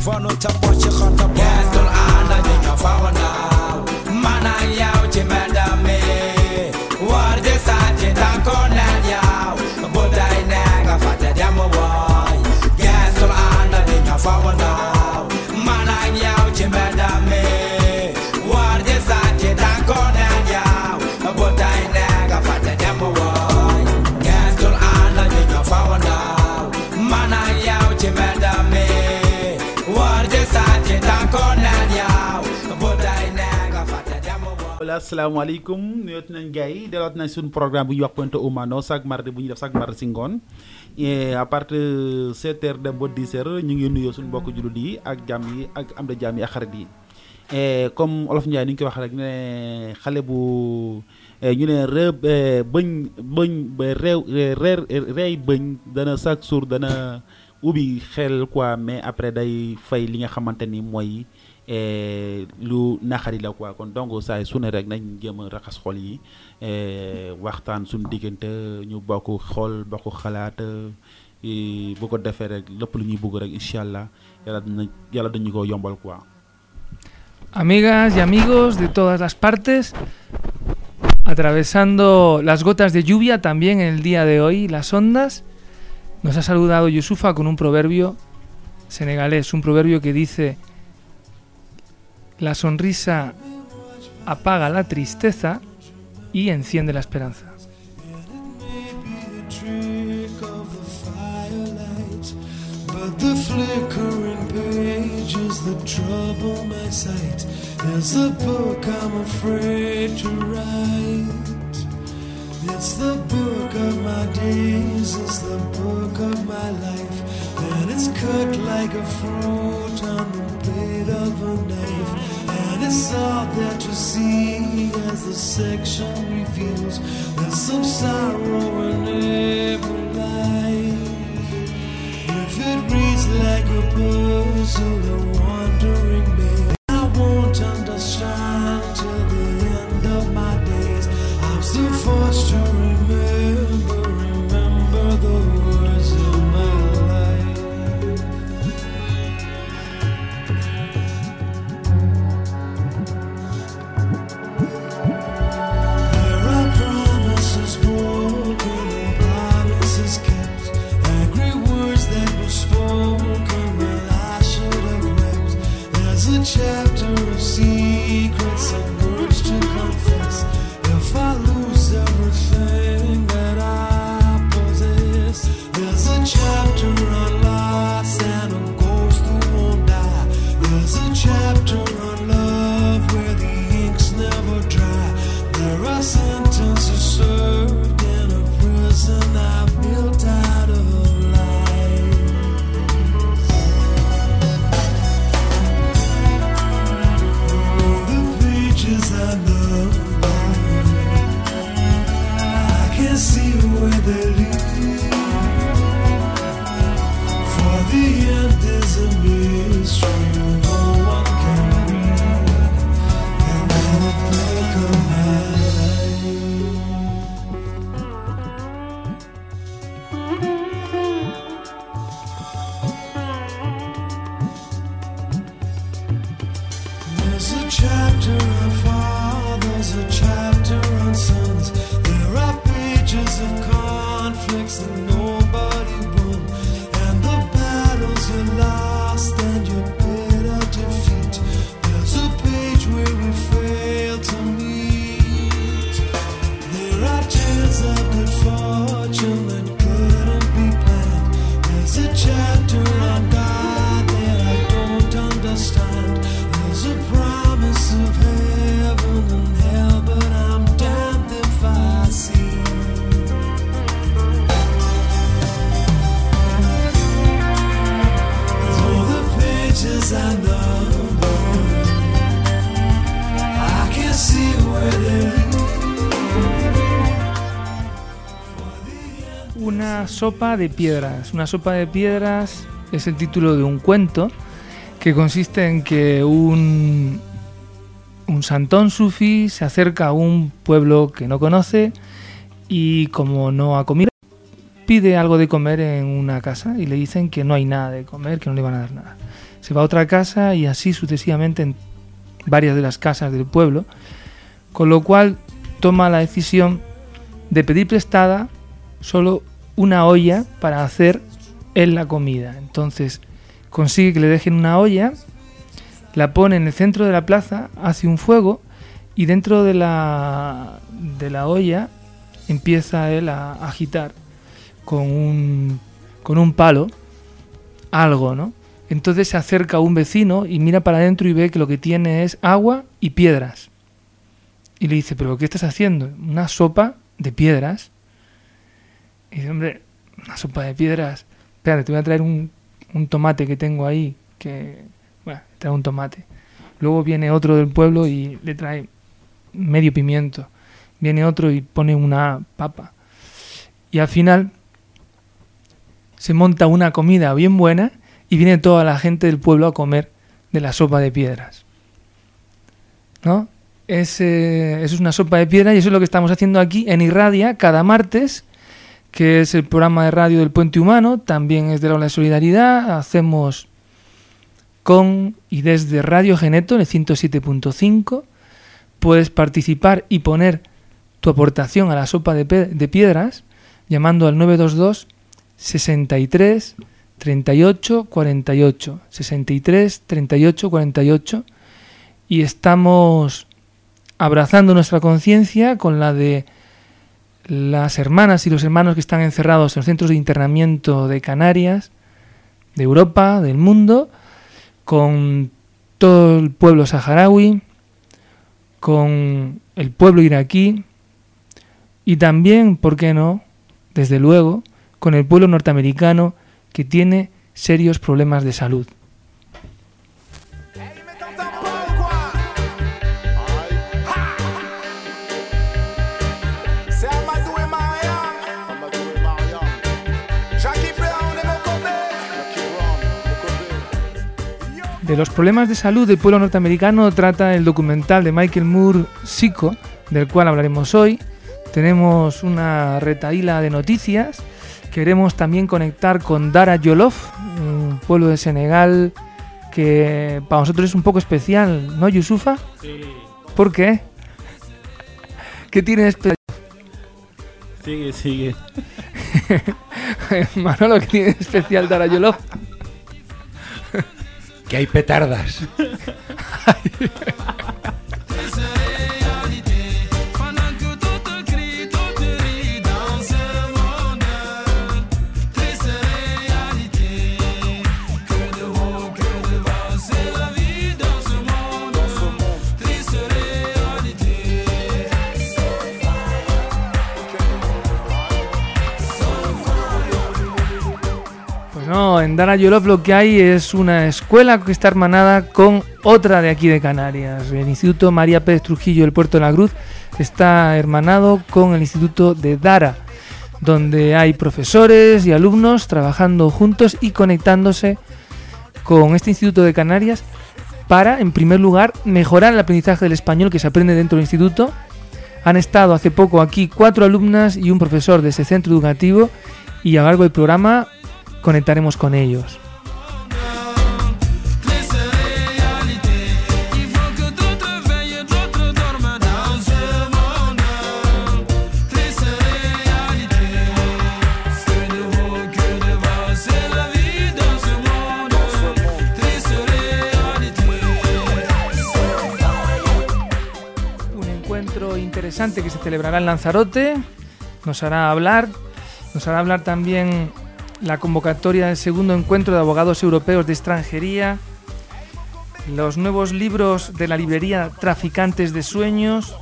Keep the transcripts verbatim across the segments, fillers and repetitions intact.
fonu ca poche ci xorta gestul anda ñi ñoo fawa naaw man ak yow ci medami war de sa ci tanko neen yow bu day ne nga fàtte dem waay gestul anda ñi ñoo fawa naaw man ak yow ci medami war de sa ci tanko neen yow bu day ne nga fàtte dem waay gestul anda ñi ñoo fawa naaw man ak yow ci medami war de sa ci tanko neen yow bu day ne nga fàtte dem waay. Voilà, asalaamaaleykum nuyoot nañ gars yi delluwaat nañ suñu programme bu ñuy wax Pointo Humano chaque mardi bu ñuy def chaque mardi si ngoon et à partir de sept heures dem ba dix heures ñu ngi nuyoo suñu mbokk jullit yi ak jàmm yi ak am da jàmm yi ak xarit yi et comme Olof Ndiaye ni ñu koy wax rek ne xale bu ñu ne ree bëñ bëñ réew reer reey bëñ dana chaque jour dana ubbi xel quoi mais après day fay li nga xamante ni mooy lu naxari la quoi kon donc saa su ne rek nañ jéem a raxas xol yi waxtaan suñu diggante ñu bokk xool bokk xalaat bu ko defee rek lépp lu ñuy bëgg rek incha allah yàlla dina yàlla dañu ko yombal quoi. Amigas y amigos de todas las partes, atravesando las gotas de lluvia también en el día de hoy, las ondas, nos ha saludado Yusufa con un proverbio senegalés, un proverbio que dice: la sonrisa apaga la tristeza y enciende la esperanza. The flickering pages that trouble my sight. There's a book I'm afraid to write. It's the book of my days, it's the book of my life. And it's cut like a fruit on the blade of a knife. And it's all there to see as the section reveals. There's some sorrow in every life. If it reads like a puzzle, a wandering maze, I won't understand till the end of my days. I'm still forced to remember, remember the words of my life. There are promises broken and promises kept. Angry words that were spoken when I should have wept. There's a chapter of secrets and words to confess. If I lose everything that I possess, there's a chapter on loss and a ghost who won't die. There's a chapter on love where the ink's never dry. There are sentences served in a prison I built out of lies. Oh, the pages I love, I can see where they lead. For the end is a mystery no one can read. And then a book of my life. There's a chapter on fathers, a chapter on sons. There are pages of conflicts that nobody won, and the battles you lost and your bitter defeat. There's a page where we fail to meet. There are tales of good fortune that couldn't be planned. There's a chapter on God that I don't understand. There's a promise of heaven and hell, but I'm damned if I see. All the pages I number, I can see where they lead. Una sopa de piedras. Una sopa de piedras es el título de un cuento que consiste en que un, un santón sufí se acerca a un pueblo que no conoce y, como no ha comido, pide algo de comer en una casa y le dicen que no hay nada de comer, que no le van a dar nada. se va a otra casa y así sucesivamente en varias de las casas del pueblo, con lo cual toma la decisión de pedir prestada solo una olla para hacer él la comida. Entonces consigue que le dejen una olla, la pone en el centro de la plaza, hace un fuego y dentro de la, de la olla empieza él a agitar con un, con un palo algo, ¿no? Entonces se acerca a un vecino y mira para adentro y ve que lo que tiene es agua y piedras. Y le dice, ¿pero qué estás haciendo? Una sopa de piedras. Y dice, hombre, una sopa de piedras. Espérate, te voy a traer un, un tomate que tengo ahí. Que, bueno, trae un tomate. Luego viene otro del pueblo y le trae medio pimiento. Viene otro y pone una papa. Y al final se monta una comida bien buena y viene toda la gente del pueblo a comer de la sopa de piedras, ¿no? Es, eh, eso es una sopa de piedra y eso es lo que estamos haciendo aquí en Irradia cada martes, que es el programa de radio del Puente Humano, también es de la Ola de Solidaridad. Hacemos con y desde Radio Geneto en el ciento siete punto cinco. Puedes participar y poner tu aportación a la sopa de, pe- de piedras llamando al nueve dos dos sesenta y tres treinta y ocho cuarenta y ocho, sesenta y tres treinta y ocho cuarenta y ocho, y estamos abrazando nuestra conciencia con la de las hermanas y los hermanos que están encerrados en los centros de internamiento de Canarias, de Europa, del mundo, con todo el pueblo saharaui, con el pueblo iraquí y también, ¿por qué no?, desde luego, con el pueblo norteamericano que tiene serios problemas de salud. De los problemas de salud del pueblo norteamericano trata el documental de Michael Moore, Psycho, del cual hablaremos hoy. Tenemos una retahíla de noticias. Queremos también conectar con Dara Jolof, un pueblo de Senegal que para nosotros es un poco especial, ¿no, Yusufa? Sí. ¿Por qué? ¿Qué tiene de especial? Sigue, sigue. Manolo, ¿qué tiene de especial Dara Jolof? Que hay petardas. No, en Dara Jolof lo que hay es una escuela que está hermanada con otra de aquí de Canarias. El Instituto María Pérez Trujillo del Puerto de la Cruz está hermanado con el Instituto de Dara, donde hay profesores y alumnos trabajando juntos y conectándose con este Instituto de Canarias para, en primer lugar, mejorar el aprendizaje del español que se aprende dentro del instituto. Han estado hace poco aquí cuatro alumnas y un profesor de ese centro educativo y a lo largo del programa conectaremos con ellos. Un encuentro interesante que se celebrará en Lanzarote. Nos hará hablar, nos hará hablar también la convocatoria del segundo encuentro de abogados europeos de extranjería, los nuevos libros de la librería Traficantes de Sueños,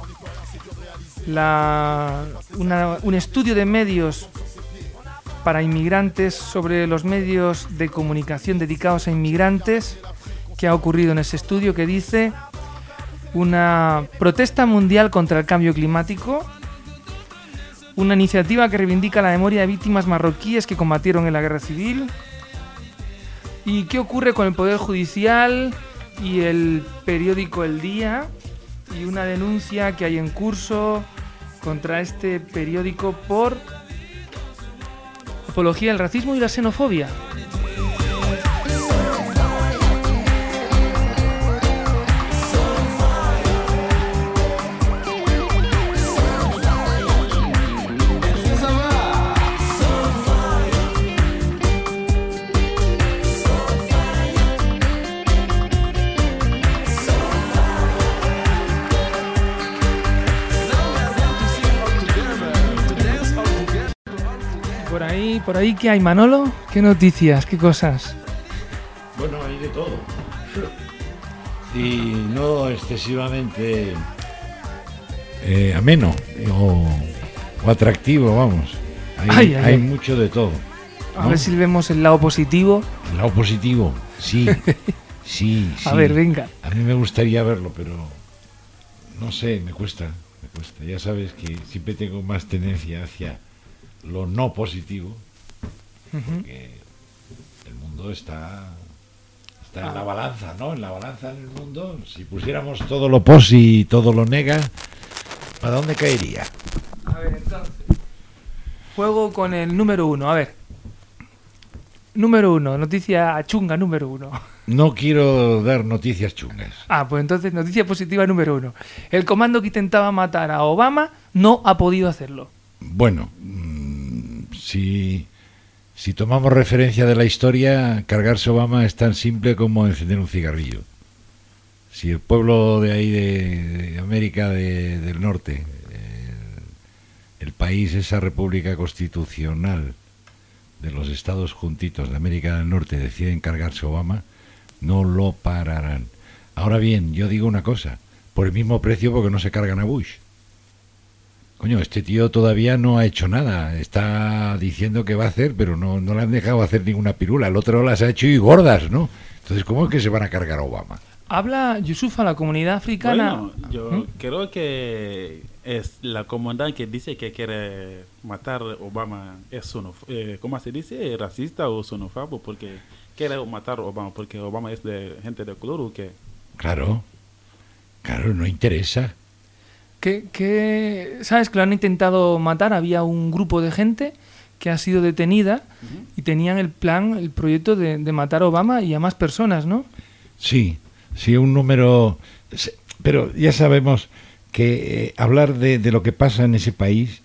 la, una, un estudio de medios para inmigrantes sobre los medios de comunicación dedicados a inmigrantes que ha ocurrido en ese estudio, que dice una protesta mundial contra el cambio climático, una iniciativa que reivindica la memoria de víctimas marroquíes que combatieron en la guerra civil. ¿Y qué ocurre con el Poder Judicial y el periódico El Día? Y una denuncia que hay en curso contra este periódico por apología del racismo y la xenofobia. por ahí qué hay, Manolo? ¿Qué noticias? ¿Qué cosas? Bueno, hay de todo. Y no excesivamente eh, ameno o, o atractivo, vamos. Hay, Ay, ay, hay ay. mucho de todo. A ¿no? ver si vemos el lado positivo. El lado positivo, sí, sí, sí. A ver, venga. A mí me gustaría verlo, pero no sé, me cuesta, me cuesta. Ya sabes que siempre tengo más tendencia hacia lo no positivo, Ujú. porque el mundo está, está en la balanza, ¿no? En la balanza del mundo, si pusiéramos todo lo posi y todo lo nega, ¿para dónde caería? A ver, entonces. Juego con el número uno, a ver. Número uno, noticia chunga número uno. No quiero dar noticias chungas. Ah, pues entonces noticia positiva número uno. El comando que intentaba matar a Obama no ha podido hacerlo. Bueno, mmm, si, si tomamos referencia de la historia, cargarse a Obama es tan simple como encender un cigarrillo. Si el pueblo de ahí de, de América de- del Norte, el, el país, esa república constitucional de los estados juntitos de América del Norte, deciden cargarse a Obama, no lo pararán. Ahora bien, yo digo una cosa, por el mismo precio porque no se cargan a Bush. Coño, este tío todavía no ha hecho nada. Está diciendo que va a hacer, pero no, no le han dejado hacer ninguna pirula. El otro las ha hecho y gordas, ¿no? Entonces, ¿cómo es que se van a cargar a Obama? Habla Yusufa, la comunidad africana. Bueno, yo ¿Mm? creo que es la comunidad que dice que quiere matar a Obama es xenof- eh, ¿cómo se dice? Racista o xenófobo porque quiere matar a Obama porque Obama es de gente de color o qué. Claro, claro, no interesa. ¿Qué, qué- ¿Sabes que lo han intentado matar? Había un grupo de gente que ha sido detenida Ujú. y tenían el plan, el proyecto de, de matar a Obama y a más personas, ¿no? Sí, sí, un número... se- Pero ya sabemos que eh, hablar de, de lo que pasa en ese país,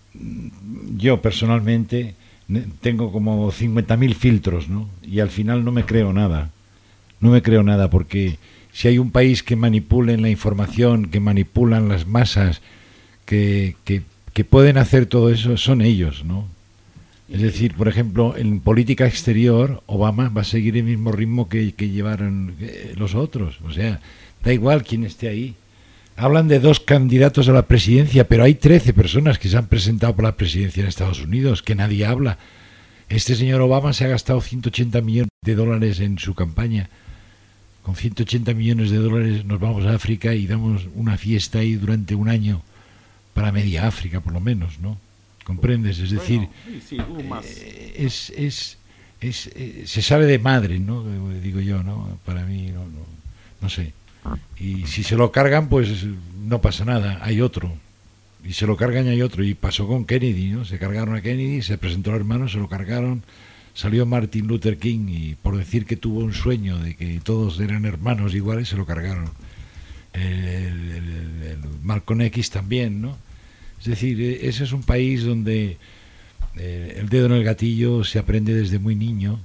mm, yo personalmente ne- tengo como cincuenta mil filtros, ¿no? Y al final no me creo nada. No me creo nada porque si hay un país que manipulen la información, que manipulan las masas, que, que, que pueden hacer todo eso, son ellos, ¿no? Es decir, por ejemplo, en política exterior, Obama va a seguir el mismo ritmo que, que llevaron eh, los otros. O sea, da igual quién esté ahí. Hablan de dos candidatos a la presidencia, pero hay trece personas que se han presentado para la presidencia en Estados Unidos, que nadie habla. Este señor Obama se ha gastado ciento ochenta millones de dólares en su campaña. Con ciento ochenta millones de dólares nos vamos a África y damos una fiesta ahí durante un año para media África, por lo menos, ¿no? ¿Comprendes? Es decir, Bueno, sí, sí, hubo más. eh, es, es, es, eh, se sabe de madre, ¿no? Eh, Digo yo, ¿no? Para mí, no, no, no sé. Y si se lo cargan, pues no pasa nada, hay otro. Y se lo cargan y hay otro. Y pasó con Kennedy, ¿no? Se cargaron a Kennedy, se presentó al hermano, se lo cargaron. Salió Martin Luther King y por decir que tuvo un sueño de que todos eran hermanos iguales, se lo cargaron. El, el, el- el Malcolm X también, ¿no? Es decir, eh, ese es un país donde eh, el dedo en el gatillo se aprende desde muy niño.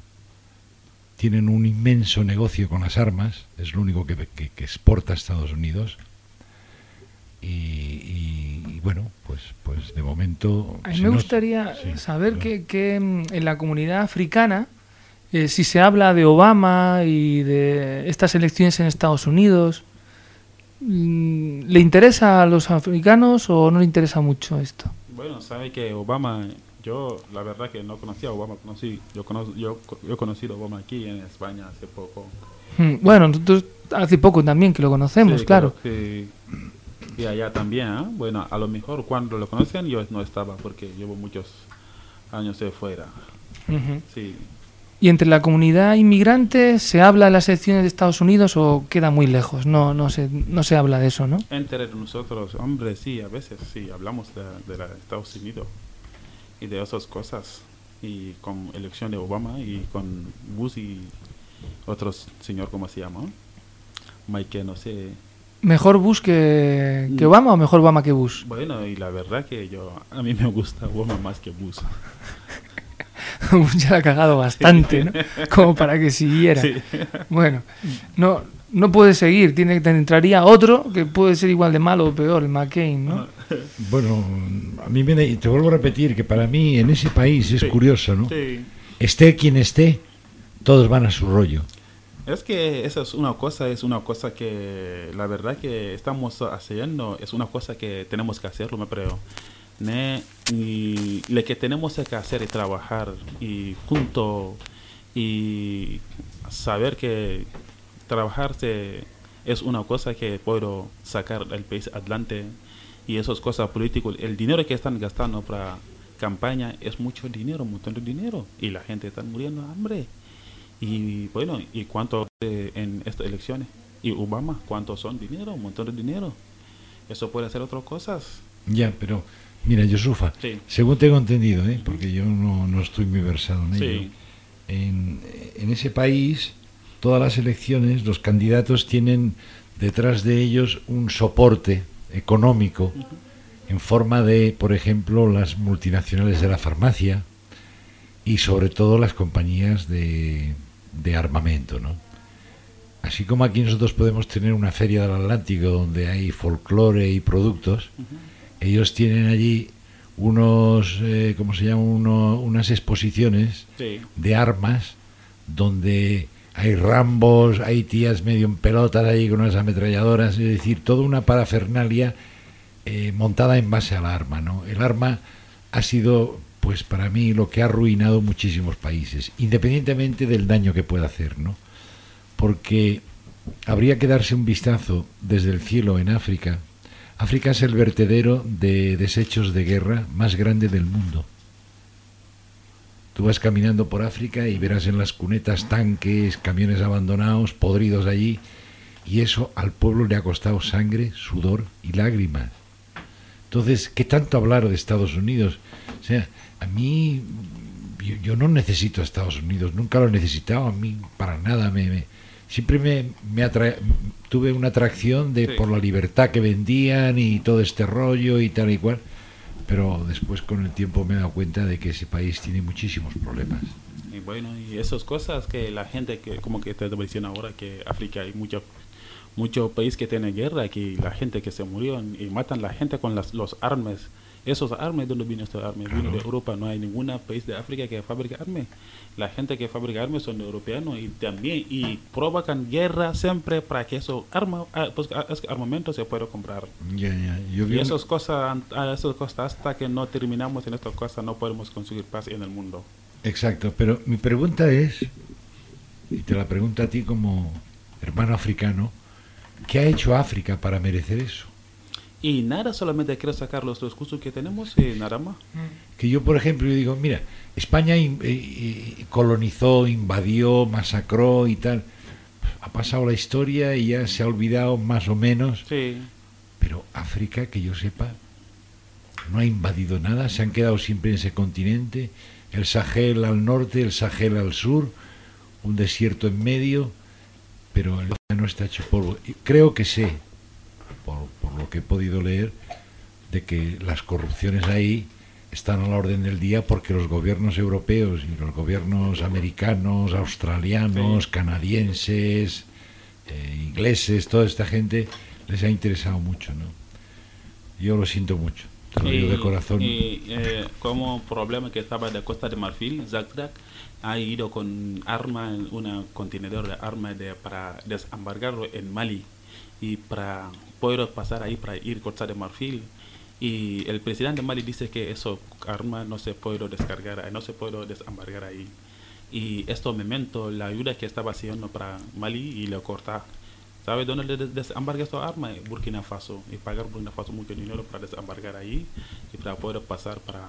Tienen un inmenso negocio con las armas, es lo único que, que- que exporta a Estados Unidos. Y, y- y bueno, pues, pues de momento... A mí si me no- gustaría sí, saber claro. que, que, mm, en la comunidad africana, eh, si se habla de Obama y de estas elecciones en Estados Unidos, mm, ¿le interesa a los africanos o no le interesa mucho esto? Bueno, sabe que Obama, yo la verdad que no conocía a Obama, conocí, yo, conozco, yo, yo he conocido a Obama aquí en España hace poco. Mm, Bueno, nosotros hace poco también que lo conocemos, Sí, claro. que- y allá también, ¿eh? Bueno, a lo mejor cuando lo conocen yo no estaba porque llevo muchos años de fuera. Ujú. Sí. ¿Y entre la comunidad inmigrante se habla de las elecciones de Estados Unidos o queda muy lejos? No, no se, no se habla de eso, ¿no? Entre nosotros, hombre, sí, a veces sí, hablamos de, de la Estados Unidos y de esas cosas. Y con elección de Obama y con Bush y otros señor, ¿cómo se llama? Mike, no sé. ¿Mejor Bush que, que Mm. Obama o mejor Obama que Bush? Bueno, y la verdad que yo, a mí me gusta Obama más que Bush. Bush ya la ha cagado bastante, ¿no? Como para que siguiera. Sí. Bueno, no, no puede seguir, tiene que entraría otro que puede ser igual de malo o peor, el McCain, ¿no? Bueno, a mí me, te vuelvo a repetir que para mí en ese país es Sí. curioso, ¿no? Sí. Esté quien esté, todos van a su rollo. Es que esa es una cosa, es una cosa que la verdad que estamos haciendo, es una cosa que tenemos que hacerlo, me creo. Ne- Y lo que tenemos que hacer es trabajar y junto y saber que trabajarse es una cosa que puedo sacar el país adelante y esas cosas políticas, el dinero que están gastando para campaña es mucho dinero, un montón de dinero y la gente está muriendo de hambre. Y bueno, ¿y cuánto eh, en estas elecciones? ¿Y Obama? ¿Cuánto son dinero? Un montón de dinero. Eso puede hacer otras cosas. Ya, pero mira, Yosufa, Sí. según tengo entendido, ¿eh? Porque yo no, no estoy muy versado en ello, Sí. en, en ese país, todas las elecciones, los candidatos tienen detrás de ellos un soporte económico en forma de, por ejemplo, las multinacionales de la farmacia y sobre todo las compañías de, de armamento, ¿no? Así como aquí nosotros podemos tener una feria del Atlántico donde hay folclore y productos, ellos tienen allí unos, eh, ¿cómo se llama? Uno, unas exposiciones Sí. de armas donde hay rambos, hay tías medio en pelotas ahí con unas ametralladoras, es decir, toda una parafernalia eh, montada en base al arma, ¿no? El arma ha sido, pues para mí, lo que ha arruinado muchísimos países, independientemente del daño que pueda hacer, ¿no? Porque habría que darse un vistazo desde el cielo en África. África es el vertedero de desechos de guerra más grande del mundo. Tú vas caminando por África y verás en las cunetas tanques, camiones abandonados, podridos allí, y eso al pueblo le ha costado sangre, sudor y lágrimas. Entonces, ¿qué tanto hablar de Estados Unidos? O sea, a mí, yo, yo no necesito a Estados Unidos, nunca lo he necesitado, a mí para nada me... me siempre me, me atra tuve una atracción de Sí. por la libertad que vendían y todo este rollo y tal y cual, pero después con el tiempo me he dado cuenta de que ese país tiene muchísimos problemas. Y bueno, y esas cosas que la gente, que como que te estaba diciendo ahora, que África hay muchos mucho país que tiene guerra, que la gente que se murió y matan la gente con las, los armas. Esos armas, ¿de dónde vienen estos armas? Claro. Vino de Europa, no hay ningún país de África que fabrica armas. La gente que fabrica armas son europeanos y también y provocan guerra siempre para que esos arma, ah, pues, ah, es que armamento se pueda comprar. Ya, ya. Yo vi Y un- esas cosas, ah, esas cosas, hasta que no terminamos en estas cosas, no podemos conseguir paz en el mundo. Exacto, pero mi pregunta es, y te la pregunto a ti como hermano africano, ¿qué ha hecho África para merecer eso? Y nada, solamente quiero sacar los recursos que tenemos y nada más. Que yo, por ejemplo, yo digo, mira, España in- eh, eh, colonizó, invadió, masacró y tal. Ha pasado la historia y ya se ha olvidado más o menos. Sí, Pero África, que yo sepa, no ha invadido nada, se han quedado siempre en ese continente, el Sahel al norte, el Sahel al sur, un desierto en medio, pero el océano está hecho polvo. Y creo que sé, por, por lo que he podido leer, de que las corrupciones ahí están a la orden del día porque los gobiernos europeos y los gobiernos americanos, australianos, Sí. canadienses, eh, ingleses, toda esta gente les ha interesado mucho, ¿no? Yo lo siento mucho, te lo digo de corazón. Y eh, como problema que estaba de Costa de Marfil, Zagzag ha ido con arma, una contenedor de armas de, para desembarcarlo en Mali y para poder pasar ahí para ir a Costa de Marfil. Y el presidente de Mali dice que eso arma no se puede descargar, no se puede desembarcar ahí. Y este momento, la ayuda que estaba haciendo para Mali y le corta. ¿Sabe dónde le des- desembarca esta arma? Burkina Faso. Y pagar Burkina Faso mucho dinero para desembarcar ahí y para poder pasar para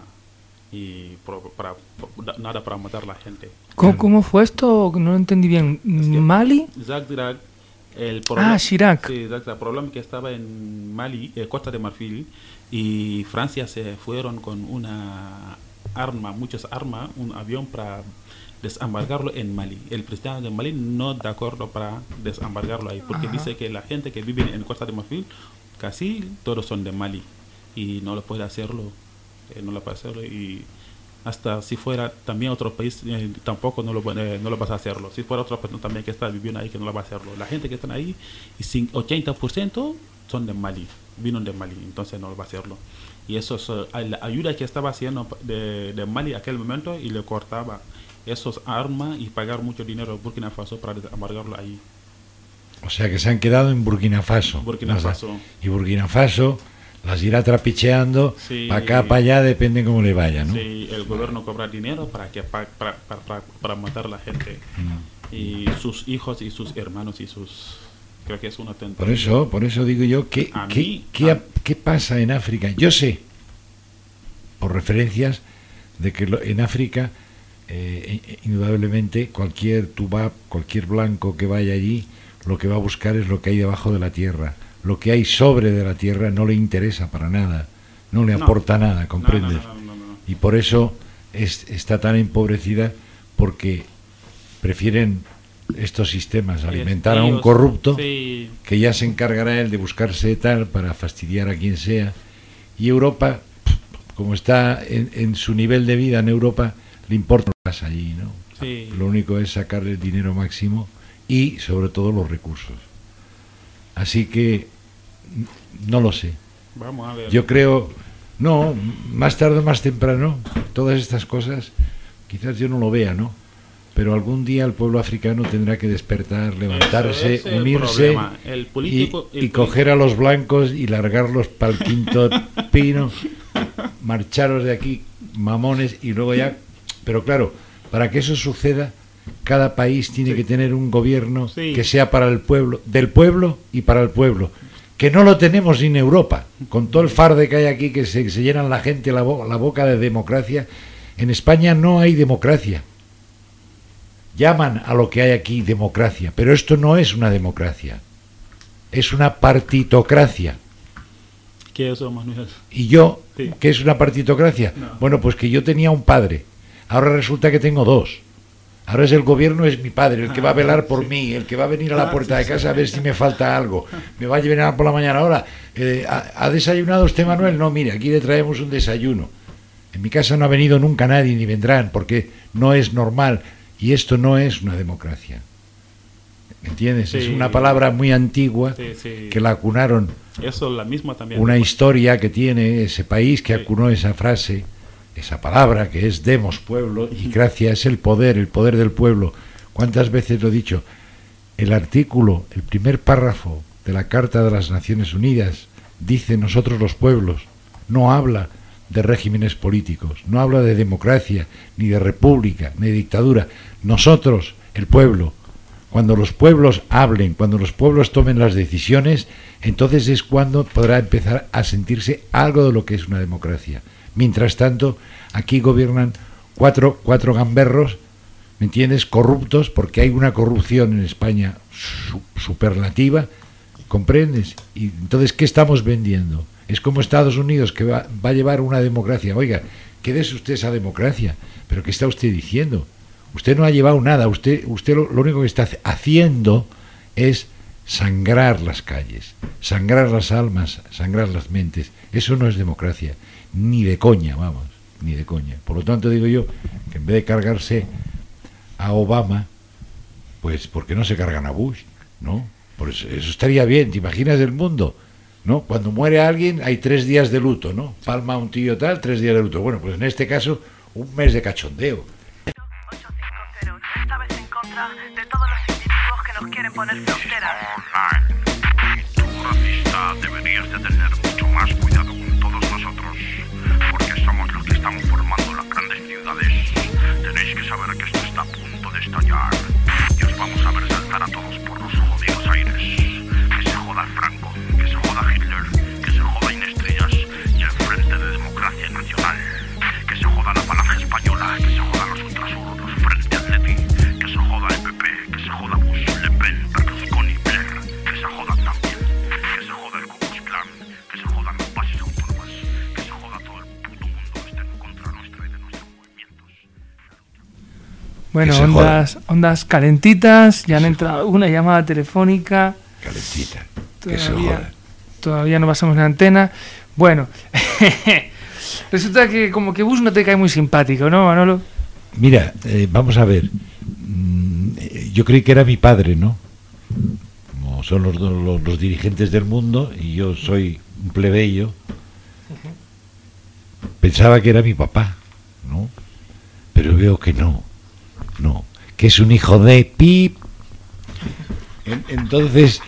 y pro- para, para- nada para matar a la gente. ¿Cómo, cómo fue esto? No lo entendí bien. Es que- ¿Mali? Zagzag, el Ah, problema, Chirac. sí, Zagzag, el problema que estaba en Mali, eh, Costa de Marfil, y Francia se fueron con una arma, muchas armas, un avión para desembarcarlo en Mali. El presidente de Mali no de acuerdo para desembarcarlo ahí, porque Ajá. dice que la gente que vive en Costa de Marfil, casi todos son de Mali, y no lo puede hacerlo, eh, no lo puede hacerlo, y hasta si fuera también otro país, eh, tampoco no lo, eh, no lo vas a hacerlo. Si fuera otra persona también que está viviendo ahí, que no lo va a hacerlo. La gente que está ahí, y sin ochenta por ciento son de Mali, vino de Mali, entonces no lo va a hacerlo. Y eso es uh, la ayuda que estaba haciendo de, de Mali en aquel momento, y le cortaba esos armas y pagar mucho dinero a Burkina Faso para desamargarlo ahí. O sea que se han quedado en Burkina Faso. Burkina Las- Faso. Y Burkina Faso las irá trapicheando Sí. para acá, para allá, depende cómo le vaya, ¿no? Sí, el gobierno cobra dinero para que pa- para, para, para, para matar a la gente. Mm. Y sus hijos y sus hermanos y sus... Creo que es una tontería. Por eso, por eso digo yo, ¿qué, A qué, mí, qué, a- qué pasa en África? Yo sé, por referencias, de que lo- en África, eh, eh, indudablemente, cualquier tubá, cualquier blanco que vaya allí, lo que va a buscar es lo que hay debajo de la tierra. Lo que hay sobre de la tierra no le interesa para nada, no le No. aporta nada, No, ¿comprendes? no, no, no, no, no. Y por eso es, está tan empobrecida, porque prefieren estos sistemas alimentar a un Ellos- corrupto, Sí, que ya se encargará él de buscarse tal para fastidiar a quien sea. Y Europa, como está en, en su nivel de vida en Europa, le importa lo que pasa allí, ¿no? sí. Lo único es sacar el dinero máximo y sobre todo los recursos. Así que n- no lo sé. Vamos a ver. Yo creo, no, más tarde o más temprano, todas estas cosas, quizás yo no lo vea, ¿no? Pero algún día el pueblo africano tendrá que despertar, levantarse, Ese es el unirse problema. El y, político, el y coger a los blancos y largarlos para el quinto pino, marcharos de aquí, mamones, y luego ya... Pero claro, para que eso suceda, cada país tiene Sí. que tener un gobierno Sí. que sea para el pueblo, del pueblo y para el pueblo. Que no lo tenemos ni en Europa, con todo el farde que hay aquí, que se, se llenan la gente la, bo- la boca de democracia. En España no hay democracia. Llaman a lo que hay aquí democracia, pero esto no es una democracia, es una partitocracia. ¿Qué es eso, Manuel? Y yo, Sí. ¿qué es una partitocracia? No. Bueno, pues que yo tenía un padre, ahora resulta que tengo dos. Ahora es el gobierno, es mi padre, el que va a velar por sí. mí, el que va a venir a la Ah, puerta sí, de sí. casa a ver si me falta algo. Me va a llevar por la mañana ahora. eh, ¿ha, ha desayunado usted, Manuel? No, mire, aquí le traemos un desayuno. En mi casa no ha venido nunca nadie, ni vendrán, porque no es normal. Y esto no es una democracia. ¿Me entiendes? Es Sí. una palabra muy antigua Sí, sí. que la acunaron, Eso es la misma también. una historia que tiene ese país que Sí. acunó esa frase, esa palabra que es demos pueblo, y gracia es el poder, el poder del pueblo. ¿Cuántas veces lo he dicho? El artículo, el primer párrafo de la Carta de las Naciones Unidas dice nosotros los pueblos, no habla de regímenes políticos, no habla de democracia, ni de república, ni de dictadura. Nosotros, el pueblo, cuando los pueblos hablen, cuando los pueblos tomen las decisiones, entonces es cuando podrá empezar a sentirse algo de lo que es una democracia. Mientras tanto, aquí gobiernan cuatro, cuatro gamberros, ¿me entiendes?, corruptos, porque hay una corrupción en España su- superlativa, ¿comprendes? Y entonces, ¿qué estamos vendiendo? Es como Estados Unidos, que va, va a llevar una democracia. Oiga, quédese usted esa democracia, pero ¿qué está usted diciendo? Usted no ha llevado nada, usted, usted lo, lo único que está haciendo es sangrar las calles, sangrar las almas, sangrar las mentes. Eso no es democracia, ni de coña, vamos, ni de coña. Por lo tanto digo yo que en vez de cargarse a Obama, pues ¿por qué no se cargan a Bush? ¿No? Por eso, eso estaría bien. ¿Te imaginas el mundo? ¿No? Cuando muere alguien hay tres días de luto, ¿no? Palma un tío tal, tres días de luto. Bueno, pues en este caso un mes de cachondeo. ocho cinco cero, esta vez en contra de todos los individuos que nos quieren poner fronteras. Online. Y tú, racista, deberías de tener mucho más cuidado con todos nosotros, porque somos los que estamos formando las grandes ciudades. Tenéis que saber que esto está a punto de estallar y os vamos a ver saltar a todos por los jodidos aires. Que se joda Franco, que se joda Hitler, que se joda Inestrellas y el Frente de Democracia Nacional. Que se joda la Falange Española, que se joda los Ultrasur, los Frente Atleti, que se joda el P P, que se joda Bush, Le Pen, Berlusconi, Blair, que se jodan también, que se joda el Ku Klux Klan, que se jodan las bases autónomas, que se joda todo el puto mundo que esté en contra nuestra y de nuestros movimientos. Bueno, Que se ondas, ondas calentitas, ya han entrado una llamada telefónica, Calentita. Que se todavía, joda. todavía no pasamos la antena. Bueno, Resulta que como que Bush no te cae muy simpático, ¿no, Manolo? Mira, eh, vamos a ver. Mm, eh, Yo creí que era mi padre, ¿no? Como son los, dos- los, los dirigentes del mundo y yo soy un plebeyo. Pensaba que era mi papá, ¿no? Pero veo que no, no, que es un hijo de pip. En- Entonces,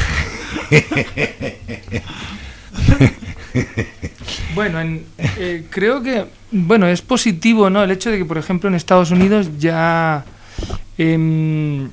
Bueno, en- eh, creo que bueno es positivo, ¿no? El hecho de que, por ejemplo, en Estados Unidos ya em,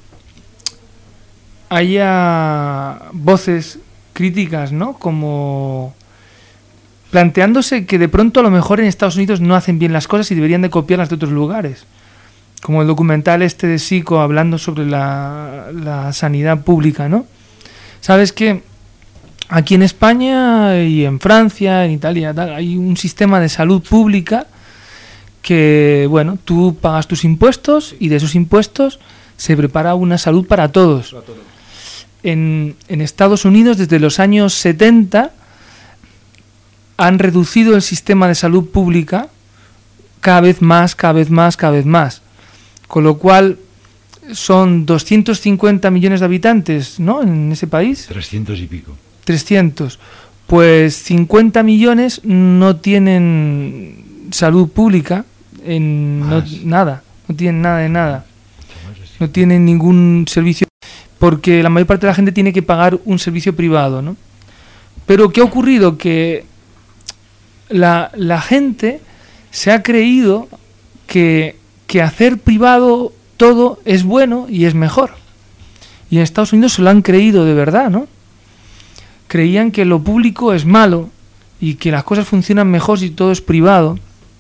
haya voces críticas, ¿no? Como planteándose que de pronto a lo mejor en Estados Unidos no hacen bien las cosas y deberían de copiarlas de otros lugares. Como el documental este de Sico hablando sobre la, la sanidad pública, ¿no? Sabes que aquí en España y en Francia, en Italia, tal, hay un sistema de salud pública que, bueno, tú pagas tus impuestos y de esos impuestos se prepara una salud para todos. En, en Estados Unidos, desde los años setenta, han reducido el sistema de salud pública cada vez más, cada vez más, cada vez más. Con lo cual, son doscientos cincuenta millones de habitantes, ¿no?, en ese país. trescientos y pico. trescientos. Pues cincuenta millones no tienen salud pública, en no- Más. nada, no tienen nada de nada. No tienen ningún servicio, porque la mayor parte de la gente tiene que pagar un servicio privado, ¿no? Pero ¿qué ha ocurrido? Que la, la gente se ha creído que, que hacer privado todo es bueno y es mejor. Y en Estados Unidos se lo han creído de verdad, ¿no? Creían que lo público es malo y que las cosas funcionan mejor si todo es privado.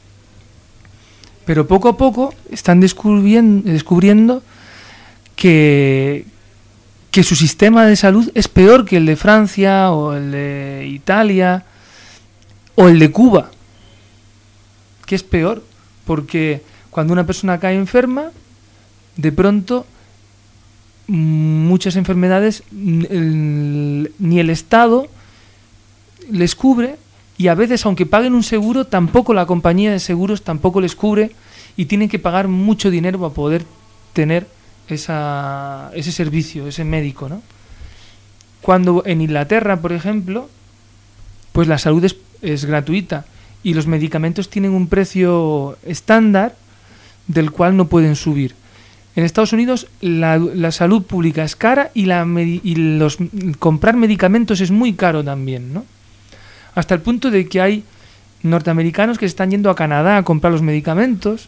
Pero poco a poco están descubriendo, descubriendo que, que su sistema de salud es peor que el de Francia o el de Italia o el de Cuba. Que es peor, porque cuando una persona cae enferma, de pronto muchas enfermedades n- el- ni el Estado les cubre, y a veces, aunque paguen un seguro, tampoco la compañía de seguros tampoco les cubre y tienen que pagar mucho dinero para poder tener esa, ese servicio, ese médico, ¿no? Cuando en Inglaterra, por ejemplo, pues la salud es, es gratuita y los medicamentos tienen un precio estándar del cual no pueden subir. En Estados Unidos la, la salud pública es cara y, la, medi- y los, comprar medicamentos es muy caro también, ¿no? Hasta el punto de que hay norteamericanos que se están yendo a Canadá a comprar los medicamentos.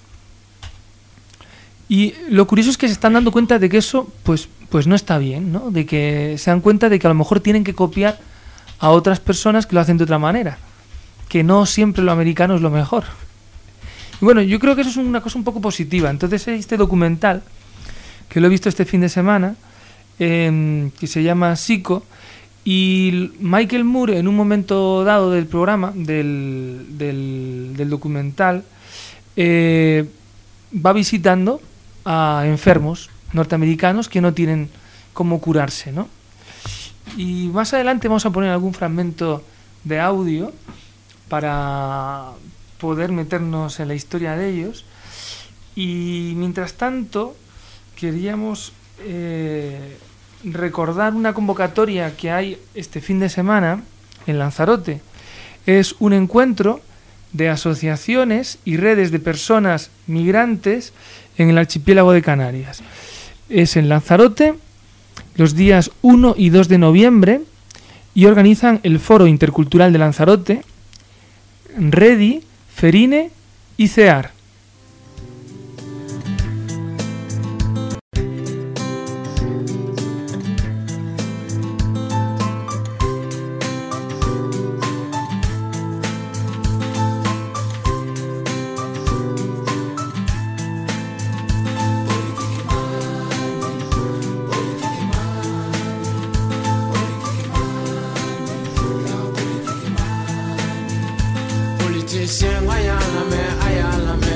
Y lo curioso es que se están dando cuenta de que eso pues, pues no está bien, ¿no? De que se dan cuenta de que a lo mejor tienen que copiar a otras personas que lo hacen de otra manera. Que no siempre lo americano es lo mejor. Y bueno, yo creo que eso es una cosa un poco positiva. Entonces este documental, que lo he visto este fin de semana, eh, que se llama Sico, y Michael Moore, en un momento dado del programa, del, del, del documental, eh, va visitando a enfermos norteamericanos que no tienen cómo curarse, ¿no? Y más adelante vamos a poner algún fragmento de audio para poder meternos en la historia de ellos. Y mientras tanto queríamos eh, recordar una convocatoria que hay este fin de semana en Lanzarote. Es un encuentro de asociaciones y redes de personas migrantes en el archipiélago de Canarias. Es en Lanzarote los días uno y dos de noviembre y organizan el Foro Intercultural de Lanzarote, Redi, Ferine y CEAR. Politicien ayálame, ayálame,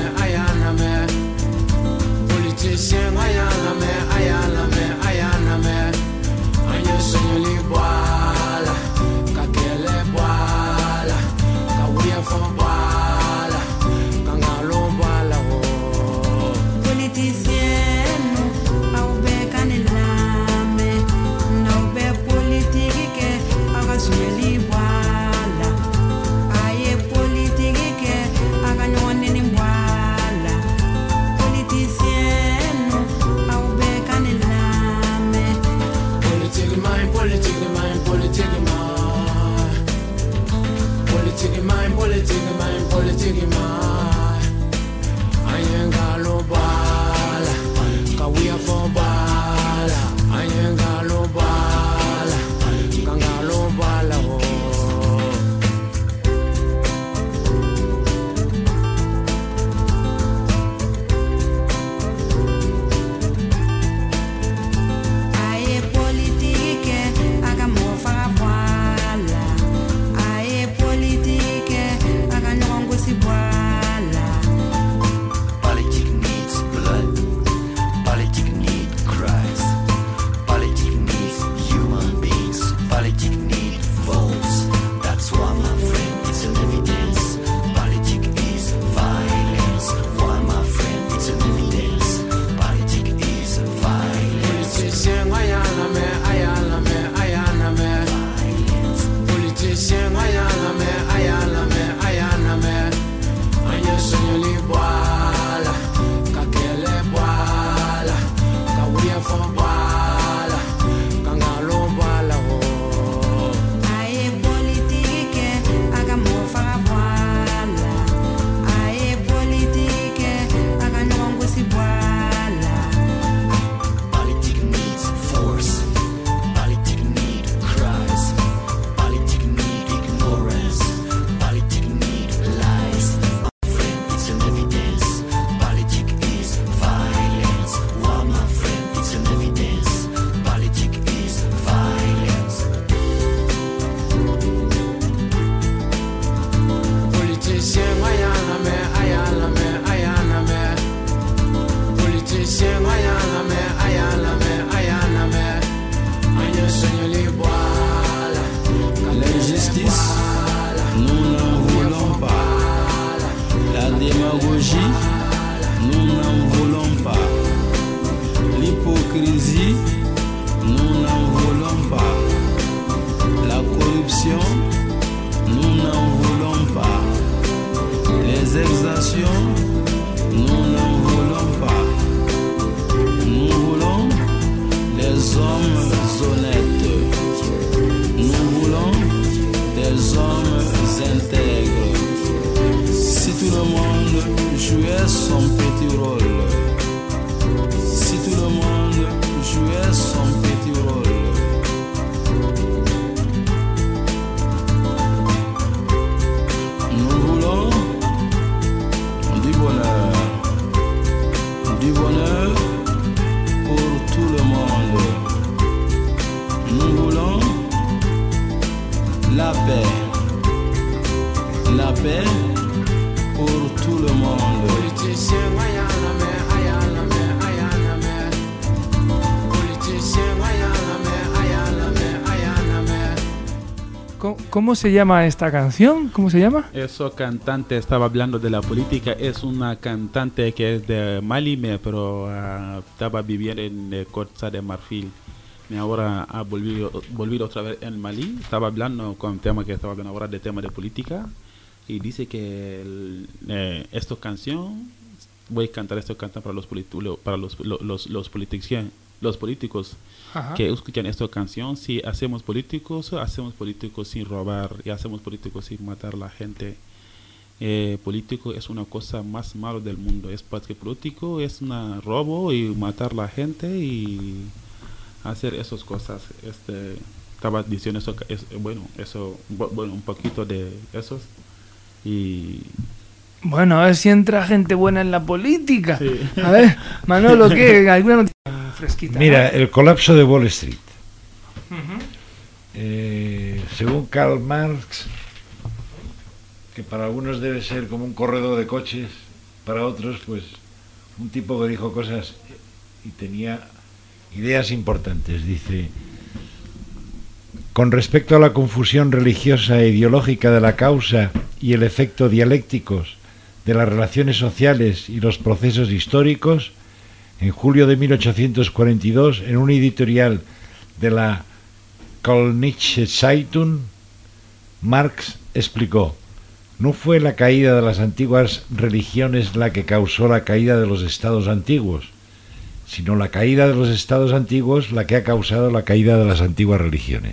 L'injustice, nous n'en voulons pas. La démagogie, nous n'en voulons pas. L'hypocrisie, nous n'en voulons pas. La corruption, nous n'en voulons pas. Les exactions, nous n'en voulons pas. Nous voulons des hommes honnêtes. Nous voulons des hommes intègres. Si tout le monde jouait son petit rôle, si tout le monde jouait son petit rôle, nous voulons du bonheur, du bonheur pour tout le monde. Nous voulons la paix, la paix pour tout le monde. Politicien, ¿Cómo, cómo se llama esta canción? ¿Cómo se llama? Eso cantante estaba hablando de la política, es una cantante que es de Mali, me- pero ah, estaba viviendo en eh, Costa de Marfil. Y ahora ha volvido, volvido otra vez en Mali. Estaba hablando con tema que estaba hablando ahora de tema de política y dice que el, eh, esta canción voy a cantar esta canción para los politi- para los los los, los politician- los políticos Ajá. que escuchan esta canción. Si hacemos políticos, hacemos políticos sin robar y hacemos políticos sin matar a la gente. Eh, político es una cosa más mala del mundo. Es porque político es un robo y matar a la gente y hacer esas cosas. Este, estaba diciendo eso, es, bueno, eso, bu- bueno, un poquito de esos y Bueno, a ver si entra gente buena en la política. Sí. A ver, Manolo, ¿qué? ¿Alguna noticia fresquita? Mira, el colapso de Wall Street. ¿no? Ujú. Eh, según Karl Marx, que para algunos debe ser como un corredor de coches, para otros, pues, un tipo que dijo cosas y tenía ideas importantes. Dice: con respecto a la confusión religiosa e ideológica de la causa y el efecto dialécticos de las relaciones sociales y los procesos históricos, en julio de mil ochocientos cuarenta y dos, en un editorial de la Kölnische Zeitung, Marx explicó: no fue la caída de las antiguas religiones la que causó la caída de los estados antiguos, sino la caída de los estados antiguos la que ha causado la caída de las antiguas religiones.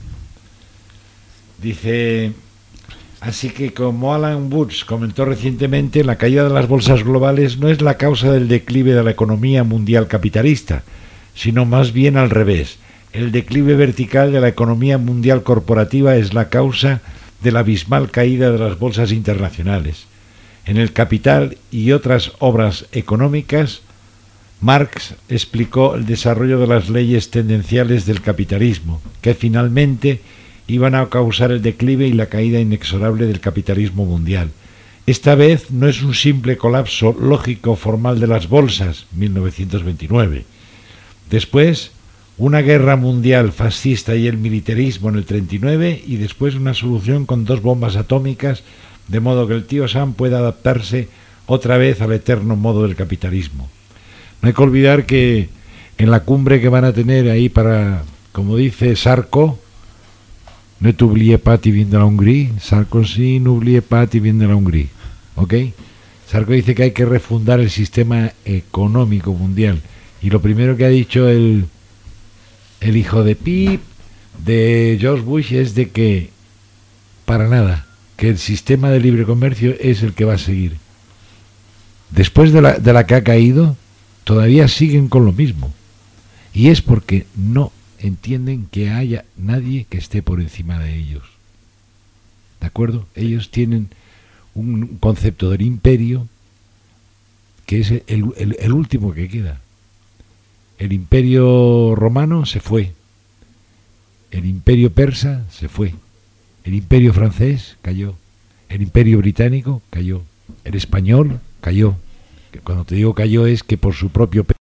Dice, así que como Alan Woods comentó recientemente, la caída de las bolsas globales no es la causa del declive de la economía mundial capitalista, sino más bien al revés. El declive vertical de la economía mundial corporativa es la causa de la abismal caída de las bolsas internacionales. En El Capital y otras obras económicas, Marx explicó el desarrollo de las leyes tendenciales del capitalismo, que finalmente iban a causar el declive y la caída inexorable del capitalismo mundial. Esta vez no es un simple colapso lógico formal de las bolsas, mil novecientos veintinueve. Después, una guerra mundial fascista y el militarismo en el treinta y nueve, y después una solución con dos bombas atómicas, de modo que el tío Sam pueda adaptarse otra vez al eterno modo del capitalismo. No hay que olvidar que en la cumbre que van a tener ahí para, como dice Sarko, ne t'oubliez pas, tu viens de la Hongrie, Sarkozy, n'oubliez pas, tu viens de la Hongrie, ¿ok? Sarko dice que hay que refundar el sistema económico mundial, y lo primero que ha dicho el, el hijo de Pip, de George Bush, es de que, para nada, que el sistema de libre comercio es el que va a seguir. Después de la, de la que ha caído, todavía siguen con lo mismo, y es porque no entienden que haya nadie que esté por encima de ellos. ¿De acuerdo? Ellos tienen un concepto del imperio que es el, el, el último que queda. El imperio romano se fue, el imperio persa se fue, el imperio francés cayó, el imperio británico cayó, el español cayó. Cuando te digo cayó es que por su propio peso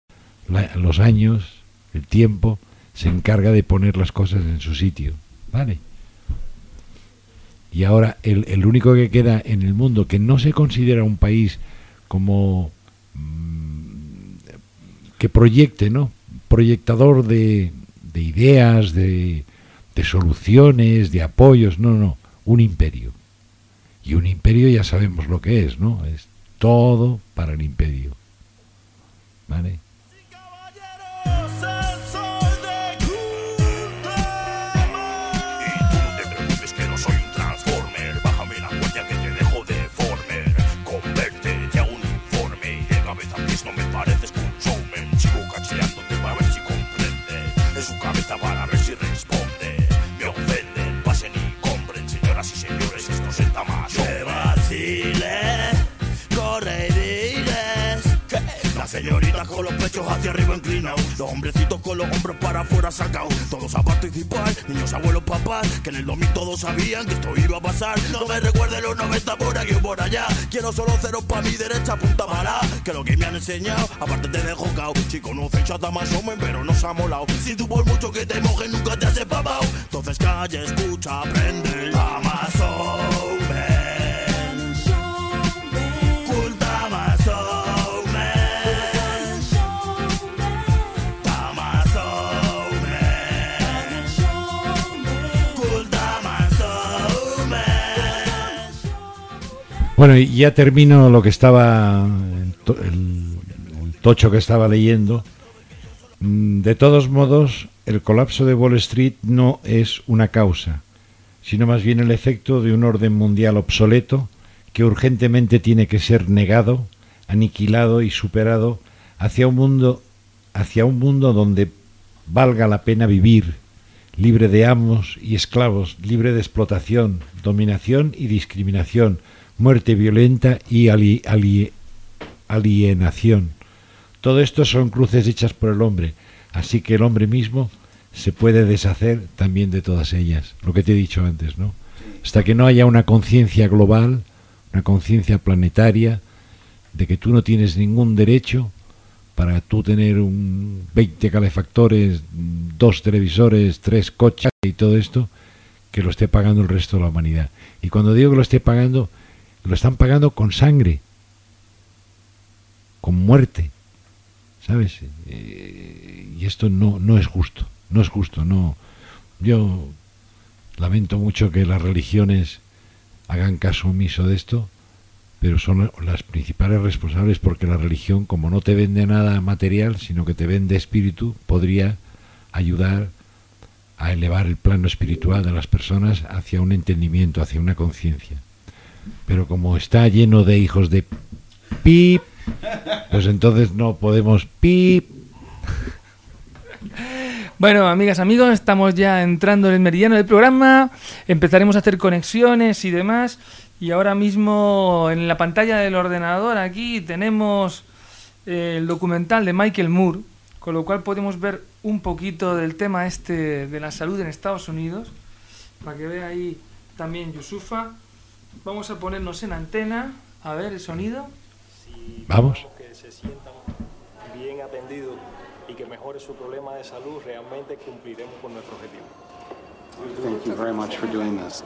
la, los años, el tiempo, se encarga de poner las cosas en su sitio, ¿vale? Y ahora el, el único que queda en el mundo que no se considera un país como mmm, que proyecte, ¿no? Proyectador de, de ideas, de, de soluciones, de apoyos, no, no, un imperio. Y un imperio ya sabemos lo que es, ¿no? Es todo para el imperio, ¿vale? Para ver si responde. Me ofenden, pasen y compren, señoras y señores, esto senta más. Que vacile, corre y diles que la señorita con los pechos hacia arriba inclinados, los hombrecitos con los hombros para afuera sacados, todos a participar, niños, abuelos, papás, que en el dos mil todos sabían que esto iba a pasar. No me recuerden los noventa por aquí o por allá, quiero solo ceros pa' mi derecha, punta mala, que lo que me han enseñado, aparte te dejo cao. Si conocen chata más o menos, pero no se ha molado. Si tú por mucho que te mojes nunca te has empapado, entonces calla, escucha, aprende. Amazon, man. Culta Amazon, man. Amazon, man. Culta Amazon, man. Bueno, y ya termino lo que estaba, el, to- el, el tocho que estaba leyendo. Mm, De todos modos, el colapso de Wall Street no es una causa, sino más bien el efecto de un orden mundial obsoleto que urgentemente tiene que ser negado, aniquilado y superado hacia un mundo, hacia un mundo donde valga la pena vivir, libre de amos y esclavos, libre de explotación, dominación y discriminación, muerte violenta y ali- ali- alienación. Todo esto son cruces hechas por el hombre, así que el hombre mismo se puede deshacer también de todas ellas, lo que te he dicho antes, ¿no? Hasta que no haya una conciencia global, una conciencia planetaria, de que tú no tienes ningún derecho para tú tener un veinte calefactores, dos televisores, tres coches y todo esto, que lo esté pagando el resto de la humanidad. Y cuando digo que lo esté pagando, lo están pagando con sangre, con muerte, ¿sabes? Eh, y esto no, no es justo, no es justo, no. Yo lamento mucho que las religiones hagan caso omiso de esto, pero son las principales responsables, porque la religión, como no te vende nada material, sino que te vende espíritu, podría ayudar a elevar el plano espiritual de las personas hacia un entendimiento, hacia una conciencia. Pero como está lleno de hijos de pip, pues entonces no podemos pip. Bueno, amigas, amigos, estamos ya entrando en el meridiano del programa. Empezaremos a hacer conexiones y demás. Y ahora mismo en la pantalla del ordenador aquí tenemos eh, el documental de Michael Moore, con lo cual podemos ver un poquito del tema este de la salud en Estados Unidos, para que vea ahí también Yusufa. Vamos a ponernos en antena, a ver el sonido. Vamos. Que se sientan bien atendidos y que mejore su problema de salud, realmente cumpliremos con nuestro objetivo. Thank you very much for doing this.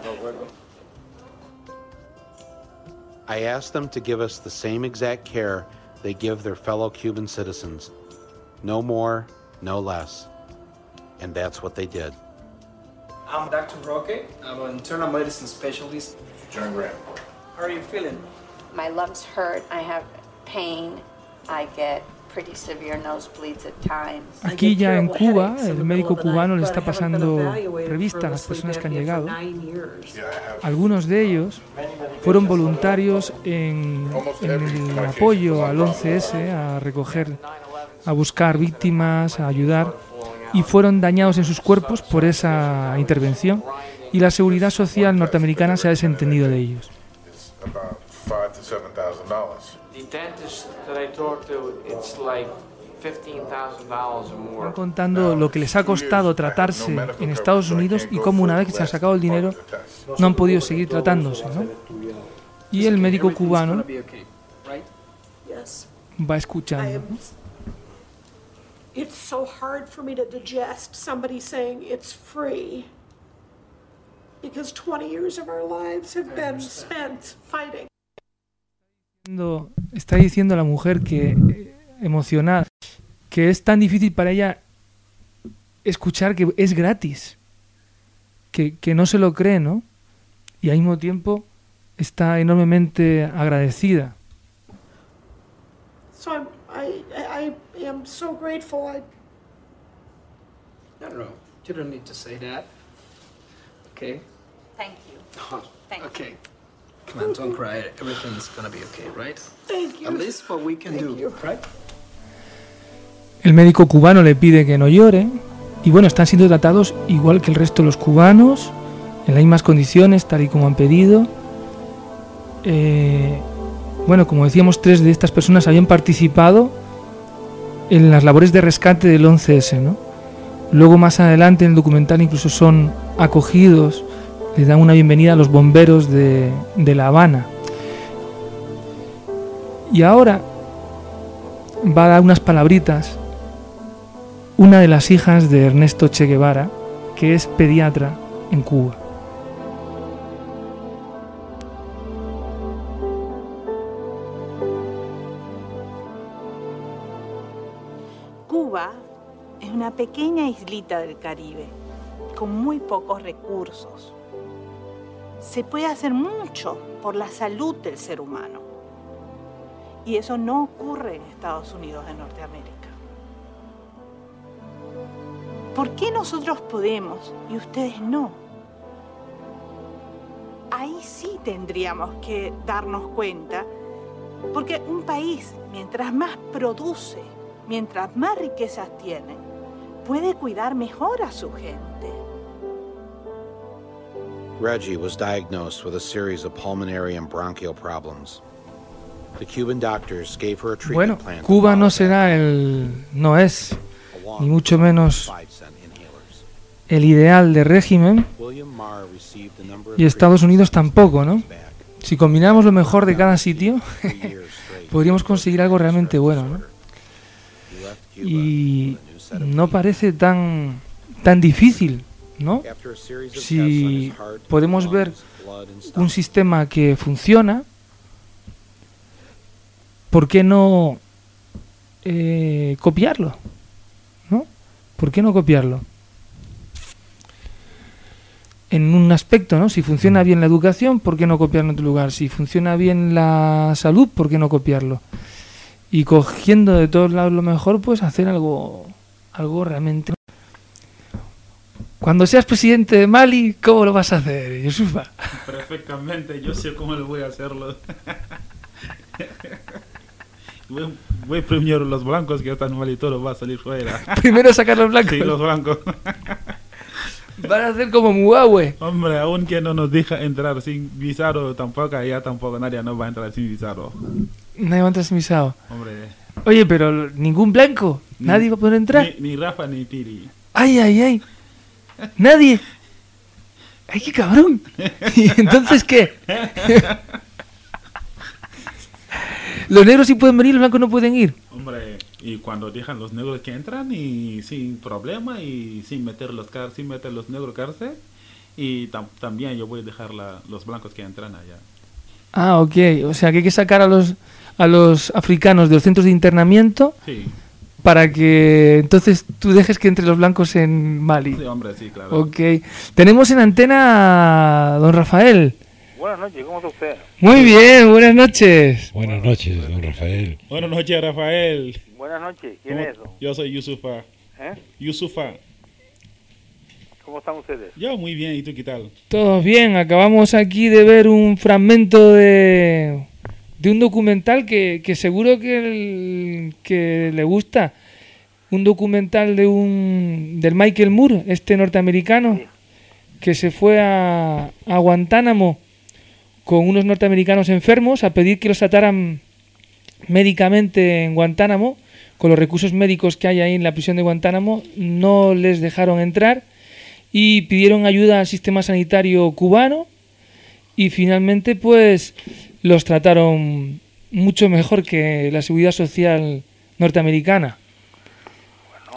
I asked them to give us the same exact care they give their fellow Cuban citizens. No more, no less. And that's what they did. I'm Doctor Roque. I'm an internal medicine specialist. John Graham. How are you feeling? My lungs hurt. I have pain. I get pretty severe nosebleeds at times. Aquí ya en Cuba, el médico cubano le está pasando revista a las personas que han llegado. Algunos de ellos fueron voluntarios en, en el apoyo al once ese, a recoger, a buscar víctimas, a ayudar, y fueron dañados en sus cuerpos por esa intervención, y la seguridad social norteamericana se ha desentendido de ellos. Están contando lo que les ha costado tratarse en Estados Unidos y cómo una vez que se ha sacado el dinero no han podido seguir tratándose, ¿no? Y el médico cubano va escuchando, ¿no? it's so hard for me to digest somebody saying it's free. Because twenty years of our lives have been spent fighting. Está diciendo la mujer que, eh, emocionada, que es tan difícil para ella escuchar que es gratis, que, que no se lo cree, ¿no? Y al mismo tiempo está enormemente agradecida. So I'm, I, I am so grateful. I... No, no, you don't need to say that. Okay? Thank you. Oh, Thank okay. you. Come on, don't cry. Everything's gonna be okay, right? Thank you. At least what we can Thank do, you. right? El médico cubano le pide que no llore y bueno, están siendo tratados igual que el resto de los cubanos, en las mismas condiciones, tal y como han pedido. Eh, bueno, como decíamos, tres de estas personas habían participado en las labores de rescate del once ese, ¿no? Luego más adelante en el documental incluso son acogidos, les dan una bienvenida a los bomberos de, de La Habana. Y ahora va a dar unas palabritas una de las hijas de Ernesto Che Guevara, que es pediatra en Cuba. Cuba es una pequeña islita del Caribe, con muy pocos recursos. Se puede hacer mucho por la salud del ser humano. Y eso no ocurre en Estados Unidos de Norteamérica. ¿Por qué nosotros podemos y ustedes no? Ahí sí tendríamos que darnos cuenta, porque un país, mientras más produce, mientras más riquezas tiene, puede cuidar mejor a su gente. Reggie was diagnosed with a series of pulmonary and bronchial problems. The Cuban doctors gave her a treatment Bueno, plan. Cuba no será el... no es, ni mucho menos el ideal de régimen, y Estados Unidos tampoco, ¿no? Si combinamos lo mejor de cada sitio, podríamos conseguir algo realmente bueno, ¿no? Y no parece tan, tan difícil, ¿no? Si podemos ver un sistema que funciona, ¿por qué no eh, copiarlo? ¿No? ¿Por qué no copiarlo? En un aspecto, ¿no? Si funciona bien la educación, ¿por qué no copiarlo en otro lugar? Si funciona bien la salud, ¿por qué no copiarlo? Y cogiendo de todos lados lo mejor, pues hacer algo, algo realmente... Cuando seas presidente de Mali, ¿cómo lo vas a hacer, Yusufa? Perfectamente, yo sé cómo lo voy a hacerlo. Voy, voy primero los blancos que están mal y todo va a salir fuera. Primero sacar los blancos. Sí, los blancos. Van a hacer como Mugabe. Hombre, aún que no nos deja entrar sin visado, tampoco allá tampoco nadie nos va a entrar sin visado. Nadie va a entrar sin visado. Hombre. Oye, pero ningún blanco. Ni, Nadie va a poder entrar. Ni, ni Rafa ni Piri. Ay, ay, ay. Nadie. Ay, qué cabrón. ¿Y entonces qué? Los negros sí pueden venir, los blancos no pueden ir. Hombre, y cuando dejan los negros que entran y sin problema y sin meter los car sin meter los negros cárcel, y tam también yo voy a dejar la, los blancos que entran allá. Ah, ok. O sea que hay que sacar a los a los africanos de los centros de internamiento. Sí. Para que entonces tú dejes que entre los blancos en Mali. Sí, hombre, sí, claro. Ok. Tenemos en antena a don Rafael. Buenas noches, ¿cómo está usted? Muy bien, buenas noches. Buenas noches, don Rafael. Buenas noches, Rafael. Buenas noches, ¿quién es eso? Yo soy Yusufa. ¿Eh? Yusufa. ¿Cómo están ustedes? Yo muy bien, ¿y tú qué tal? Todos bien, acabamos aquí de ver un fragmento de, de un documental que, que seguro que, el, que le gusta. Un documental de un del Michael Moore, este norteamericano, sí, que se fue a, a Guantánamo con unos norteamericanos enfermos a pedir que los trataran médicamente en Guantánamo. Con los recursos médicos que hay ahí en la prisión de Guantánamo no les dejaron entrar y pidieron ayuda al sistema sanitario cubano y finalmente pues los trataron mucho mejor que la seguridad social norteamericana.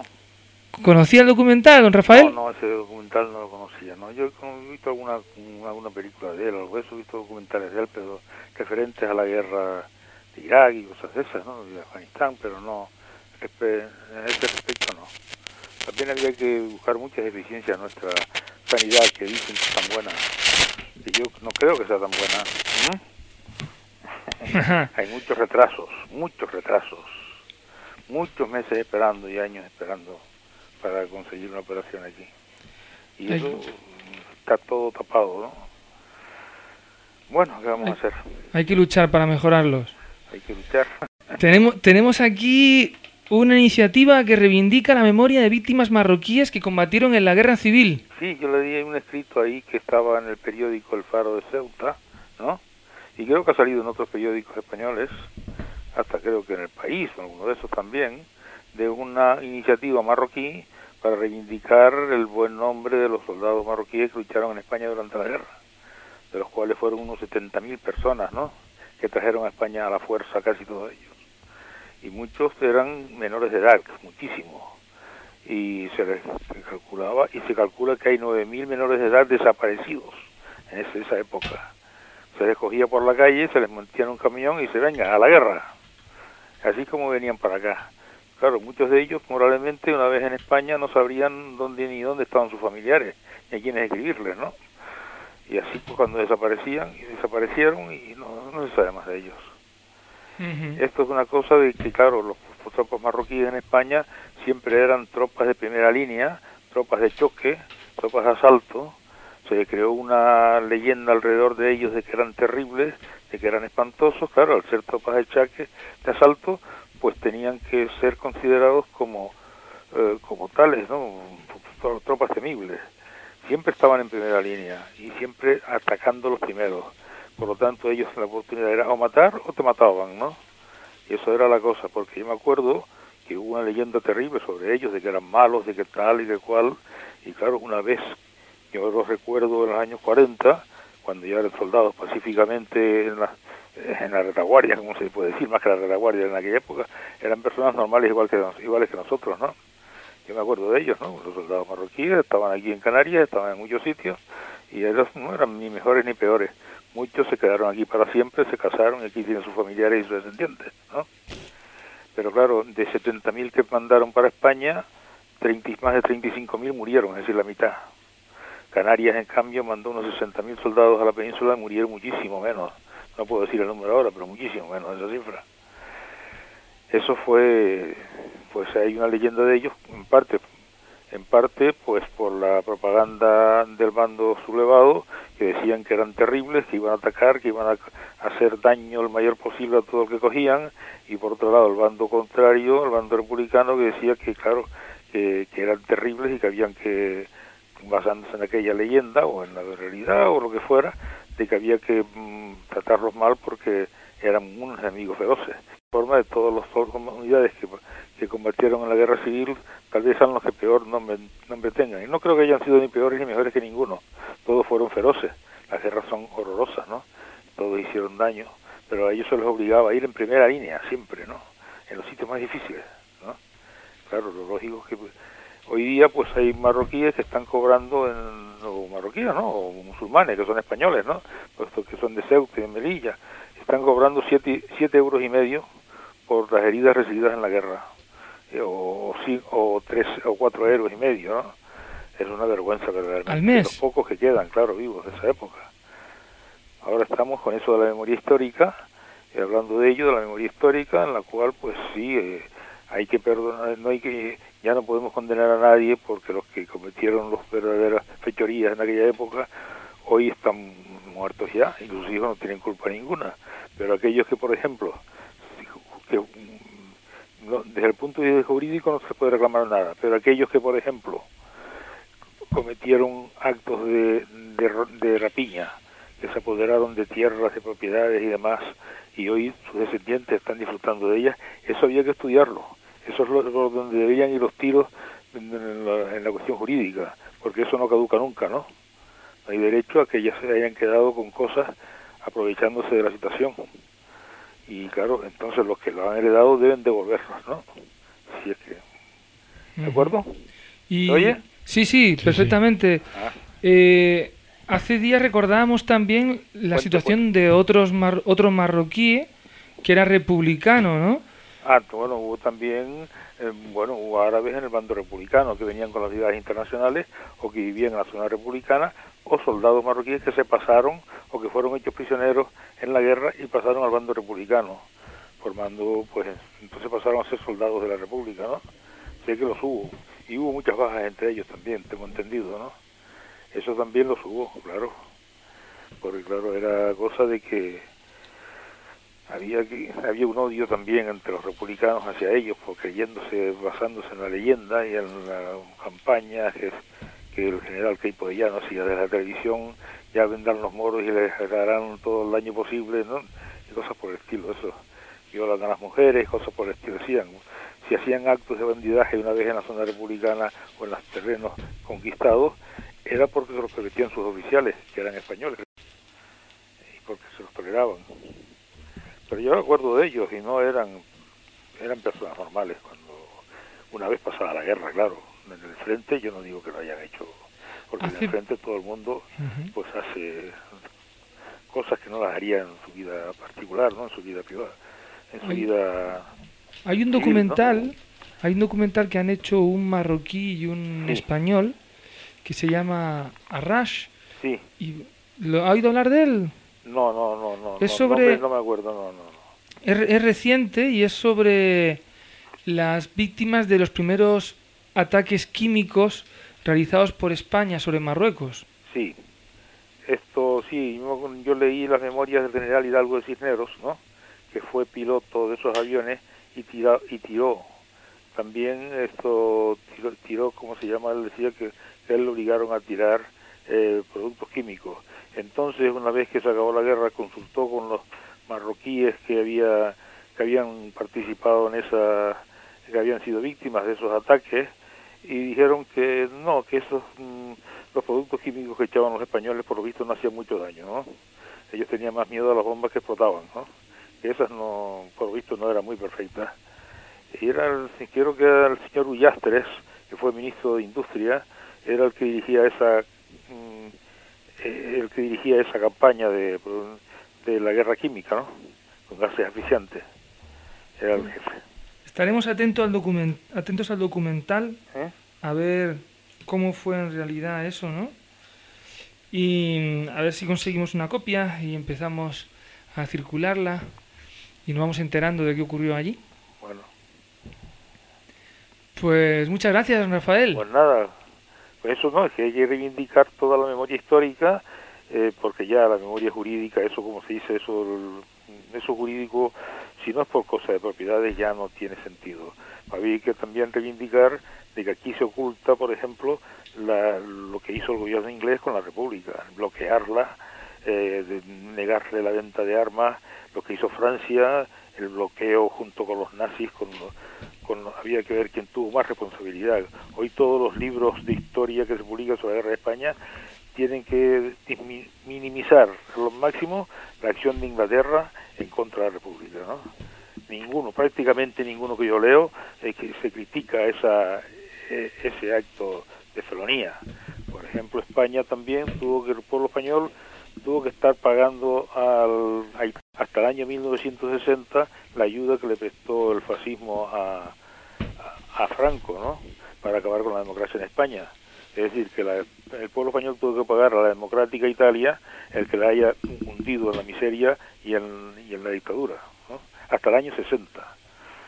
¿Conocía el documental, don Rafael? No, no, ese documental no lo conocía, ¿no? Yo he visto alguna, alguna película de él, algo de eso, he visto documentales de él, pero referentes a la guerra de Irak y cosas de esas, ¿no? De Afganistán, pero no, en este respecto no. También había que buscar muchas deficiencias en nuestra sanidad que dicen que es tan buena, que yo no creo que sea tan buena. ¿Mm? Hay muchos retrasos, muchos retrasos, muchos meses esperando y años esperando para conseguir una operación aquí. Y eso Ay. está todo tapado, ¿no? Bueno, ¿qué vamos hay, a hacer? Hay que luchar para mejorarlos. Hay que luchar. Tenemos, tenemos aquí una iniciativa que reivindica la memoria de víctimas marroquíes que combatieron en la guerra civil. Sí, yo le di un escrito ahí que estaba en el periódico El Faro de Ceuta, ¿no? Y creo que ha salido en otros periódicos españoles, hasta creo que en El País, o alguno de esos también, de una iniciativa marroquí para reivindicar el buen nombre de los soldados marroquíes que lucharon en España durante la guerra, de los cuales fueron unos setenta mil personas, ¿no?, que trajeron a España a la fuerza, casi todos ellos. Y muchos eran menores de edad, muchísimos. Y se les calculaba, y se calcula que hay nueve mil menores de edad desaparecidos en esa, esa época. Se les cogía por la calle, se les metía en un camión y se vengan a la guerra. Así como venían para acá. Claro, muchos de ellos probablemente una vez en España no sabrían dónde ni dónde estaban sus familiares, ni a quiénes escribirles, ¿no? Y así pues cuando desaparecían, y desaparecieron y no, no se sabe más de ellos. Uh-huh. Esto es una cosa de que, claro, los, los tropas marroquíes en España siempre eran tropas de primera línea, tropas de choque, tropas de asalto. Se creó una leyenda alrededor de ellos de que eran terribles, de que eran espantosos. Claro, al ser tropas de choque, de asalto, pues tenían que ser considerados como, eh, como tales, ¿no? Tropas temibles. Siempre estaban en primera línea y siempre atacando los primeros. Por lo tanto, ellos la oportunidad era o matar o te mataban, ¿no? Y eso era la cosa, porque yo me acuerdo que hubo una leyenda terrible sobre ellos, de que eran malos, de que tal y de cual. Y claro, una vez, yo los recuerdo en los años cuarenta, cuando ya eran soldados pacíficamente en la, en la retaguardia, como se puede decir, más que la retaguardia en aquella época, eran personas normales igual que, iguales que nosotros, ¿no? Yo me acuerdo de ellos, ¿no? Los soldados marroquíes estaban aquí en Canarias, estaban en muchos sitios, y ellos no eran ni mejores ni peores. Muchos se quedaron aquí para siempre, se casaron, y aquí tienen sus familiares y sus descendientes, ¿no? Pero claro, de setenta mil que mandaron para España, treinta, más de treinta y cinco mil murieron, es decir, la mitad. Canarias, en cambio, mandó unos sesenta mil soldados a la península y murieron muchísimo menos. No puedo decir el número ahora, pero muchísimo menos esa cifra. Eso fue, pues hay una leyenda de ellos, en parte, en parte, pues por la propaganda del bando sublevado, que decían que eran terribles, que iban a atacar, que iban a hacer daño el mayor posible a todo el que cogían, y por otro lado el bando contrario, el bando republicano, que decía que, claro, que, que eran terribles y que habían que, basándose en aquella leyenda, o en la realidad, o lo que fuera, de que había que mmm, tratarlos mal porque eran unos enemigos feroces. Forma de todas las comunidades que, que combatieron en la guerra civil, tal vez sean los que peor nombre, nombre tengan. Y no creo que hayan sido ni peores ni mejores que ninguno. Todos fueron feroces. Las guerras son horrorosas, ¿no? Todos hicieron daño, pero a ellos se les obligaba a ir en primera línea, siempre, ¿no? En los sitios más difíciles, ¿no? Claro, lo lógico es que hoy día pues hay marroquíes que están cobrando, en, o marroquíes, ¿no? O musulmanes, que son españoles, ¿no? Puestos que son de Ceuta y de Melilla, están cobrando siete, siete euros y medio por las heridas recibidas en la guerra, o, o, o tres o cuatro euros y medio, ¿no? Es una vergüenza verdaderamente. Al mes. Los pocos que quedan, claro, vivos de esa época. Ahora estamos con eso de la memoria histórica, y hablando de ello, de la memoria histórica, en la cual, pues sí, eh, hay que perdonar, no hay que, ya no podemos condenar a nadie, porque los que cometieron las verdaderas fechorías en aquella época, hoy están muertos ya, y sus hijos no tienen culpa ninguna. Pero aquellos que, por ejemplo, que no, desde el punto de vista jurídico no se puede reclamar nada, pero aquellos que, por ejemplo, cometieron actos de, de, de rapiña, que se apoderaron de tierras, de propiedades y demás, y hoy sus descendientes están disfrutando de ellas, eso había que estudiarlo. Eso es lo, lo donde deberían ir los tiros en, en, la, en la cuestión jurídica, porque eso no caduca nunca, ¿no? No hay derecho a que ya se hayan quedado con cosas aprovechándose de la situación. Y claro, entonces los que lo han heredado deben devolverlos, ¿no? Si es que... ¿De acuerdo? Y... ¿Oye? Sí, sí, perfectamente. Ah. Eh, hace días recordábamos también la Cuenta, situación de otros mar otro marroquí que era republicano, ¿no? Ah, bueno, hubo también, eh, bueno, hubo árabes en el bando republicano que venían con las ciudades internacionales o que vivían en la zona republicana, o soldados marroquíes que se pasaron o que fueron hechos prisioneros en la guerra y pasaron al bando republicano, formando, pues, entonces pasaron a ser soldados de la República, ¿no? Sé que los hubo, y hubo muchas bajas entre ellos también, tengo entendido, ¿no? Eso también los hubo, claro, porque claro, era cosa de que había que había un odio también entre los republicanos hacia ellos, porque creyéndose, basándose en la leyenda y en la campaña que, que el general Queipo de Llano hacía de la televisión, ya vendrán los moros y les darán todo el daño posible, ¿no? Y cosas por el estilo, eso, violan a las mujeres, cosas por el estilo, decían. Si hacían actos de bandidaje una vez en la zona republicana o en los terrenos conquistados, era porque se los permitían sus oficiales, que eran españoles, y porque se los toleraban. Pero yo recuerdo de ellos y no eran eran personas normales cuando una vez pasada la guerra, claro. En el frente yo no digo que lo hayan hecho, porque Hace... en el frente todo el mundo uh-huh. pues hace cosas que no las haría en su vida particular, ¿no? En su vida privada, en su hay, vida hay un documental, civil, ¿no? Hay un documental que han hecho un marroquí y un sí. español que se llama Arrash. Sí. Y ¿lo ha oído hablar de él? No, no, no, no. Es no, sobre... no me acuerdo, no, no. Es, es reciente y es sobre las víctimas de los primeros ataques químicos realizados por España sobre Marruecos. Sí. Esto, sí, yo, yo leí las memorias del general Hidalgo de Cisneros, ¿no? Que fue piloto de esos aviones y, tira, y tiró. También esto tiró, tiró, ¿cómo se llama? Él decía que, que él lo obligaron a tirar eh, productos químicos. Entonces, una vez que se acabó la guerra, consultó con los marroquíes que había que habían participado en esa, que habían sido víctimas de esos ataques, y dijeron que no, que esos mmm, los productos químicos que echaban los españoles por lo visto no hacían mucho daño, ¿no? Ellos tenían más miedo a las bombas que explotaban, ¿no? Que esas no, por lo visto no eran muy perfectas. Y era el, creo que era el señor Ullastres, que fue ministro de Industria, era el que dirigía esa mmm, el que dirigía esa campaña de, de la guerra química, ¿no? Con gases asfixiantes. Era el jefe. Estaremos atentos al document atentos al documental, ¿Eh? A ver cómo fue en realidad eso, ¿no? Y a ver si conseguimos una copia y empezamos a circularla y nos vamos enterando de qué ocurrió allí. Bueno. Pues muchas gracias, don Rafael. Pues nada. Eso no, es que hay que reivindicar toda la memoria histórica, eh, porque ya la memoria jurídica, eso como se dice, eso eso jurídico, si no es por cosa de propiedades, ya no tiene sentido. Había que también reivindicar de que aquí se oculta, por ejemplo, la, lo que hizo el gobierno inglés con la República, bloquearla, eh, de negarle la venta de armas, lo que hizo Francia, el bloqueo junto con los nazis, con los, Con, había que ver quién tuvo más responsabilidad. Hoy todos los libros de historia que se publican sobre la guerra de España tienen que minimizar a lo máximo la acción de Inglaterra en contra de la República, ¿no? Ninguno, prácticamente ninguno que yo leo, eh, que se critica esa eh, ese acto de felonía. Por ejemplo, España también tuvo que, el pueblo español tuvo que estar pagando al, hasta el año mil novecientos sesenta la ayuda que le prestó el fascismo a, a, a Franco, ¿no? Para acabar con la democracia en España. Es decir, que la, el pueblo español tuvo que pagar a la democrática Italia el que la haya hundido en la miseria y en, y en la dictadura, ¿no? Hasta el año sesenta.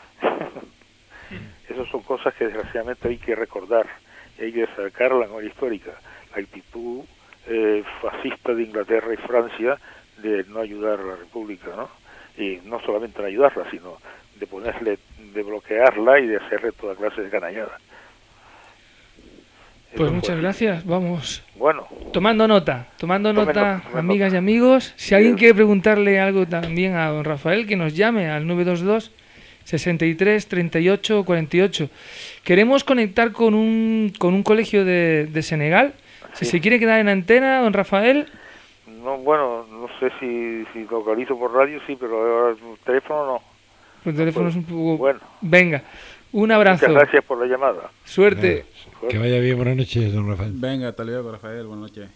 Esas son cosas que desgraciadamente hay que recordar, y hay que sacar la memoria histórica. La actitud eh, fascista de Inglaterra y Francia de no ayudar a la República, ¿no? Y no solamente no ayudarla, sino de ponerle, de bloquearla y de hacerle toda clase de canallada. Pues muchas fue. gracias, vamos. Bueno. Tomando nota, tomando Tomen nota, nota tomen amigas nota. y amigos. Si alguien quiere preguntarle algo también a don Rafael, que nos llame al nueve dos dos, sesenta y tres, treinta y ocho, cuarenta y ocho. Queremos conectar con un, con un colegio de, de Senegal. Si Sí. se quiere quedar en antena, don Rafael. No, bueno, no sé si, si localizo por radio, sí, pero ahora el teléfono no. El teléfono es un poco... Bueno. Venga, Un abrazo. Muchas gracias por la llamada. Suerte. Que vaya bien, buenas noches, don Rafael. Venga, hasta luego, Rafael, buenas noches.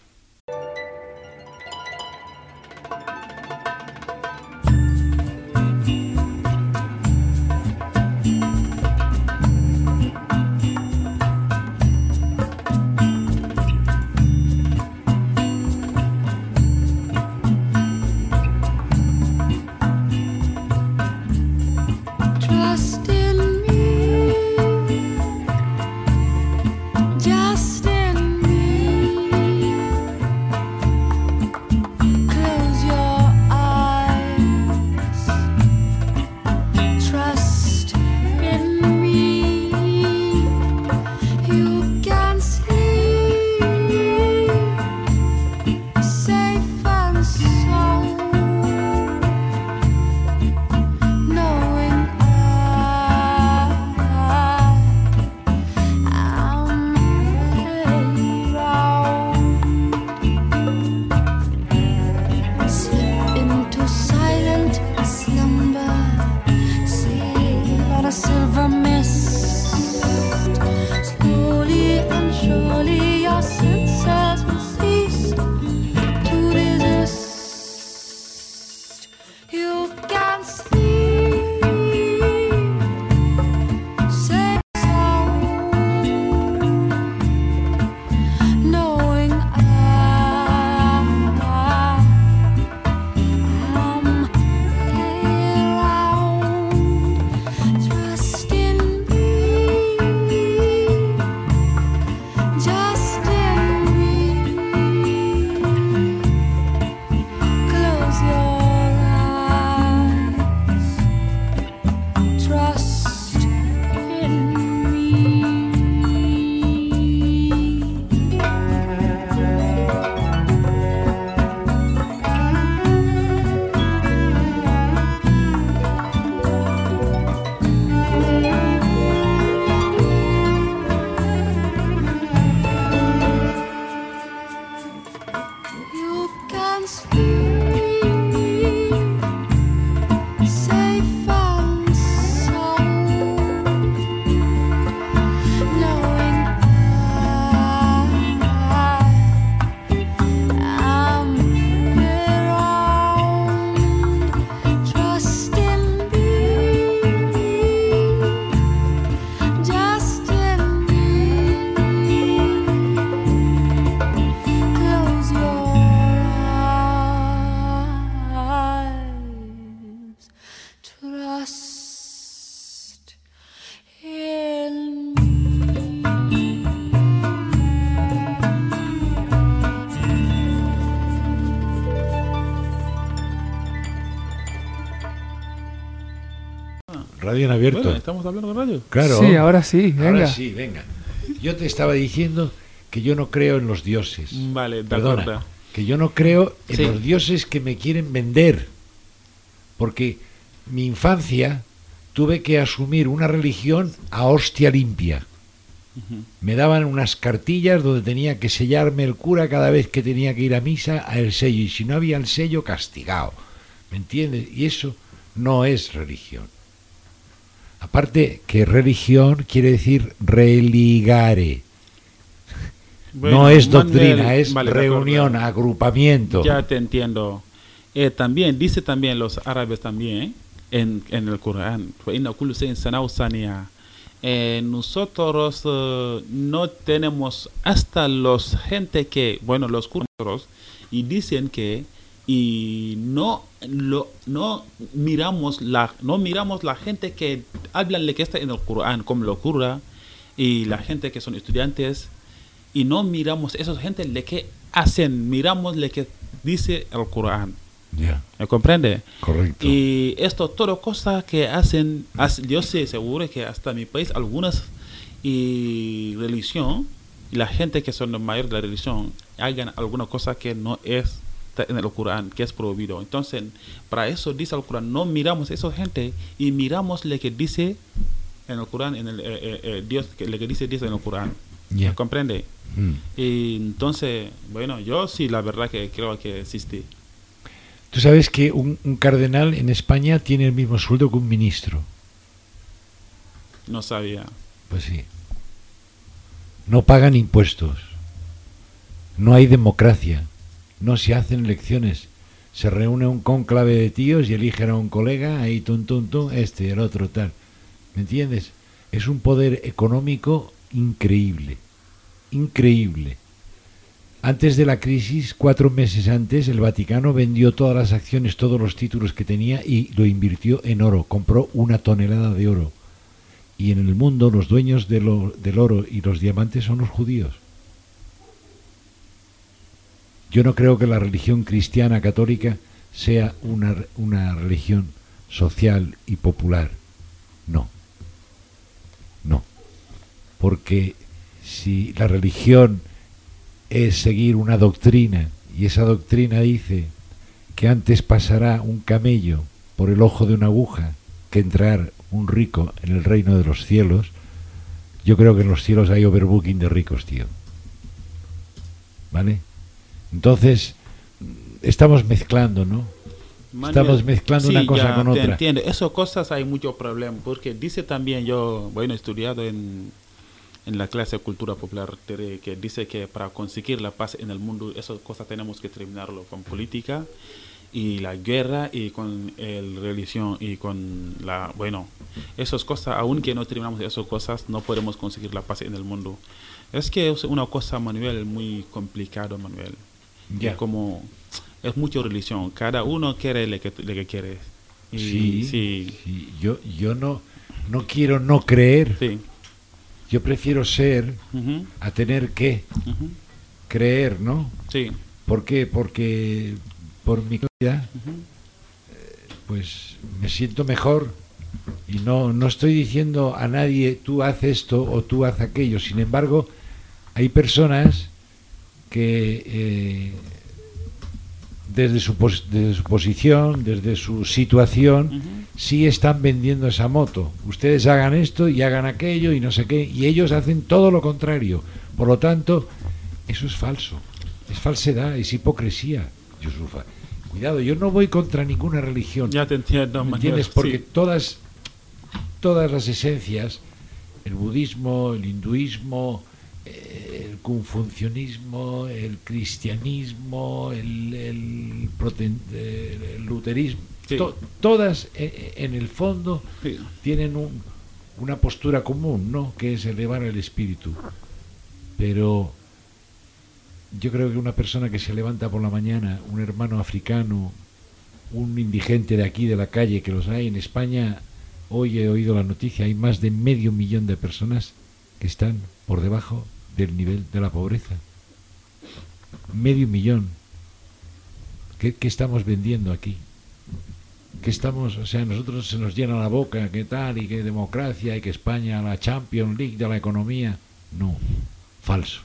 Trust in me, just in me. Close your eyes. Trust in me. You can sleep safe and sound, knowing slip into silent slumber, sail on a silver mist. Slowly and surely your senses will cease to resist. You can sleep safe sound, knowing I am around. Trust in me, just in me. Close your eyes. Trust in me. You can sleep safe and sound, knowing I am around. Trust in me, just in me. Close your eyes. Trust in Radio en abierto. Bueno, ¿estamos hablando de radio? Claro. Sí, ahora sí, venga. Ahora sí, venga. Yo te estaba diciendo que yo no creo en los dioses. Vale, de Perdona, acuerdo. que yo no creo en Sí. los dioses que me quieren vender. Porque mi infancia tuve que asumir una religión a hostia limpia. Me daban unas cartillas donde tenía que sellarme el cura cada vez que tenía que ir a misa a el sello. Y si no había el sello, castigado. ¿Me entiendes? Y eso no es religión. Aparte que religión quiere decir religare. Bueno, no es Manuel, doctrina, es vale, de reunión, acuerdo. agrupamiento. Ya te entiendo. Eh, también dice también los árabes también en, en el Corán, eh, nosotros eh, no tenemos hasta los gente que, bueno, los cursos, y dicen que y no lo no miramos la no miramos la gente que hablan de que está en el Corán, como lo cura y la gente que son estudiantes, y no miramos esa gente de que hacen, miramos lo que dice el Corán. Yeah. ¿Me comprende? Correcto. Y esto, todo cosas que hacen, hace- yo sé seguro que hasta mi país, algunas y religión, y la gente que son los mayores de la religión, hagan alguna cosa que no es en el Corán, que es prohibido. Entonces, para eso dice el Corán, no miramos a esa gente y miramos lo que dice en el Corán, en el eh, eh, eh, Dios, que lo que dice Dios en el Corán. Yeah. ¿Me comprende? Mm. Y entonces, bueno, yo sí, la verdad que creo que existe. Tú sabes que un, un cardenal en España tiene el mismo sueldo que un ministro. No sabía. Pues sí. No pagan impuestos. No hay democracia. No se hacen elecciones. Se reúne un cónclave de tíos y eligen a un colega, ahí tum tum tum, este, el otro, tal. ¿Me entiendes? Es un poder económico increíble. Increíble. Antes de la crisis, cuatro meses antes, el Vaticano vendió todas las acciones, todos los títulos que tenía y lo invirtió en oro. Compró una tonelada de oro. Y en el mundo los dueños de lo, del oro y los diamantes son los judíos. Yo no creo que la religión cristiana católica sea una, una religión social y popular. No. No. Porque si la religión es seguir una doctrina y esa doctrina dice que antes pasará un camello por el ojo de una aguja que entrar un rico en el reino de los cielos, yo creo que en los cielos hay overbooking de ricos, tío. ¿Vale? Entonces, estamos mezclando, ¿no? Manuel, estamos mezclando sí, una cosa ya con te otra. Entiendo. Esas cosas hay mucho problema, porque dice también, yo, bueno, he estudiado en, en la clase de cultura popular, que dice que para conseguir la paz en el mundo, esas cosas tenemos que terminarlo con política y la guerra y con el religión y con la, bueno, esas cosas, aunque no terminamos esas cosas, no podemos conseguir la paz en el mundo. Es que es una cosa, Manuel, muy complicado, Manuel. Ya. Es como, es mucha religión, cada uno quiere lo que, lo que quiere. Y, sí, sí. sí. Yo, yo no, no quiero no creer. Sí. Yo prefiero ser Uh-huh. a tener que Uh-huh. creer, ¿no? Sí. ¿Por qué? Porque por mi vida, Uh-huh. eh, pues me siento mejor y no, no estoy diciendo a nadie tú haz esto o tú haz aquello. Sin embargo, hay personas que eh, desde, su pos- desde su posición, desde su situación, Uh-huh. sí están vendiendo esa moto. Ustedes hagan esto y hagan aquello y no sé qué, y ellos hacen todo lo contrario. Por lo tanto, eso es falso, es falsedad, es hipocresía, Yusufa. Cuidado, yo no voy contra ninguna religión. Ya te entiendo, ¿Me Manuel, entiendes? Porque sí. todas, todas las esencias, el budismo, el hinduismo, eh, el confucianismo, el cristianismo, el, el, proten- eh, el luterismo, Sí. to- todas eh, en el fondo Sí. tienen un, una postura común, ¿no? Que es elevar el espíritu. Pero yo creo que una persona que se levanta por la mañana, un hermano africano, un indigente de aquí de la calle, que los hay en España, hoy he oído la noticia, hay más de medio millón de personas que están por debajo del nivel de la pobreza. Medio millón. ¿Qué, qué estamos vendiendo aquí? ¿Qué estamos, o sea, nosotros se nos llena la boca, qué tal, y qué democracia, y que España, la Champions League de la economía? No, falso.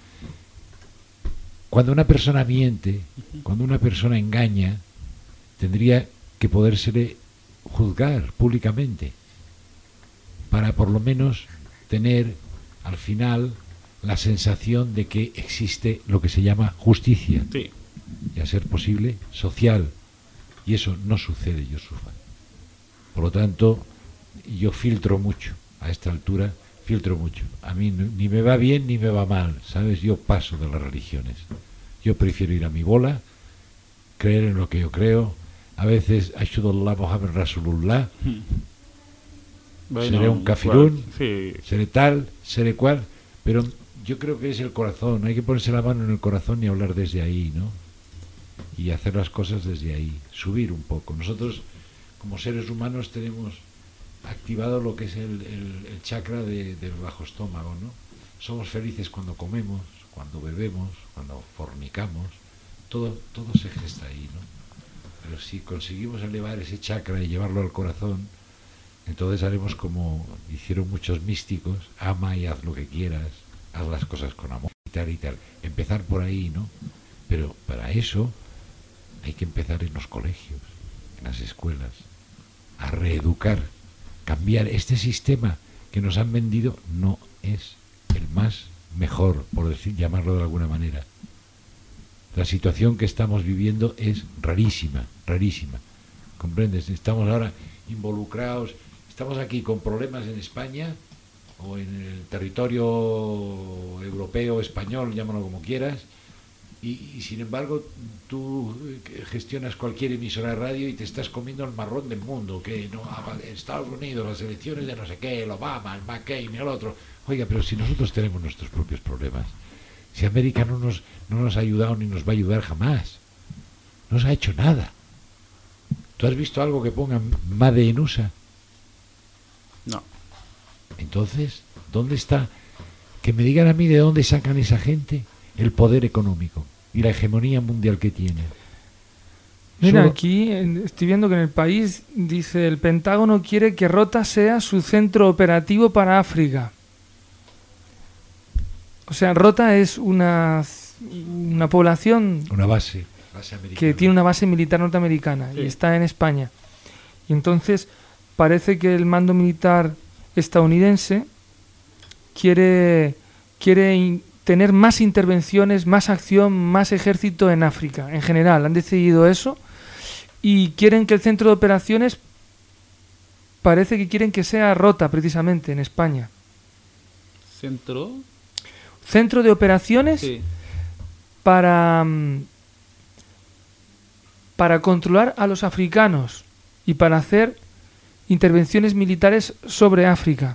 Cuando una persona miente, cuando una persona engaña, tendría que podérsele juzgar públicamente para por lo menos tener al final la sensación de que existe lo que se llama justicia, Sí. y a ser posible social, y eso no sucede, Yusufa. Por lo tanto, yo filtro mucho a esta altura, filtro mucho. A mí no- ni me va bien ni me va mal, ¿sabes? Yo paso de las religiones. Yo prefiero ir a mi bola, creer en lo que yo creo. A veces, Ashudullah Mohammed Rasulullah, Bueno, seré un kafirún, sí. seré tal, seré cual, pero yo creo que es el corazón. Hay que ponerse la mano en el corazón y hablar desde ahí, ¿no? Y hacer las cosas desde ahí, subir un poco. Nosotros, como seres humanos, tenemos activado lo que es el, el- el chakra de- del bajo estómago, ¿no? Somos felices cuando comemos, cuando bebemos, cuando fornicamos, todo, todo se gesta ahí, ¿no? Pero si conseguimos elevar ese chakra y llevarlo al corazón, entonces haremos como hicieron muchos místicos: ama y haz lo que quieras, haz las cosas con amor y tal y tal. Empezar por ahí, ¿no? Pero para eso hay que empezar en los colegios, en las escuelas, a reeducar, cambiar. Este sistema que nos han vendido no es el más mejor, por decir, llamarlo de alguna manera. La situación que estamos viviendo es rarísima, rarísima. ¿Comprendes? Estamos ahora involucrados, estamos aquí con problemas en España o en el territorio europeo, español, llámalo como quieras, y, y sin embargo tú gestionas cualquier emisora de radio y te estás comiendo el marrón del mundo, que no, Estados Unidos, las elecciones de no sé qué, el Obama, el McCain, el otro. Oiga, pero si nosotros tenemos nuestros propios problemas, si América no nos, no nos ha ayudado ni nos va a ayudar jamás, no nos ha hecho nada. ¿Tú has visto algo que ponga Made in U S A? No. Entonces, ¿dónde está? Que me digan a mí de dónde sacan esa gente el poder económico y la hegemonía mundial que tienen. Mira, Solo... aquí estoy viendo que en el país dice el Pentágono quiere que Rota sea su centro operativo para África. O sea, Rota es una, una población... Una base, base americana. Que tiene una base militar norteamericana, sí, y está en España. Y entonces parece que el mando militar estadounidense quiere, quiere in, tener más intervenciones, más acción, más ejército en África. En general, han decidido eso y quieren que el centro de operaciones, parece que quieren que sea Rota, precisamente, en España. ¿Centro? Centro de operaciones, sí, para, para controlar a los africanos y para hacer intervenciones militares sobre África.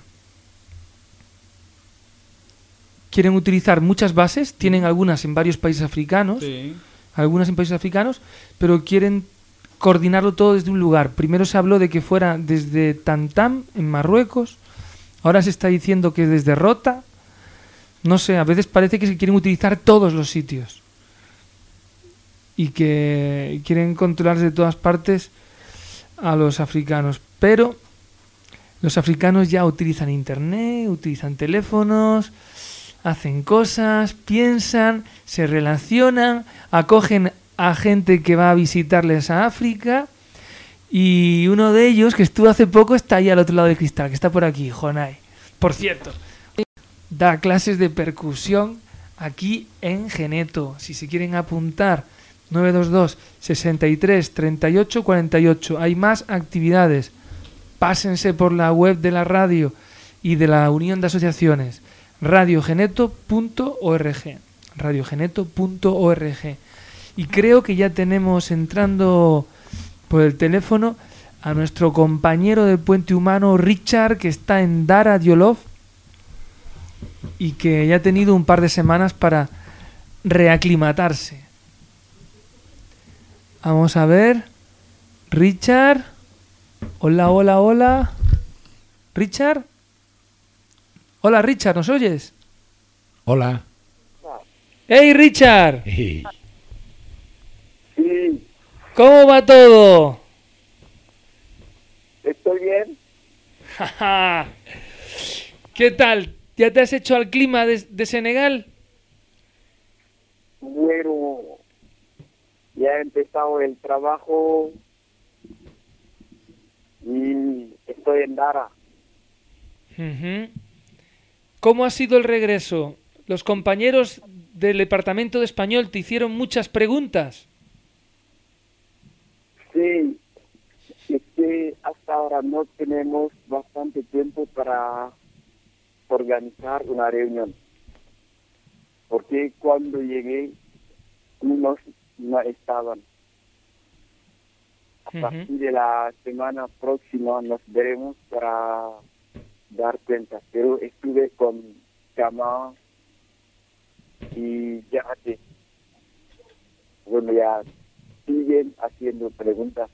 Quieren utilizar muchas bases, tienen algunas en varios países africanos, sí, algunas en países africanos, pero quieren coordinarlo todo desde un lugar. Primero se habló de que fuera desde Tantam, en Marruecos, ahora se está diciendo que desde Rota. No sé, a veces parece que se quieren utilizar todos los sitios y que quieren controlar de todas partes a los africanos. Pero los africanos ya utilizan internet, utilizan teléfonos, hacen cosas, piensan, se relacionan, acogen a gente que va a visitarles a África, y uno de ellos, que estuvo hace poco, está ahí al otro lado del cristal, que está por aquí, Jonay. Por cierto, da clases de percusión aquí en Geneto. Si se quieren apuntar, nueve dos dos, sesenta y tres, treinta y ocho, cuarenta y ocho. Hay más actividades. Pásense por la web de la radio y de la Unión de Asociaciones, radiogeneto punto org. radiogeneto punto org. Y creo que ya tenemos entrando por el teléfono a nuestro compañero de Puente Humano, Richard, que está en Dara Djolof y que ya ha tenido un par de semanas para reaclimatarse. Vamos a ver. Richard. Hola, hola, hola. Richard. Hola, Richard, ¿nos oyes? Hola. ¡Hey, Richard! Hey. Sí. ¿Cómo va todo? ¿Estoy bien? ¿Qué tal? ¿Ya te has hecho al clima de, de Senegal? Bueno, ya he empezado el trabajo y estoy en Dara. Uh-huh. ¿Cómo ha sido el regreso? ¿Los compañeros del departamento de español te hicieron muchas preguntas? Sí, es que hasta ahora no tenemos bastante tiempo para organizar una reunión, porque cuando llegué unos no estaban. A partir uh-huh. de la semana próxima nos veremos para dar cuenta, pero estuve con Kama y ya que bueno, ya siguen haciendo preguntas.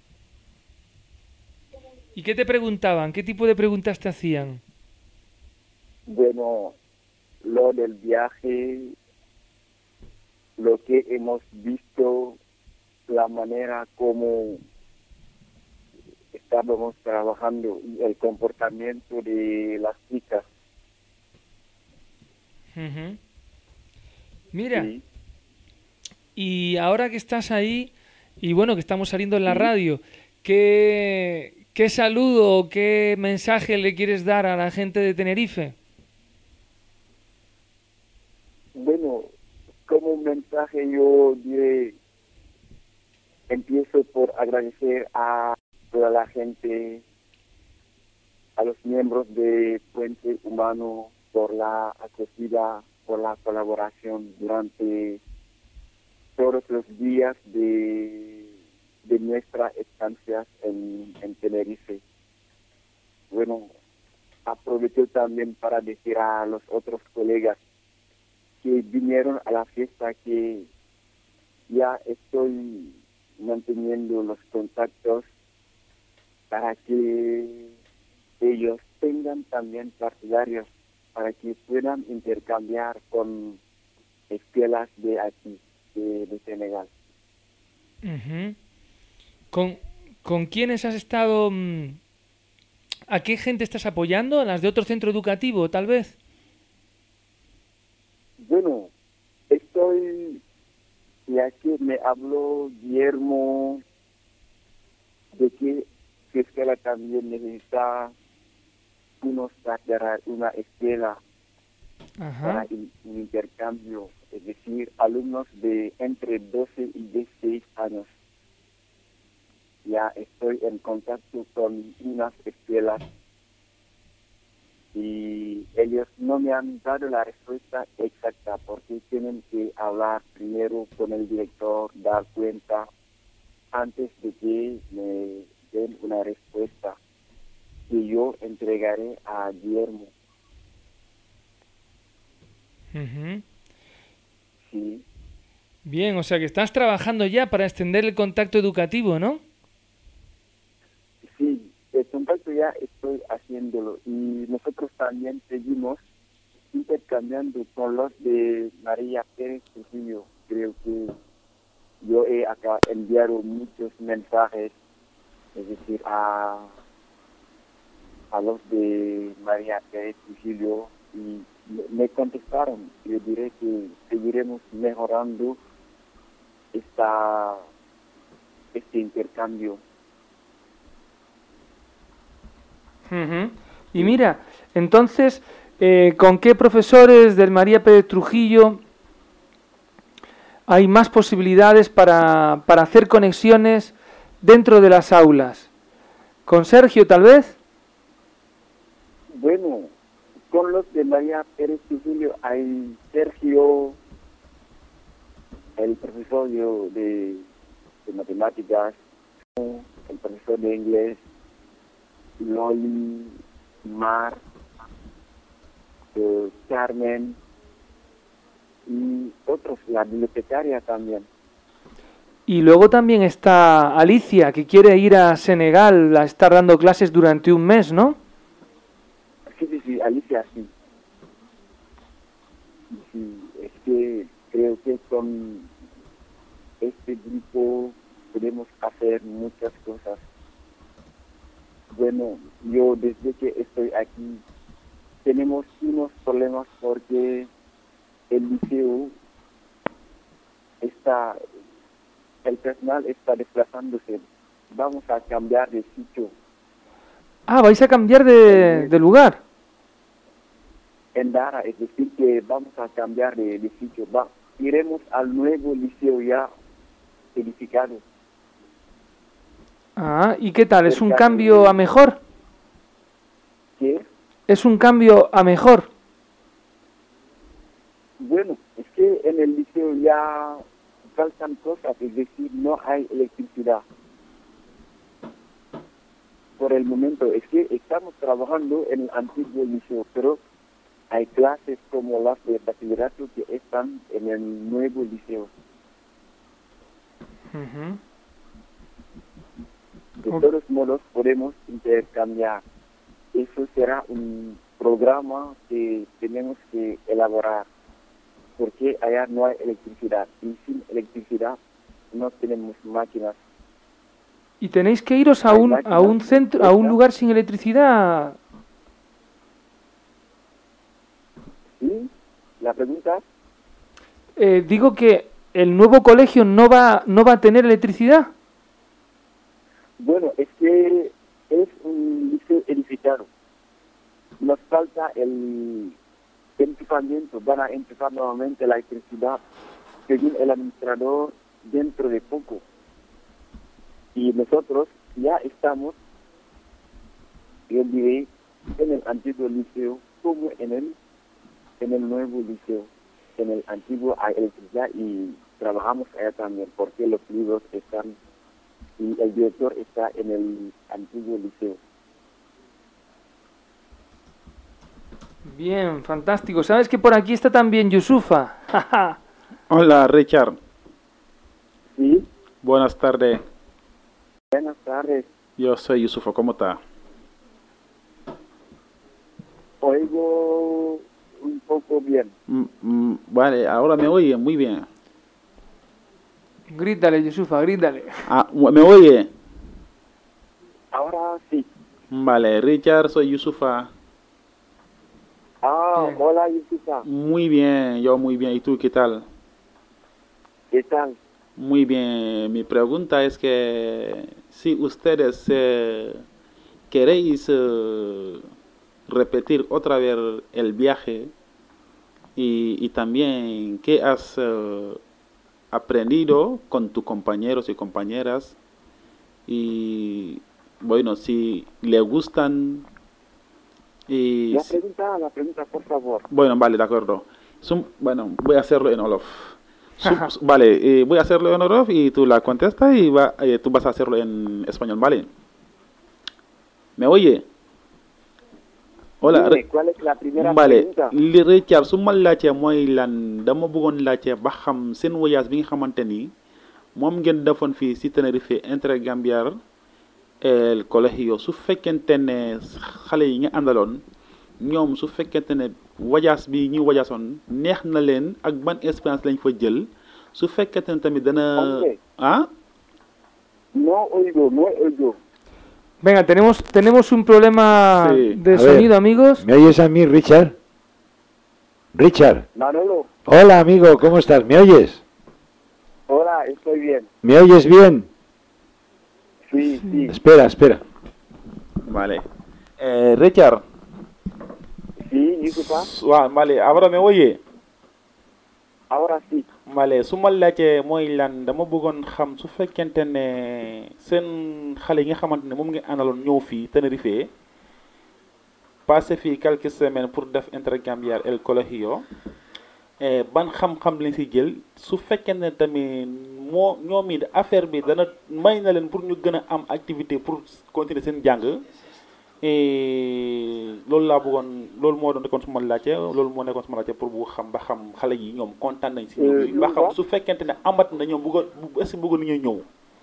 ¿Y qué te preguntaban? ¿Qué tipo de preguntas te hacían? Bueno, lo del viaje, lo que hemos visto, la manera como estábamos trabajando y el comportamiento de las chicas. Uh-huh. Mira, sí. Y ahora que estás ahí, y bueno, que estamos saliendo en la sí. radio, ¿qué, qué saludo o qué mensaje le quieres dar a la gente de Tenerife? Bueno, como mensaje yo diré, empiezo por agradecer a toda la gente a los miembros de Puente Humano por la acogida, por la colaboración durante todos los días de, de nuestra estancia en, en Tenerife. Bueno, aprovecho también para decir a los otros colegas que vinieron a la fiesta que ya estoy manteniendo los contactos para que ellos tengan también partidarios, para que puedan intercambiar con escuelas de aquí, de, de Senegal. Uh-huh. ¿Con, ¿Con quiénes has estado? Mmm, ¿A qué gente estás apoyando? ¿A las de otro centro educativo, tal vez? Bueno, estoy, ya que me habló Guillermo de que su escuela también necesita unos para una escuela. Ajá. Para in, un intercambio, es decir, alumnos de entre doce y dieciséis años. Ya estoy en contacto con unas escuelas y ellos no me han dado la respuesta exacta porque tienen que hablar primero con el director, dar cuenta antes de que me den una respuesta que yo entregaré a Guillermo. Uh-huh. Sí. Bien, o sea que estás trabajando ya para extender el contacto educativo, ¿no? Sí, el contacto ya estoy haciéndolo y nosotros también seguimos intercambiando con los de María Pérez Trujillo. Creo que yo he acá enviado muchos mensajes, es decir, a, a los de María Pérez Trujillo y me contestaron. Yo diré que seguiremos mejorando esta este intercambio. Uh-huh. Y mira, entonces, eh, ¿con qué profesores del María Pérez Trujillo hay más posibilidades para, para hacer conexiones dentro de las aulas? ¿Con Sergio, tal vez? Bueno, con los de María Pérez Trujillo hay Sergio, el profesor de, de matemáticas, el profesor de inglés, Loli, Mar, eh, Carmen y otros, la bibliotecaria también. Y luego también está Alicia, que quiere ir a Senegal a estar dando clases durante un mes, ¿no? Sí, sí, sí, Alicia, sí. Sí, es que creo que con este grupo podemos hacer muchas cosas. Bueno, yo desde que estoy aquí tenemos unos problemas porque el liceo está, el personal está desplazándose. Vamos a cambiar de sitio. Ah, ¿vais a cambiar de, de lugar? En Dara, es decir que vamos a cambiar de, de sitio. Va, iremos al nuevo liceo ya edificado. Ah, ¿y qué tal? ¿Es un cambio a mejor? ¿Qué? ¿Es un cambio a mejor? Bueno, es que en el liceo ya faltan cosas, es decir, no hay electricidad. Por el momento, es que estamos trabajando en el antiguo liceo, pero hay clases como las de bachillerato que están en el nuevo liceo. Uh-huh. De todos modos, podemos intercambiar. Eso será un programa que tenemos que elaborar, porque allá no hay electricidad. Y sin electricidad no tenemos máquinas. ¿Y tenéis que iros a un, a un centro, a un lugar sin electricidad? ¿Sí? ¿La pregunta? Eh, digo que el nuevo colegio no va, no va a tener electricidad. Bueno, es que es un liceo edificado. Nos falta el empezamiento. Van a empezar nuevamente la electricidad, según el administrador, dentro de poco. Y nosotros ya estamos, yo diré, en el antiguo liceo como en el, en el nuevo liceo. En el antiguo hay electricidad y trabajamos allá también porque los libros están y el director está en el antiguo liceo. Bien, fantástico. ¿Sabes que por aquí está también Yusufa? Hola, Richard. Sí. Buenas tardes. Buenas tardes. Yo soy Yusufa, ¿cómo está? Oigo un poco bien. Mm, mm, vale, ahora me oye muy bien. Grítale, Yusufa, grítale. Ah, ¿me oye? Ahora sí. Vale, Richard, soy Yusufa. Ah, Bien. hola Yusufa. Muy bien, yo muy bien. ¿Y tú qué tal? ¿Qué tal? Muy bien. Mi pregunta es que si ustedes eh, queréis eh, repetir otra vez el viaje y, y también qué has eh, aprendido con tus compañeros y compañeras y bueno, si le gustan y La si- pregunta, la pregunta, por favor. bueno, vale, de acuerdo. Sum- bueno, voy a hacerlo en Olof. Sum- vale, eh, voy a hacerlo en Olof y tú la contestas y va, eh, tú vas a hacerlo en español, ¿vale? ¿Me oye? Hola. Dime, Ri- ¿cuál es la primera vale pregunta? li Richard su ma laajte mooy lan dama bëggoon laajte ba xam seen voyage bi nga xamante ni moom ngeen defoon fii si Tenerife Intergambiar el colegio su fekkente ne xale yi nga àndaloon ñoom su fekkente ne voyage bi ñu voyageoon neex na leen ak ban expérience lañ fa jël su fekkente ne tamit dana Hombre. ah No oigo, no oigo. Venga, tenemos, tenemos un problema Sí. de A sonido, ver, amigos. ¿Me oyes a mí, Richard? Richard. Manolo, Hola, amigo, ¿cómo estás? ¿Me oyes? hola, estoy bien. ¿Me oyes bien? Sí, sí. Espera, espera. vale eh, Richard Sí, Yusufa, waaw vale ahora me oye ahora sí. Vale su ma laajee mooy lan dama bëggoon xam su fekkente ne seen xale yi nga xamante ne moom nga àndaloon ñëw fii Tenerife passé fii quelques semaines pour def intercambiar el colegio eh, ban xam-xam lañ si jël su fekkente ne tamit moo ñoom it affaire bi dana may na leen pour ñu gën a am activité pour continuer seen jàng et loolu laa bëggoon loolu moo doon nekkoon suma laajte loolu moo nekkoon suma laajte pour bu xam ba xam xale yi ñoom kontaan nañ si ñëw bi ba xam su fekkente ne amat na ñoom bëggoon est-ce que bëggoon nañu ñëw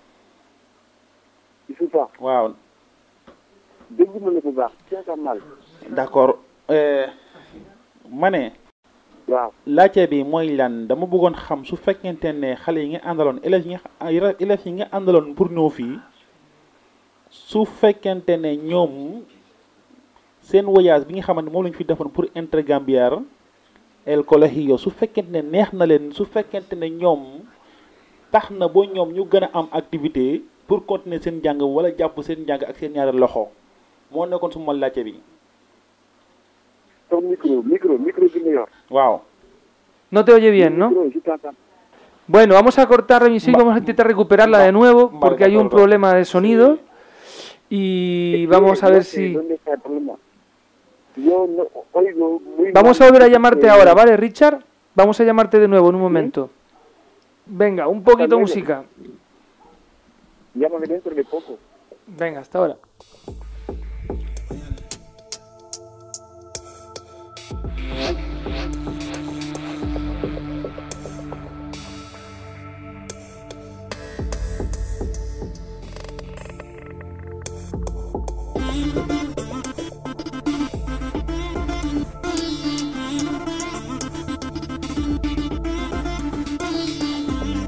Yusufa, waaw déglu ma la bu baax. C'est pas mal. d'accord euh, ma ne Waaw. laajte bi mooy lan dama bëggoon xam su fekkente ne xale yi nga àndaloon élèves yi nga élèves yi nga àndaloon pour ñëw fii su fekkente ne ñoom seen voyage bi nga xamante moom lañu fi defoon pour intergambiar el colegio su fekkente ne neex na leen su fekkente ne ñoom tax na ba ñoom ñu gën a am activité pour continuer seen jàng wala jàpp seen jàng ak seen ñaari loxo moo nekkoon suma laajte bi Ton micro, micro, micro que me yor. waaw No te oye bien, ¿no? Micro, yo t'entends. Bueno, vamos a cortar la emisión y vamos a intentar recuperarla de nuevo vale, porque de hay un acuerdo. problema de sonido y vamos a No ver sé si... ¿Dónde está el problema? Yo no oigo muy Vamos mal. a volver a llamarte Eh, ahora, ¿vale, Richard? Vamos a llamarte de nuevo en un momento. Venga, un poquito de luego. música. Llámame dentro de poco. Venga, hasta ahora.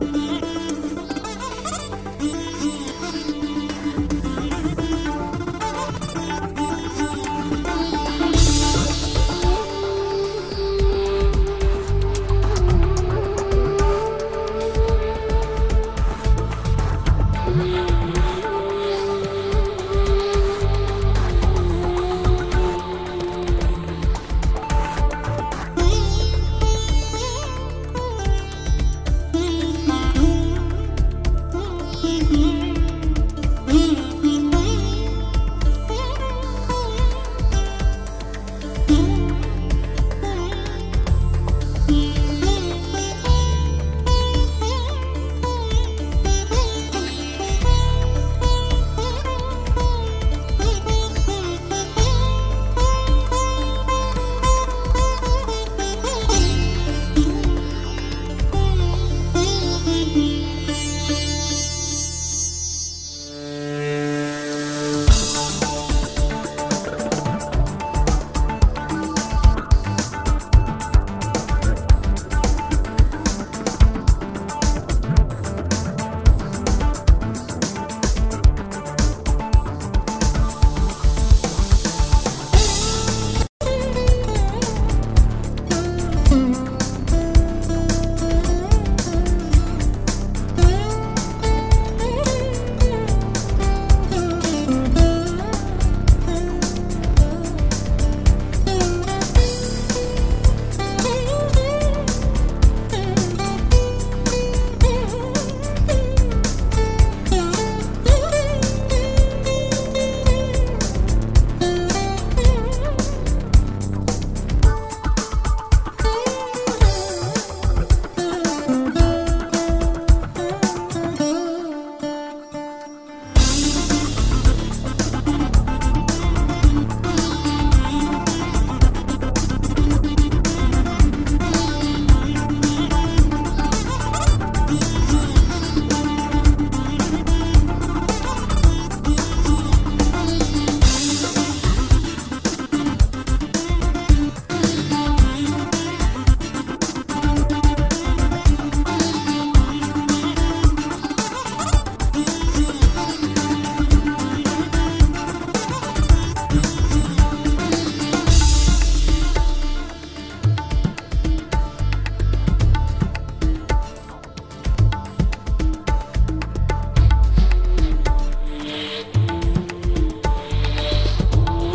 Thank you.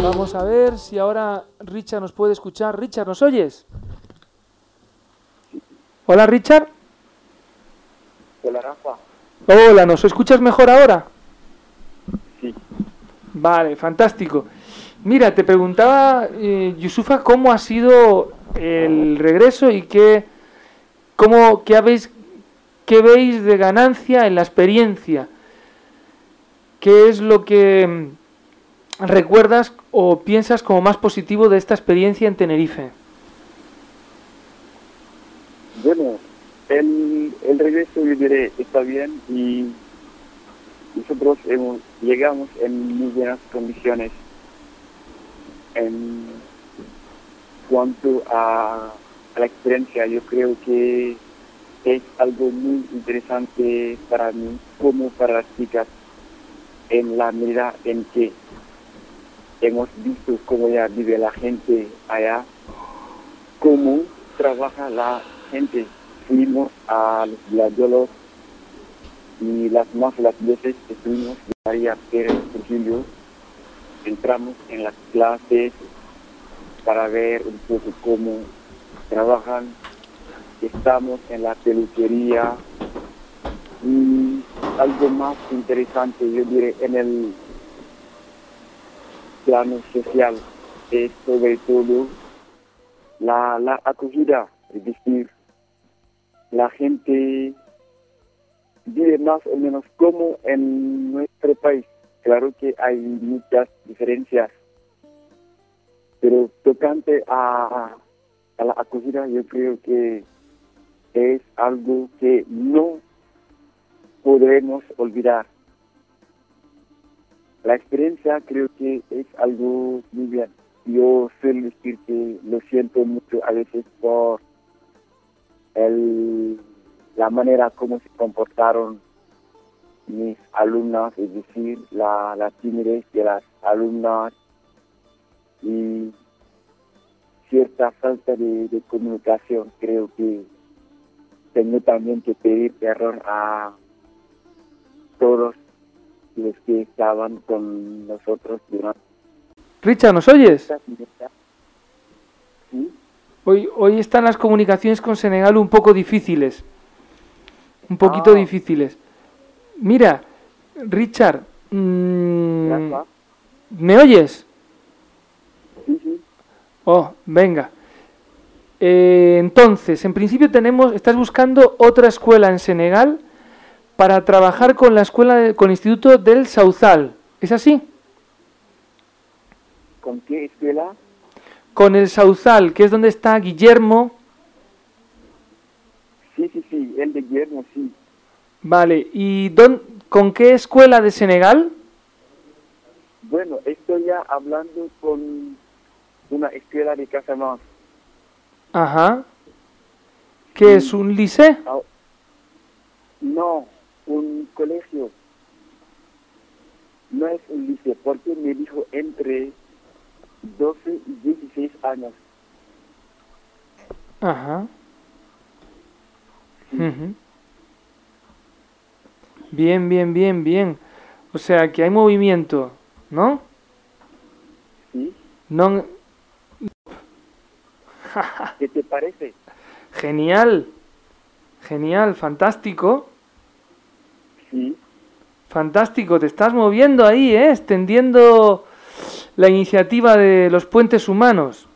Vamos a ver si ahora Richard nos puede escuchar. Richard, ¿nos oyes? Hola, Richard. Hola, Rafa. Hola, ¿nos escuchas mejor ahora? Sí. Vale, fantástico. Mira, te preguntaba, eh, Yusufa, cómo ha sido el regreso y qué, cómo, qué, habéis, qué veis de ganancia en la experiencia. ¿Qué es lo que recuerdas o piensas como más positivo de esta experiencia en Tenerife? Bueno, el, el regreso, yo diré, está bien y nosotros hemos, llegamos en muy buenas condiciones. En cuanto a, a la experiencia, yo creo que es algo muy interesante para mí como para las chicas, en la medida en que hemos visto cómo ya vive la gente allá, cómo trabaja la gente. Fuimos a los gladiólogos y las más las veces que fuimos de María Pérez Trujillo, entramos en las clases para ver un poco cómo trabajan. Estamos en la peluquería y algo más interesante, yo diré, en el plano social es sobre todo la, la acogida, es decir, la gente vive más o menos como en nuestro país. Claro que hay muchas diferencias, pero tocante a, a la acogida, yo creo que es algo que no podremos olvidar. La experiencia creo que es algo muy bien. Yo suelo decir que lo siento mucho a veces por el, la manera como se comportaron mis alumnas, es decir, la, la timidez de las alumnas y cierta falta de, de comunicación. Creo que tengo también que pedir perdón a todos los que estaban con nosotros durante... Richard, ¿nos oyes? ¿Sí? Hoy, hoy están las comunicaciones con Senegal un poco difíciles. Un poquito Ah. difíciles. Mira, Richard, mmm, ¿me oyes? Sí, sí. Oh, venga. Eh, entonces, en principio tenemos, estás buscando otra escuela en Senegal para trabajar con la escuela, de, con el Instituto del Sauzal. ¿Es así? ¿Con qué escuela? Con el Sauzal, que es donde está Guillermo. Sí, sí, sí, el de Guillermo, sí. Vale, ¿y don, con qué escuela de Senegal? Bueno, estoy ya hablando con una escuela de Casamance. Ajá. ¿Qué es, un liceo? Ah, no, un colegio. No es un liceo, porque me dijo entre doce y dieciséis años. Ajá. Ujú. Bien, bien, bien, bien. O sea, que hay movimiento, ¿no? Sí. No... ¿Qué te parece? Genial. Genial, fantástico. Sí. Fantástico, te estás moviendo ahí, ¿eh? Extendiendo la iniciativa de los puentes humanos.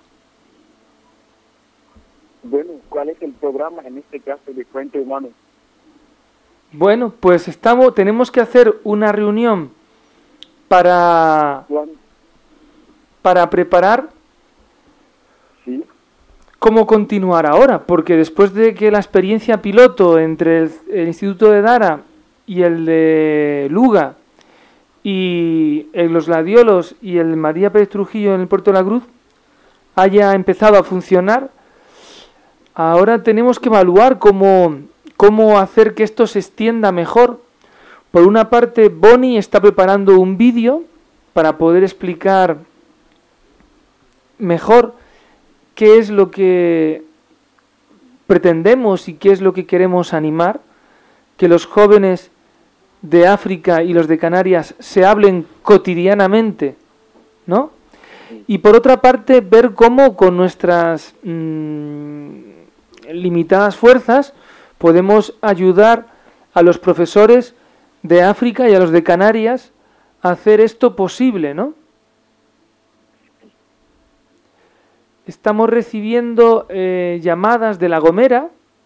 Bueno, ¿cuál es el programa en este caso de Puente Humano? Bueno, pues estamos, tenemos que hacer una reunión para, para preparar Sí. cómo continuar ahora, porque después de que la experiencia piloto entre el, el Instituto de Dara y el de Luga y el, los Gladiolos y el María Pérez Trujillo en el Puerto de la Cruz haya empezado a funcionar, ahora tenemos que evaluar cómo, cómo hacer que esto se extienda mejor. Por una parte, Bonnie está preparando un vídeo para poder explicar mejor qué es lo que pretendemos y qué es lo que queremos animar, que los jóvenes de África y los de Canarias se hablen cotidianamente, ¿no? Y por otra parte, ver cómo con nuestras mmm, limitadas fuerzas podemos ayudar a los profesores de África y a los de Canarias a hacer esto posible, ¿no? Estamos recibiendo eh, llamadas de La Gomera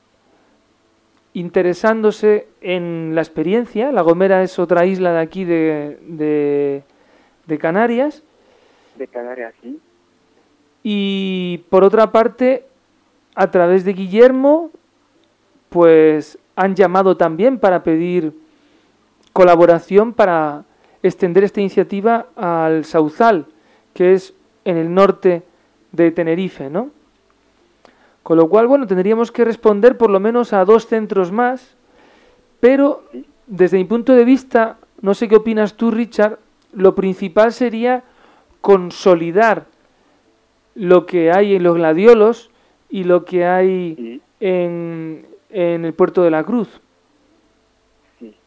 interesándose en la experiencia. La Gomera es otra isla de aquí de, de, de Canarias. De Canarias, sí. Y por otra parte, a través de Guillermo, pues han llamado también para pedir colaboración para extender esta iniciativa al Sauzal, que es en el norte de Tenerife, ¿no? Con lo cual, bueno, tendríamos que responder por lo menos a dos centros más, pero desde mi punto de vista, no sé qué opinas tú, Richard, lo principal sería consolidar lo que hay en los gladiolos y lo que hay sí. en, en el Puerto de la Cruz. Sí.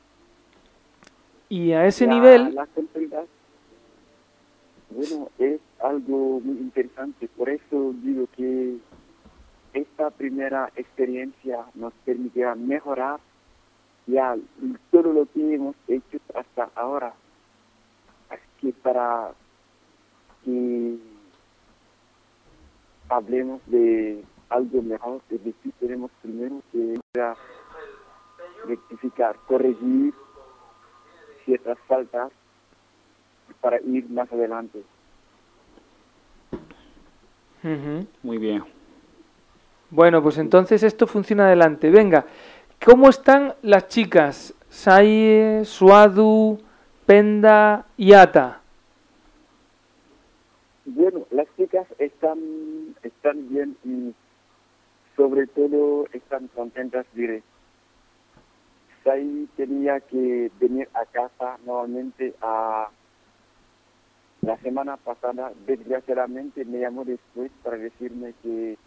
Y a ese la, nivel... La consolidad, bueno, es algo muy interesante. Por eso digo que esta primera experiencia nos permitirá mejorar ya todo lo que hemos hecho hasta ahora. Así que para que hablemos de algo mejor, es decir, tenemos primero que rectificar, corregir ciertas faltas para ir más adelante. Uh-huh. Muy bien. Bueno, pues entonces esto funciona adelante. Venga, ¿cómo están las chicas? Saye, Suadu, Penda y Ata. Bueno, las chicas están, están bien y sobre todo están contentas, diré. Sai tenía que venir a casa nuevamente a la semana pasada. Desgraciadamente me llamó después para decirme que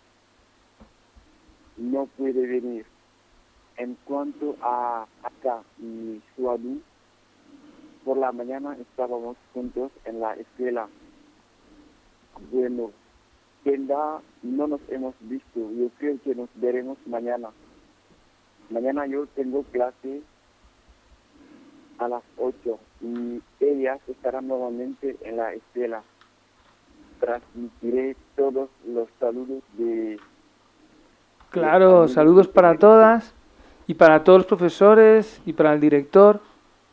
no puede venir. En cuanto a Ata y Suadu, por la mañana estábamos juntos en la escuela. Bueno, Penda no nos hemos visto. Yo creo que nos veremos mañana. Mañana yo tengo clase a las ocho y ellas estarán nuevamente en la escuela. Transmitiré todos los saludos de... Claro, saludos para todas y para todos los profesores y para el director.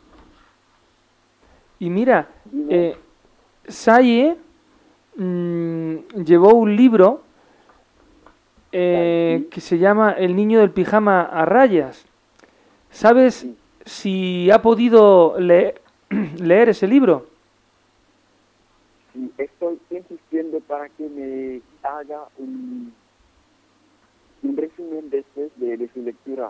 Y mira, eh, Saye mmm, llevó un libro eh, que se llama El niño del pijama a rayas. ¿Sabes si ha podido leer, leer ese libro? Sí, estoy insistiendo para que me haga un, un resumen después de, de su lectura.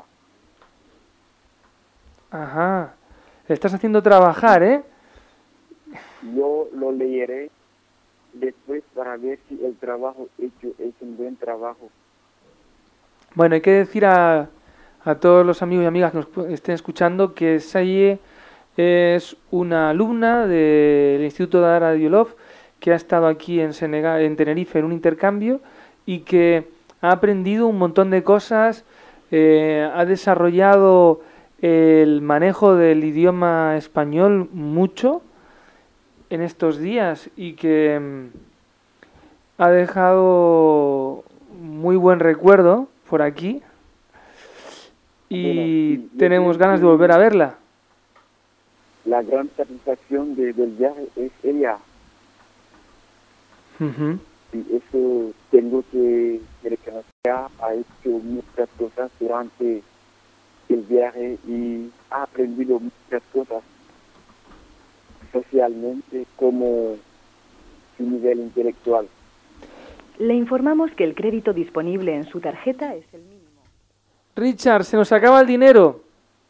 Ajá, le estás haciendo trabajar, ¿eh? Yo lo leeré después para ver si el trabajo hecho es un buen trabajo. Bueno, hay que decir a, a todos los amigos y amigas que nos estén escuchando que Saye es una alumna del Instituto de Dara Diolov que ha estado aquí en Senegal, en Tenerife en un intercambio y que ha aprendido un montón de cosas, eh, ha desarrollado el manejo del idioma español mucho en estos días y que mm, ha dejado muy buen recuerdo por aquí y bueno, sí, tenemos ganas de volver a verla. La gran satisfacción de, del viaje es ella. Uh-huh. Y eso tengo que reconocer, ha hecho muchas cosas durante el viaje y ha aprendido muchas cosas socialmente como su nivel intelectual. Le informamos que el crédito disponible en su tarjeta es el mínimo. Richard, se nos acaba el dinero.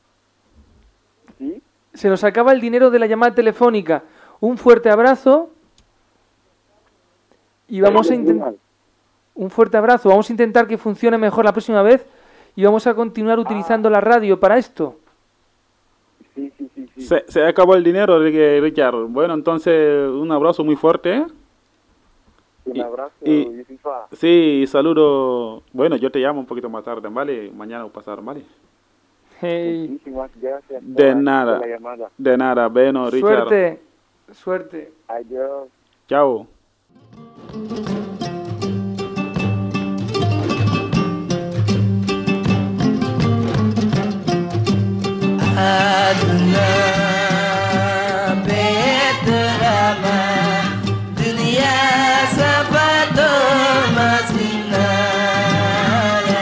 ¿Sí? Se nos acaba el dinero de la llamada telefónica. Un fuerte abrazo. Y vamos a intentar... Un fuerte abrazo. Vamos a intentar que funcione mejor la próxima vez y vamos a continuar utilizando ah. la radio para esto. Sí, sí, sí, sí. Se, se acabó el dinero, Richard. Bueno, entonces un abrazo muy fuerte. Un abrazo, y, Yusufa. sí, saludo. Bueno, yo te llamo un poquito más tarde, ¿vale? Mañana o pasado, ¿vale? Hey. Muchísimas gracias por De la- nada. por la llamada. De nada, bueno, Richard. Suerte, suerte. Adiós. Chao. Aduna beterama dunia sabato masinara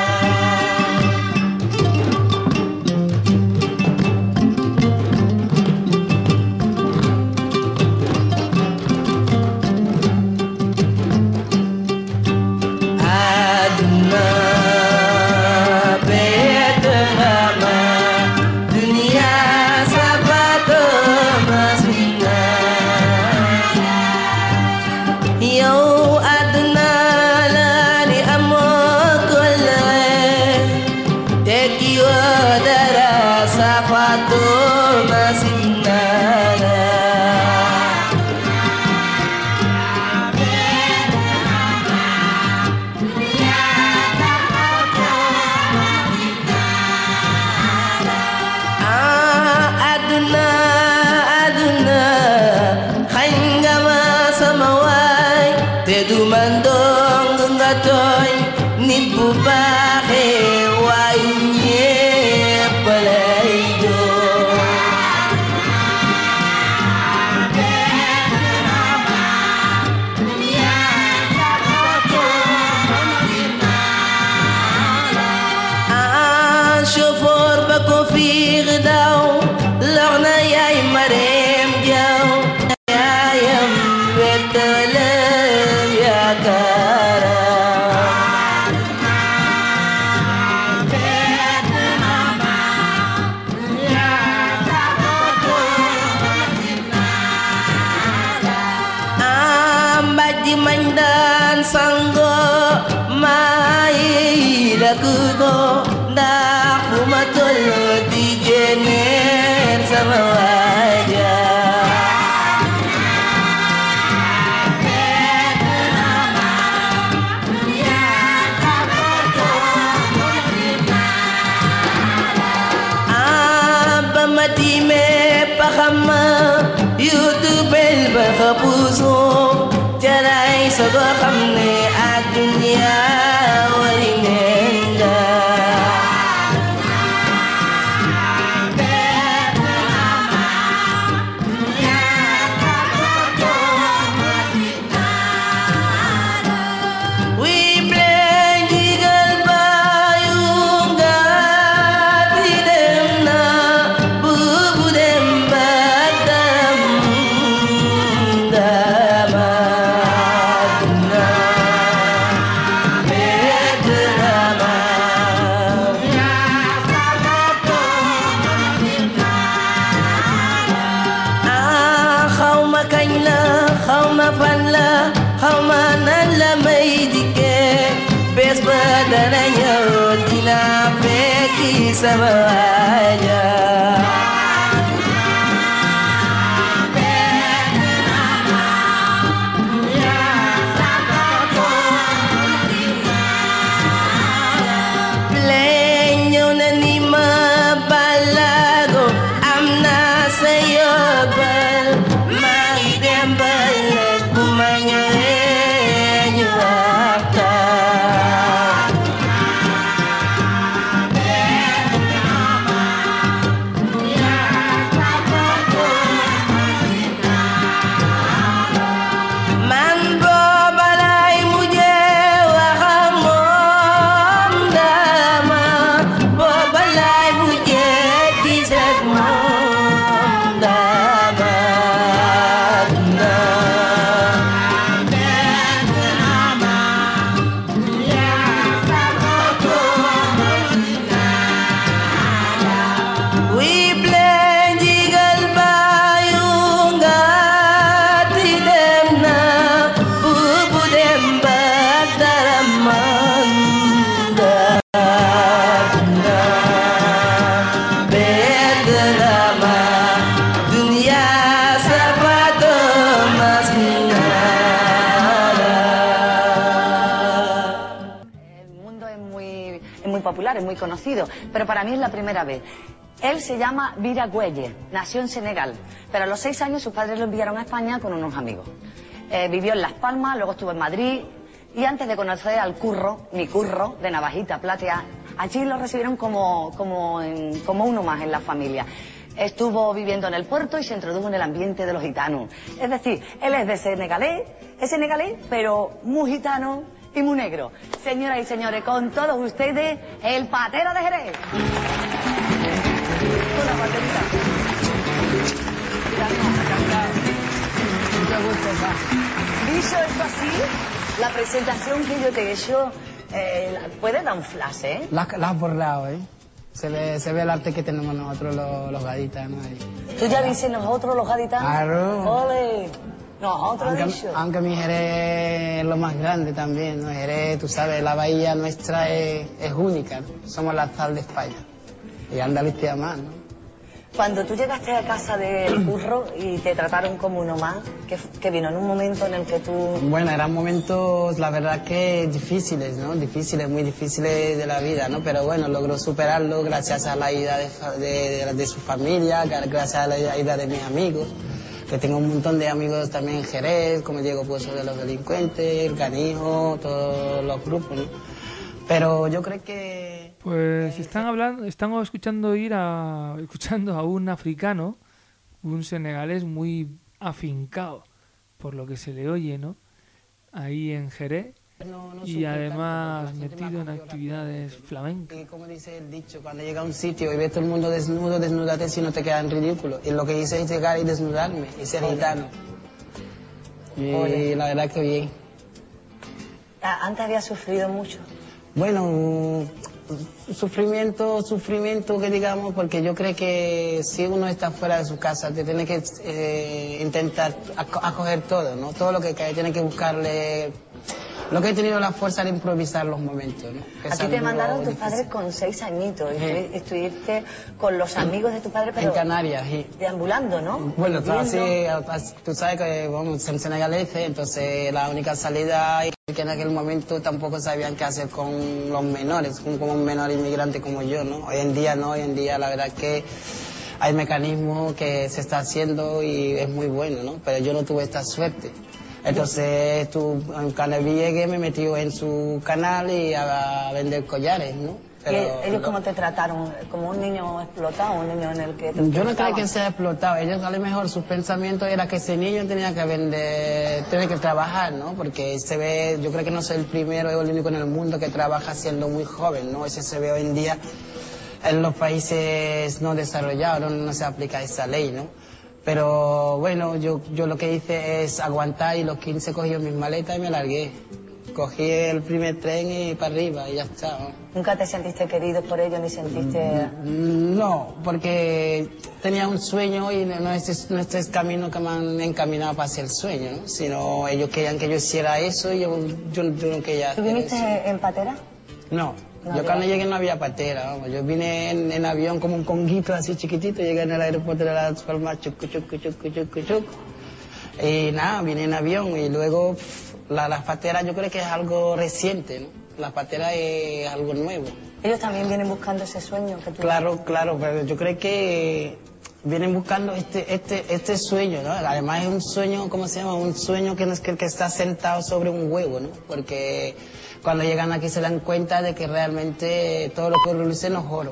Aduna beterama dunia sabato masinara yow aduna la ni amoo kole tekki woo dara sabato masinara Ah, aduna aduna xañ nga ma sama waay te du man dong nga tooñ nit bu baaxee waayu ñépp lay doon ah chauffeur ba ko fiir daw lor na yaay mareem jaw yaayam wettalam yaakaaram ah mbajji mañ daan sango maayi dakku ko ndax fu ma tollu di génneer sama waaja ah ba ma tiimee paxama youtubel ba xëppu suuf jaraay sogo xam ne adduniya wari neen la wi bleen jigal baayu nga di dem na buubu dem ba dam dama duna bedd dama ah xaw ma kañ la xaw ma fan la xaw ma nan la may dikkee bés ba dana ñëw dina fekki sama waaja Play ñëw na ni ma balago am na sa yóbbal maa ngi dem ba ëllëg bu ma ñëwee ñu waxtaan es muy conocido, pero para mí es la primera vez. Él se llama Vira Güelle, nació en Senegal, pero a los seis años sus padres lo enviaron a España con unos amigos. Eh, vivió en Las Palmas, luego estuvo en Madrid, y antes de conocer al Curro, mi Curro, de Navajita Platea, allí lo recibieron como, como, en, como uno más en la familia. Estuvo viviendo en el puerto y se introdujo en el ambiente de los gitanos. Es decir, él es de senegalés, es senegalés, pero muy gitano y muy negro. Señoras y señores, con todos ustedes, el Patera de Jerez. Una baterita. Mucho gusto, pa. Dicho esto así, la presentación que yo te he hecho, eh, puede dar un flash, ¿eh? La, la has borrado, ¿eh? Se ve, se ve el arte que tenemos nosotros los, los gaditanos ahí. ¿Tú ya dices nosotros los gaditanos? Claro. ¡Ole! Nosotros aunque, dicho. aunque mi Jerez es lo más grande también, ¿no? Jerez, tú sabes, la bahía nuestra es, es única, ¿no? Somos la sal de España. Y Andalucía más, ¿no? Cuando tú llegaste a casa del Curro y te trataron como uno más, que, que vino en un momento en el que tú... Bueno, eran momentos, la verdad que difíciles, ¿no? Difíciles, muy difíciles de la vida, ¿no? Pero bueno, logró superarlo gracias a la ayuda de, de, de su familia, gracias a la ayuda de mis amigos, que tengo un montón de amigos también en Jerez, como Diego Pozo de los Delincuentes, el Canijo, todos los grupos, ¿no? Pero yo creo que... Pues están hablando, están escuchando ir a, escuchando a un africano, un senegalés muy afincado, por lo que se le oye, ¿no? Ahí en Jerez, no, no y además metido en actividades flamencas. Y como dice el dicho, cuando llega a un sitio y ves todo el mundo desnudo, desnúdate si no te queda en ridículo. Y lo que hice es llegar y desnudarme, y ser gitano. Y Oye. la verdad que bien. ¿Antes había sufrido mucho? Bueno, sufrimiento, sufrimiento que digamos, porque yo creo que si uno está fuera de su casa, te tiene que eh, intentar acoger todo, ¿no? Todo lo que cae, tiene que buscarle... Lo que he tenido la fuerza de improvisar los momentos, ¿no? Que a ti te mandaron tus padres con seis añitos, y sí. estuviste con los amigos de tu padre, pero... En Canarias, sí. Deambulando, ¿no? Bueno, tú, así, tú sabes que vamos en senegaleses, entonces la única salida, y que en aquel momento tampoco sabían qué hacer con los menores, como, como un menor inmigrante como yo, ¿no? Hoy en día no, hoy en día la verdad que hay mecanismos que se está haciendo y es muy bueno, ¿no? Pero yo no tuve esta suerte. Entonces, tú, cuando llegué, me metí en su canal y a, a vender collares, ¿no? Pero, ¿Ellos cómo te trataron? ¿Como un niño explotado, un niño en el que te Yo no creo que sea explotado. Ellos, a lo mejor, sus pensamientos era que ese niño tenía que vender, tenía que trabajar, ¿no? Porque se ve, yo creo que no soy el primero, es el único en el mundo que trabaja siendo muy joven, ¿no? Eso se ve hoy en día en los países no desarrollados, no, no se aplica esa ley, ¿no? Pero bueno, yo, yo lo que hice es aguantar y los quince cogí mis maletas y me largué. Cogí el primer tren y para arriba y ya está, ¿no? ¿Nunca te sentiste querido por ellos ni sentiste...? No, porque tenía un sueño y no es, no es el camino que me han encaminado para hacer el sueño, ¿no? Sino ellos querían que yo hiciera eso y yo, yo, yo no quería hacer ¿Tú viniste eso. en patera? No. No, yo cuando llegué no había patera, vamos. Yo vine en, en avión como un conguito así chiquitito, llegué en el aeropuerto de Las Palmas, chucu, chucu, chucu, chucu, chucu. Y nada, vine en avión y luego pff, la, las pateras yo creo que es algo reciente, ¿no? La patera es algo nuevo. Ellos también vienen buscando ese sueño que tú... Claro, claro, pero yo creo que vienen buscando este, este, este sueño, ¿no? Además es un sueño, ¿cómo se llama? Un sueño que, no es que, que está sentado sobre un huevo, ¿no? Porque cuando llegan aquí se dan cuenta de que realmente todo lo que produce no es oro.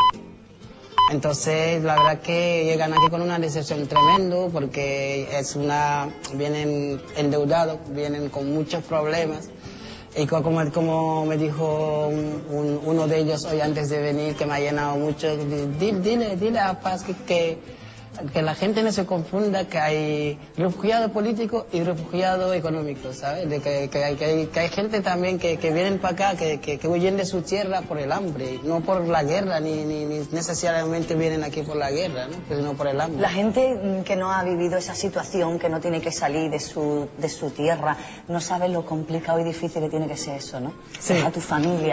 Entonces, la verdad que llegan aquí con una decepción tremendo porque es una, vienen endeudados, vienen con muchos problemas. Y como, como me dijo un, un, uno de ellos hoy antes de venir, que me ha llenado mucho, dile, dile, dile a Paz que, que, que la gente no se confunda que hay refugiados políticos y refugiados económicos, ¿sabes? De que, que, hay, que, hay, que hay gente también que, que vienen para acá, que, que, que huyen de su tierra por el hambre, no por la guerra, ni, ni, ni necesariamente vienen aquí por la guerra, ¿no? Sino por el hambre. La gente que no ha vivido esa situación, que no tiene que salir de su, de su tierra, no sabe lo complicado y difícil que tiene que ser eso, ¿no? Sí. A tu familia.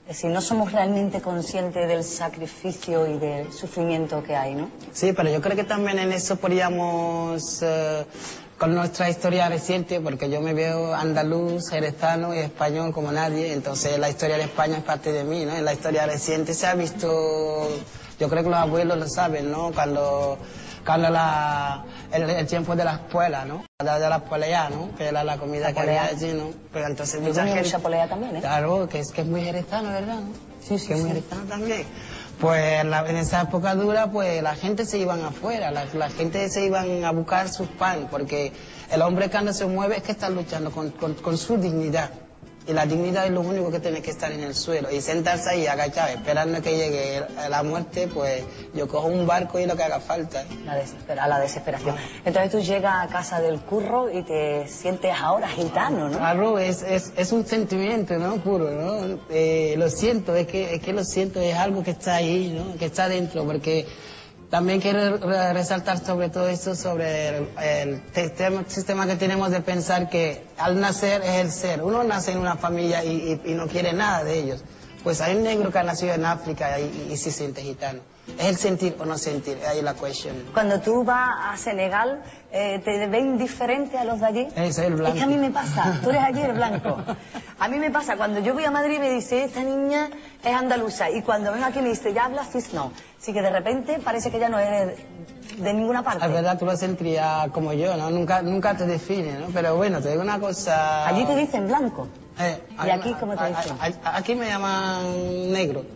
Es decir, no somos realmente conscientes del sacrificio y del sufrimiento que hay, ¿no? Sí, pero yo creo que también en eso podríamos, eh, con nuestra historia reciente, porque yo me veo andaluz, jerezano y español como nadie, entonces la historia de España es parte de mí, ¿no? En la historia reciente se ha visto, yo creo que los abuelos lo saben, ¿no? Cuando, cuando la, el, el tiempo de la escuela, ¿no? De, de la polea, ¿no? Que era la comida La que había polea. allí, ¿no? Pero entonces Yo mucha comí gente... mucha polea también, ¿eh? Claro, que es, que es muy jerezano, ¿verdad? ¿no? Sí, sí, que es muy sí. jerezano también. Pues la- en esa época dura, pues la gente se iban afuera, la, la gente se iban a buscar sus pan, porque el hombre cuando se mueve es que está luchando con, con, con su dignidad. Y la dignidad es lo único que tiene que estar en el suelo. Y sentarse ahí agachado, esperando que llegue el- la muerte, pues yo cojo un barco y lo que haga falta. ¿eh? La desespera, la desesperación. Entonces tú llegas a casa del curro y te sientes ahora gitano, ¿no? Claro, es, es, es un sentimiento, ¿no? Puro, ¿no? Eh, lo siento, es que, es que lo siento, es algo que está ahí, ¿no? Que está dentro, porque también quiero re- resaltar sobre todo esto, sobre el, el sistema, sistema que tenemos de pensar que al nacer es el ser. Uno nace en una familia y, y, y no quiere nada de ellos. Pues hay un negro que ha nacido en África y, y, y se siente gitano. Es el sentir o no sentir, ahí la cuestión. Cuando tú vas a Senegal, eh, ¿te ven diferente a los de allí? Ese es el blanco. Es que a mí me pasa, tú eres allí el blanco. A mí me pasa, cuando yo voy a Madrid me dice, esta niña es andaluza, y cuando vengo aquí me dice, ya hablas cisno. Así que de repente parece que ya no eres de ninguna parte. Es verdad, tú lo sentirías como yo, ¿no? Nunca, nunca te define, ¿no? Pero bueno, te digo una cosa... Allí te dicen blanco. Eh, ¿Y aquí cómo te dicen? a- a- Aquí me llaman negro.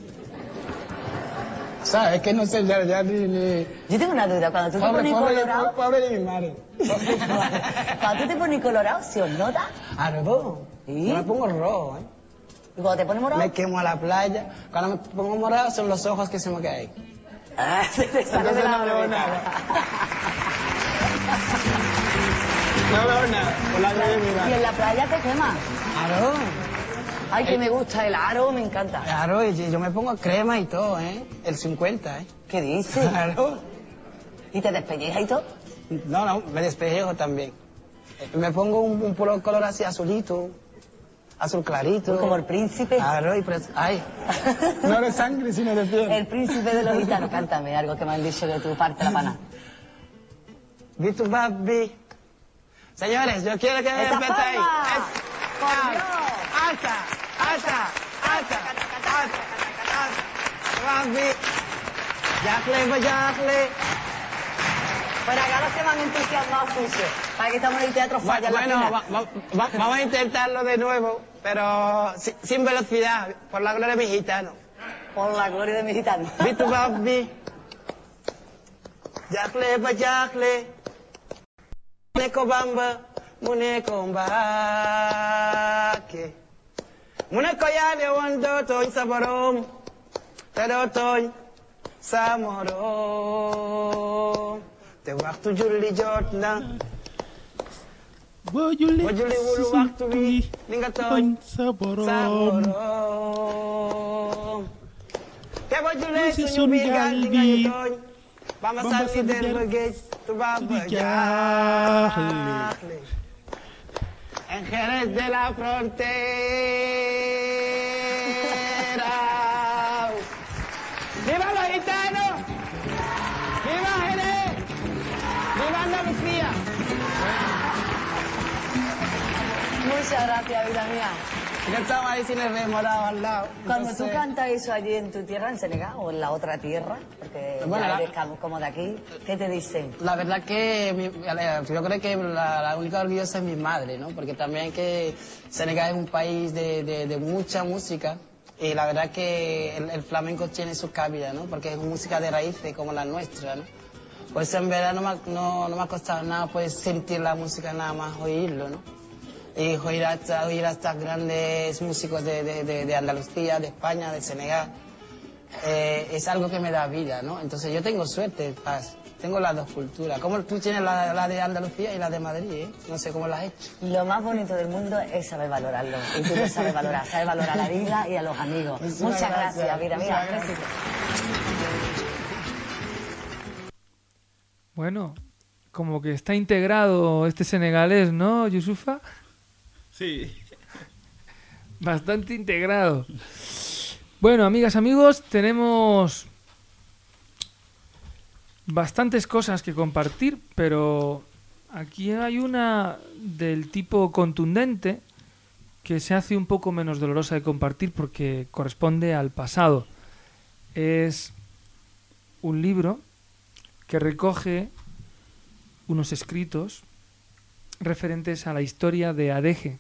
¿Sabes? Es que no sé ya, ya ni, ni... Yo tengo una duda, cuando tú te Pobre, pones pobre, colorado... pobre de mi madre. Cuando tú te pones colorado, ¿se os nota? Ah, no, ¿Sí? yo me pongo rojo, ¿eh? ¿Y cuando te pones morado? Me quemo a la playa. Cuando me pongo morado son los ojos que se me caen. Ah, se te sale de Entonces la no veo órbita. nada. No veo nada, por la de mi Y madre. en la playa te quemas. Claro. Ay, que me gusta el aro, me encanta. Claro, y yo me pongo crema y todo, ¿eh? El cincuenta, ¿eh? ¿Qué dices? Claro. ¿Y te despellejas y todo? No, no, me despejo también. Eh, Me pongo un, un polo- color así azulito, azul clarito. Como el príncipe. Claro, y pres- ay, no de sangre, sino de piel. El príncipe de los gitanos. Cántame algo que me han dicho de tu parte la pana. Vi tu papi. Señores, yo quiero que me ¡Esta respeten ahí. palma! Es- ¡Por Ah, Dios! ¡Alta! ¡Alta! ¡Alta! ¡Alta! ¡Alta! Papi. Yacle, pues yacle. Bueno, acá los que me han entusiasmado mucho. Para que estamos en el teatro falla la Bueno, pena. va- va- va- vamos a intentarlo de nuevo, pero si- sin velocidad, por la gloria de mi gitano. Por la gloria de mi gitano. Vi tu papi. Yacle, pues yacle. Muneco bamba, muneco mbake. Muneco yale wando toy saborom. Pero toy samorom. Te waxtu julli jot na. boo julli Boo julli wul waxtu wi li nga tooñ sa borom saborom. Te boo jullee si suñu sun biir gaal gaal di nga bi ñu tooñ. Bamba Bamba sànni sànni der der ba géej tubaab ba di jaaxle. jaaxle. En Jerez de la Frontera. ¡Viva los gitanos! ¡Viva Jerez! ¡Viva Andalucía! Muchas gracias, vida mía. Yo estaba ahí sin el rey morado al lado. Cuando tú Entonces, cantas eso allí en tu tierra, en Senegal, o en la otra tierra, porque Bueno, ya la- eres cam- como de aquí, ¿qué te dicen? La verdad que mi- yo creo que la, la única orgullosa es mi madre, ¿no? Porque también que Senegal es un país de, de- de mucha música y la verdad que el, el flamenco tiene su cabida, ¿no? Porque es música de raíces como la nuestra, ¿no? Por eso en verdad no me, ha- no, no me ha costado nada pues sentir la música, nada más oírlo, ¿no? Y oír a, esta- oír a estos grandes músicos de, de- de- de Andalucía, de España, de Senegal, eh, es algo que me da vida, ¿no? Entonces yo tengo suerte, Paz. Tengo las dos culturas. Como tú tienes la, la de Andalucía y la de Madrid, ¿eh? No sé cómo la has hecho. Lo más bonito del mundo es saber valorarlo. Y tú lo sabes valorar, sabes valorar la vida y a los amigos. Muchas Muchas gracias, gracias, vida muchas mía. gracias. Bueno, como que está integrado este senegalés, ¿no, Yusufa? Sí. Bastante integrado. Bueno, amigas, amigos, tenemos bastantes cosas que compartir, pero aquí hay una del tipo contundente que se hace un poco menos dolorosa de compartir porque corresponde al pasado. Es un libro que recoge unos escritos referentes a la historia de Adeje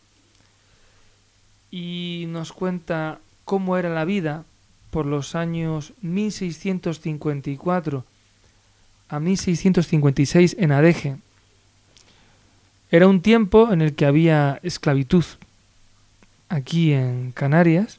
y nos cuenta cómo era la vida por los años mil seiscientos cincuenta y cuatro a mil seiscientos cincuenta y seis en Adeje. Era un tiempo en el que había esclavitud aquí en Canarias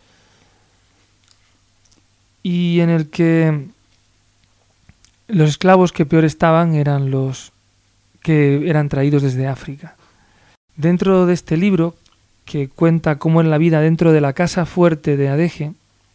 y en el que los esclavos que peor estaban eran los que eran traídos desde África. Dentro de este libro, que cuenta cómo era la vida dentro de la casa fuerte de Adeje,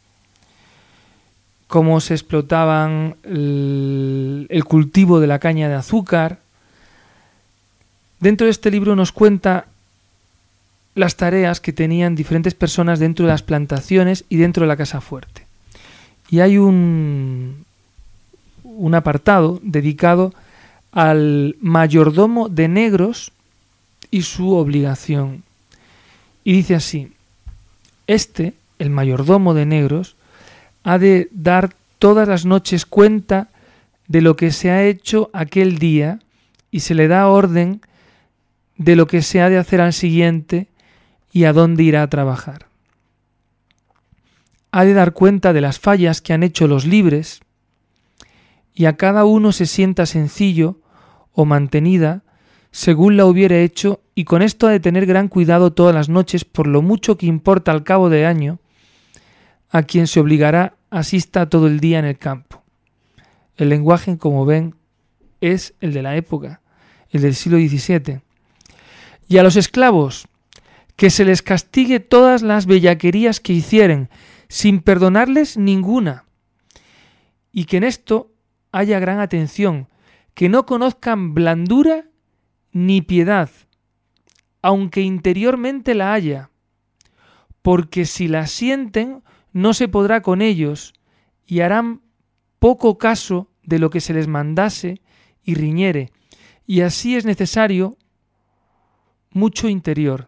cómo se explotaban el, el cultivo de la caña de azúcar, dentro de este libro nos cuenta las tareas que tenían diferentes personas dentro de las plantaciones y dentro de la casa fuerte. Y hay un, un apartado dedicado al mayordomo de negros y su obligación. Y dice así: este, el mayordomo de negros, ha de dar todas las noches cuenta de lo que se ha hecho aquel día y se le da orden de lo que se ha de hacer al siguiente y a dónde irá a trabajar. Ha de dar cuenta de las fallas que han hecho los libres y a cada uno se sienta sencillo o mantenida según la hubiere hecho, y con esto ha de tener gran cuidado todas las noches por lo mucho que importa al cabo de año a quien se obligará asista todo el día en el campo. El lenguaje, como ven, es el de la época, el del siglo diecisiete. Y a los esclavos, que se les castigue todas las bellaquerías que hicieren, sin perdonarles ninguna, y que en esto haya gran atención, que no conozcan blandura ni piedad, aunque interiormente la haya, porque si la sienten no se podrá con ellos, y harán poco caso de lo que se les mandase y riñere, y así es necesario mucho interior.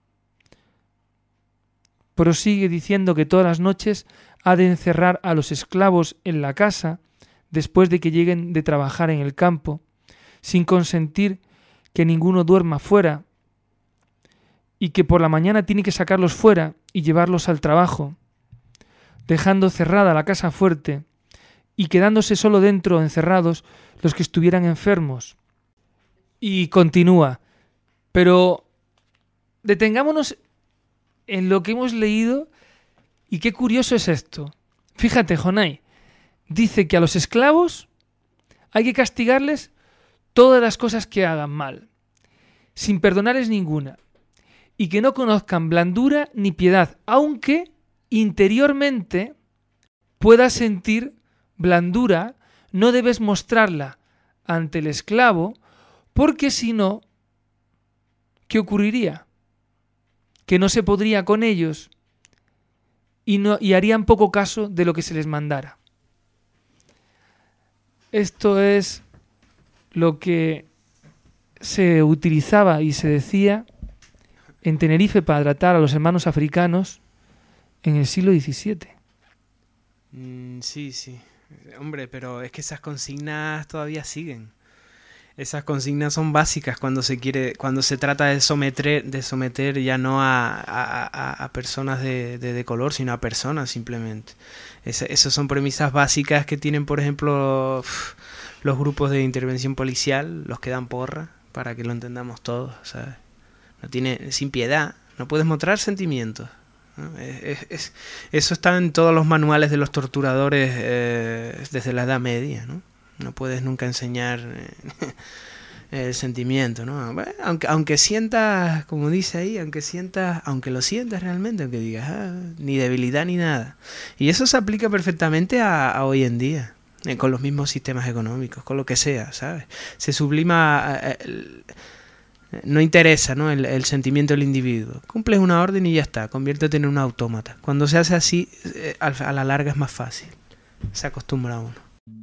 Prosigue diciendo que todas las noches ha de encerrar a los esclavos en la casa después de que lleguen de trabajar en el campo, sin consentir que ninguno duerma fuera, y que por la mañana tiene que sacarlos fuera y llevarlos al trabajo, dejando cerrada la casa fuerte y quedándose solo dentro encerrados los que estuvieran enfermos. Y continúa, pero detengámonos en lo que hemos leído, y qué curioso es esto. Fíjate, Jonay, dice que a los esclavos hay que castigarles todas las cosas que hagan mal, sin perdonarles ninguna, y que no conozcan blandura ni piedad, aunque interiormente puedas sentir blandura, no debes mostrarla ante el esclavo, porque si no, ¿qué ocurriría? Que no se podría con ellos y, no, y harían poco caso de lo que se les mandara. Esto es lo que se utilizaba y se decía en Tenerife para tratar a los hermanos africanos en el siglo diecisiete. Mm, sí, sí. Hombre, pero es que esas consignas todavía siguen. Esas consignas son básicas cuando se quiere, cuando se trata de someter, de someter ya no a, a, a, a personas de, de, de color, sino a personas simplemente. Esa, esas son premisas básicas que tienen, por ejemplo, los grupos de intervención policial, los que dan porra, para que lo entendamos todos, ¿sabes? No tiene, sin piedad, no puedes mostrar sentimientos, ¿no? Es, es, es, eso está en todos los manuales de los torturadores eh, desde la Edad Media, ¿no? No puedes nunca enseñar eh, el sentimiento, ¿no? Bueno, aunque, aunque sientas, como dice ahí, aunque sientas, aunque lo sientas realmente, aunque digas, ah, ni debilidad ni nada. Y eso se aplica perfectamente a, a hoy en día, eh, con los mismos sistemas económicos, con lo que sea, ¿sabes? Se sublima... Eh, el, no interesa, ¿no? El, el sentimiento del individuo. Cumples una orden y ya está, conviértete en un autómata. Cuando se hace así, eh, a, a la larga es más fácil. Se acostumbra uno.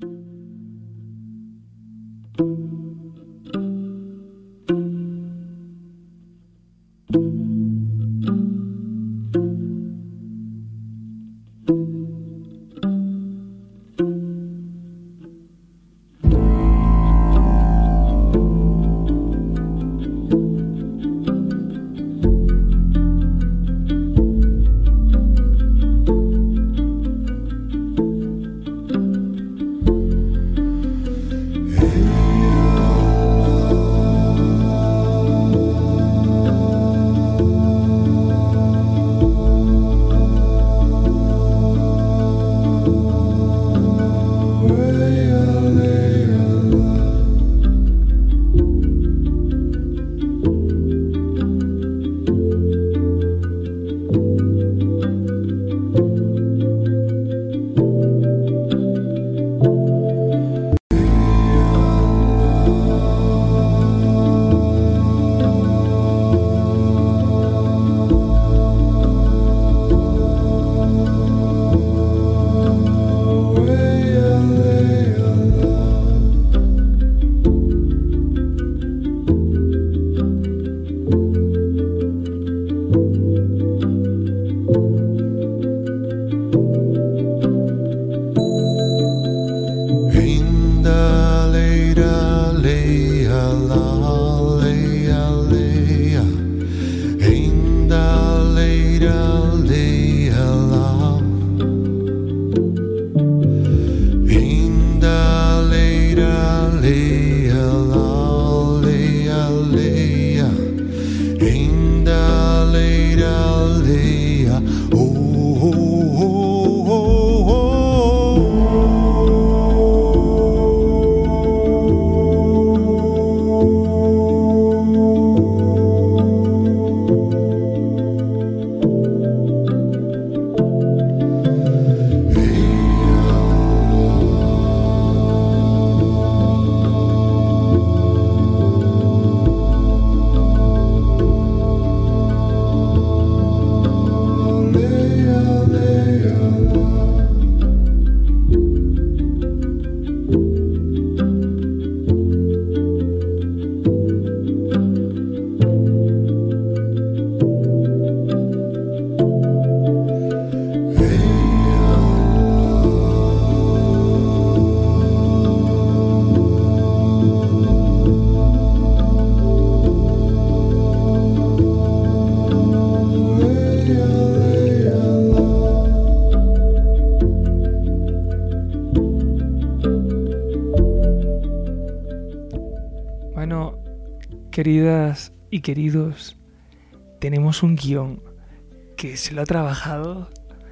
Queridas y queridos, tenemos un guión que se lo ha trabajado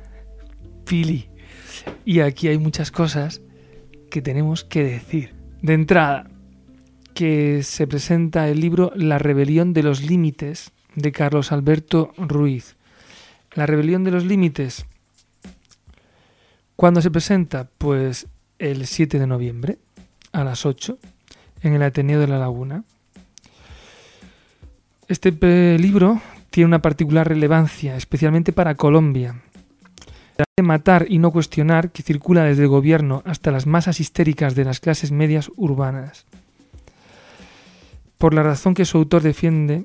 Pili. Y aquí hay muchas cosas que tenemos que decir. De entrada, que se presenta el libro La rebelión de los límites, de Carlos Alberto Ruiz. La rebelión de los límites, ¿cuándo se presenta? Pues el siete de noviembre, a las ocho, en el Ateneo de La Laguna. Este libro tiene una particular relevancia, especialmente para Colombia. La de matar y no cuestionar que circula desde el gobierno hasta las masas histéricas de las clases medias urbanas. Por la razón que su autor defiende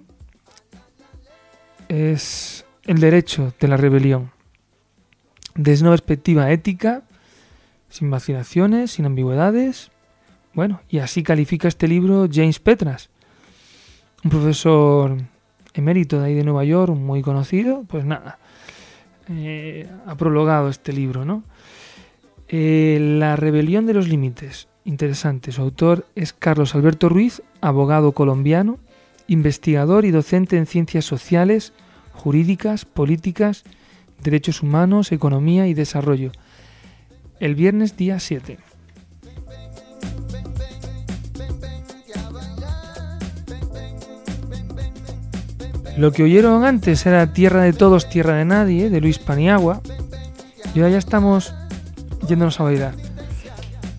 es el derecho de la rebelión, desde una perspectiva ética, sin vacilaciones, sin ambigüedades. Bueno, y así califica este libro James Petras, un profesor emérito de ahí de Nueva York, muy conocido. Pues nada, eh, ha prologado este libro, ¿no? Eh, La rebelión de los límites, interesante. Su autor es Carlos Alberto Ruiz, abogado colombiano, investigador y docente en ciencias sociales, jurídicas, políticas, derechos humanos, economía y desarrollo. El viernes día siete. Lo que oyeron antes era Tierra de Todos, Tierra de Nadie, de Luis Paniagua. Y ahora ya estamos yéndonos a bailar.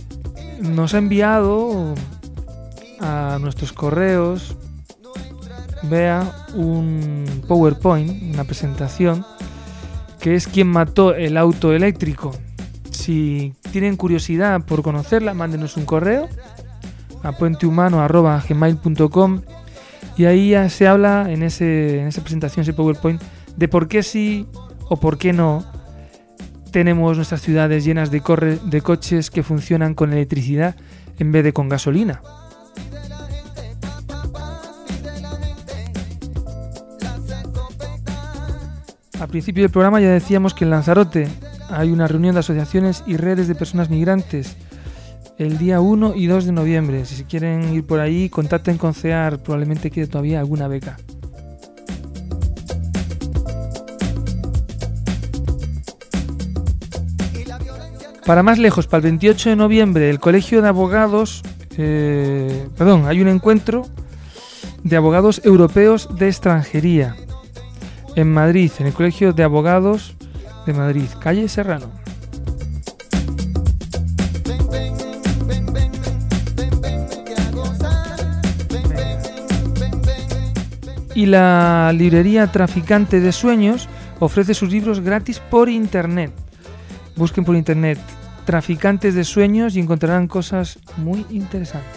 Nos ha enviado a nuestros correos vea un PowerPoint, una presentación, que es ¿Quién mató el auto eléctrico? Si tienen curiosidad por conocerla, mándenos un correo a puentehumano arroba gmail punto com y ahí ya se habla en, ese, en esa presentación, ese PowerPoint, de por qué sí o por qué no tenemos nuestras ciudades llenas de, corre, de coches que funcionan con electricidad en vez de con gasolina. Al principio del programa ya decíamos que en Lanzarote hay una reunión de asociaciones y redes de personas migrantes el día uno y dos de noviembre. Si quieren ir por ahí, contacten con CEAR, probablemente quede todavía alguna beca. Para más lejos, para el veintiocho de noviembre, el Colegio de Abogados, eh, perdón, hay un encuentro de abogados europeos de extranjería en Madrid, en el Colegio de Abogados de Madrid, calle Serrano. Y la librería Traficante de Sueños ofrece sus libros gratis por internet. Busquen por internet Traficantes de Sueños y encontrarán cosas muy interesantes.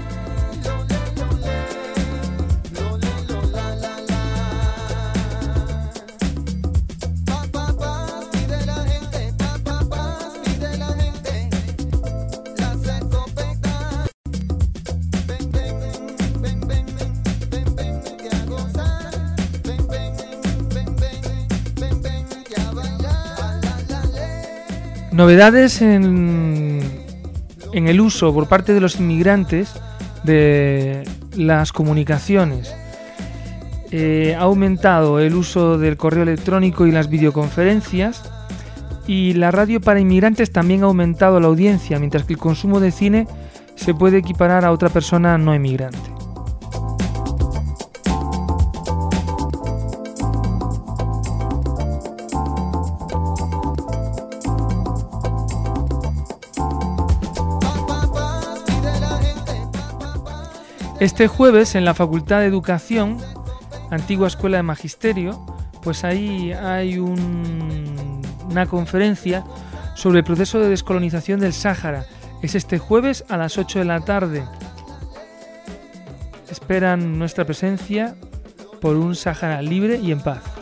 Novedades en, en el uso por parte de los inmigrantes de las comunicaciones. Eh, ha aumentado el uso del correo electrónico y las videoconferencias, y la radio para inmigrantes también ha aumentado la audiencia, mientras que el consumo de cine se puede equiparar a otra persona no inmigrante. Este jueves en la Facultad de Educación, antigua Escuela de Magisterio, pues ahí hay un, una conferencia sobre el proceso de descolonización del Sáhara. Es este jueves a las ocho de la tarde. Esperan nuestra presencia por un Sáhara libre y en paz.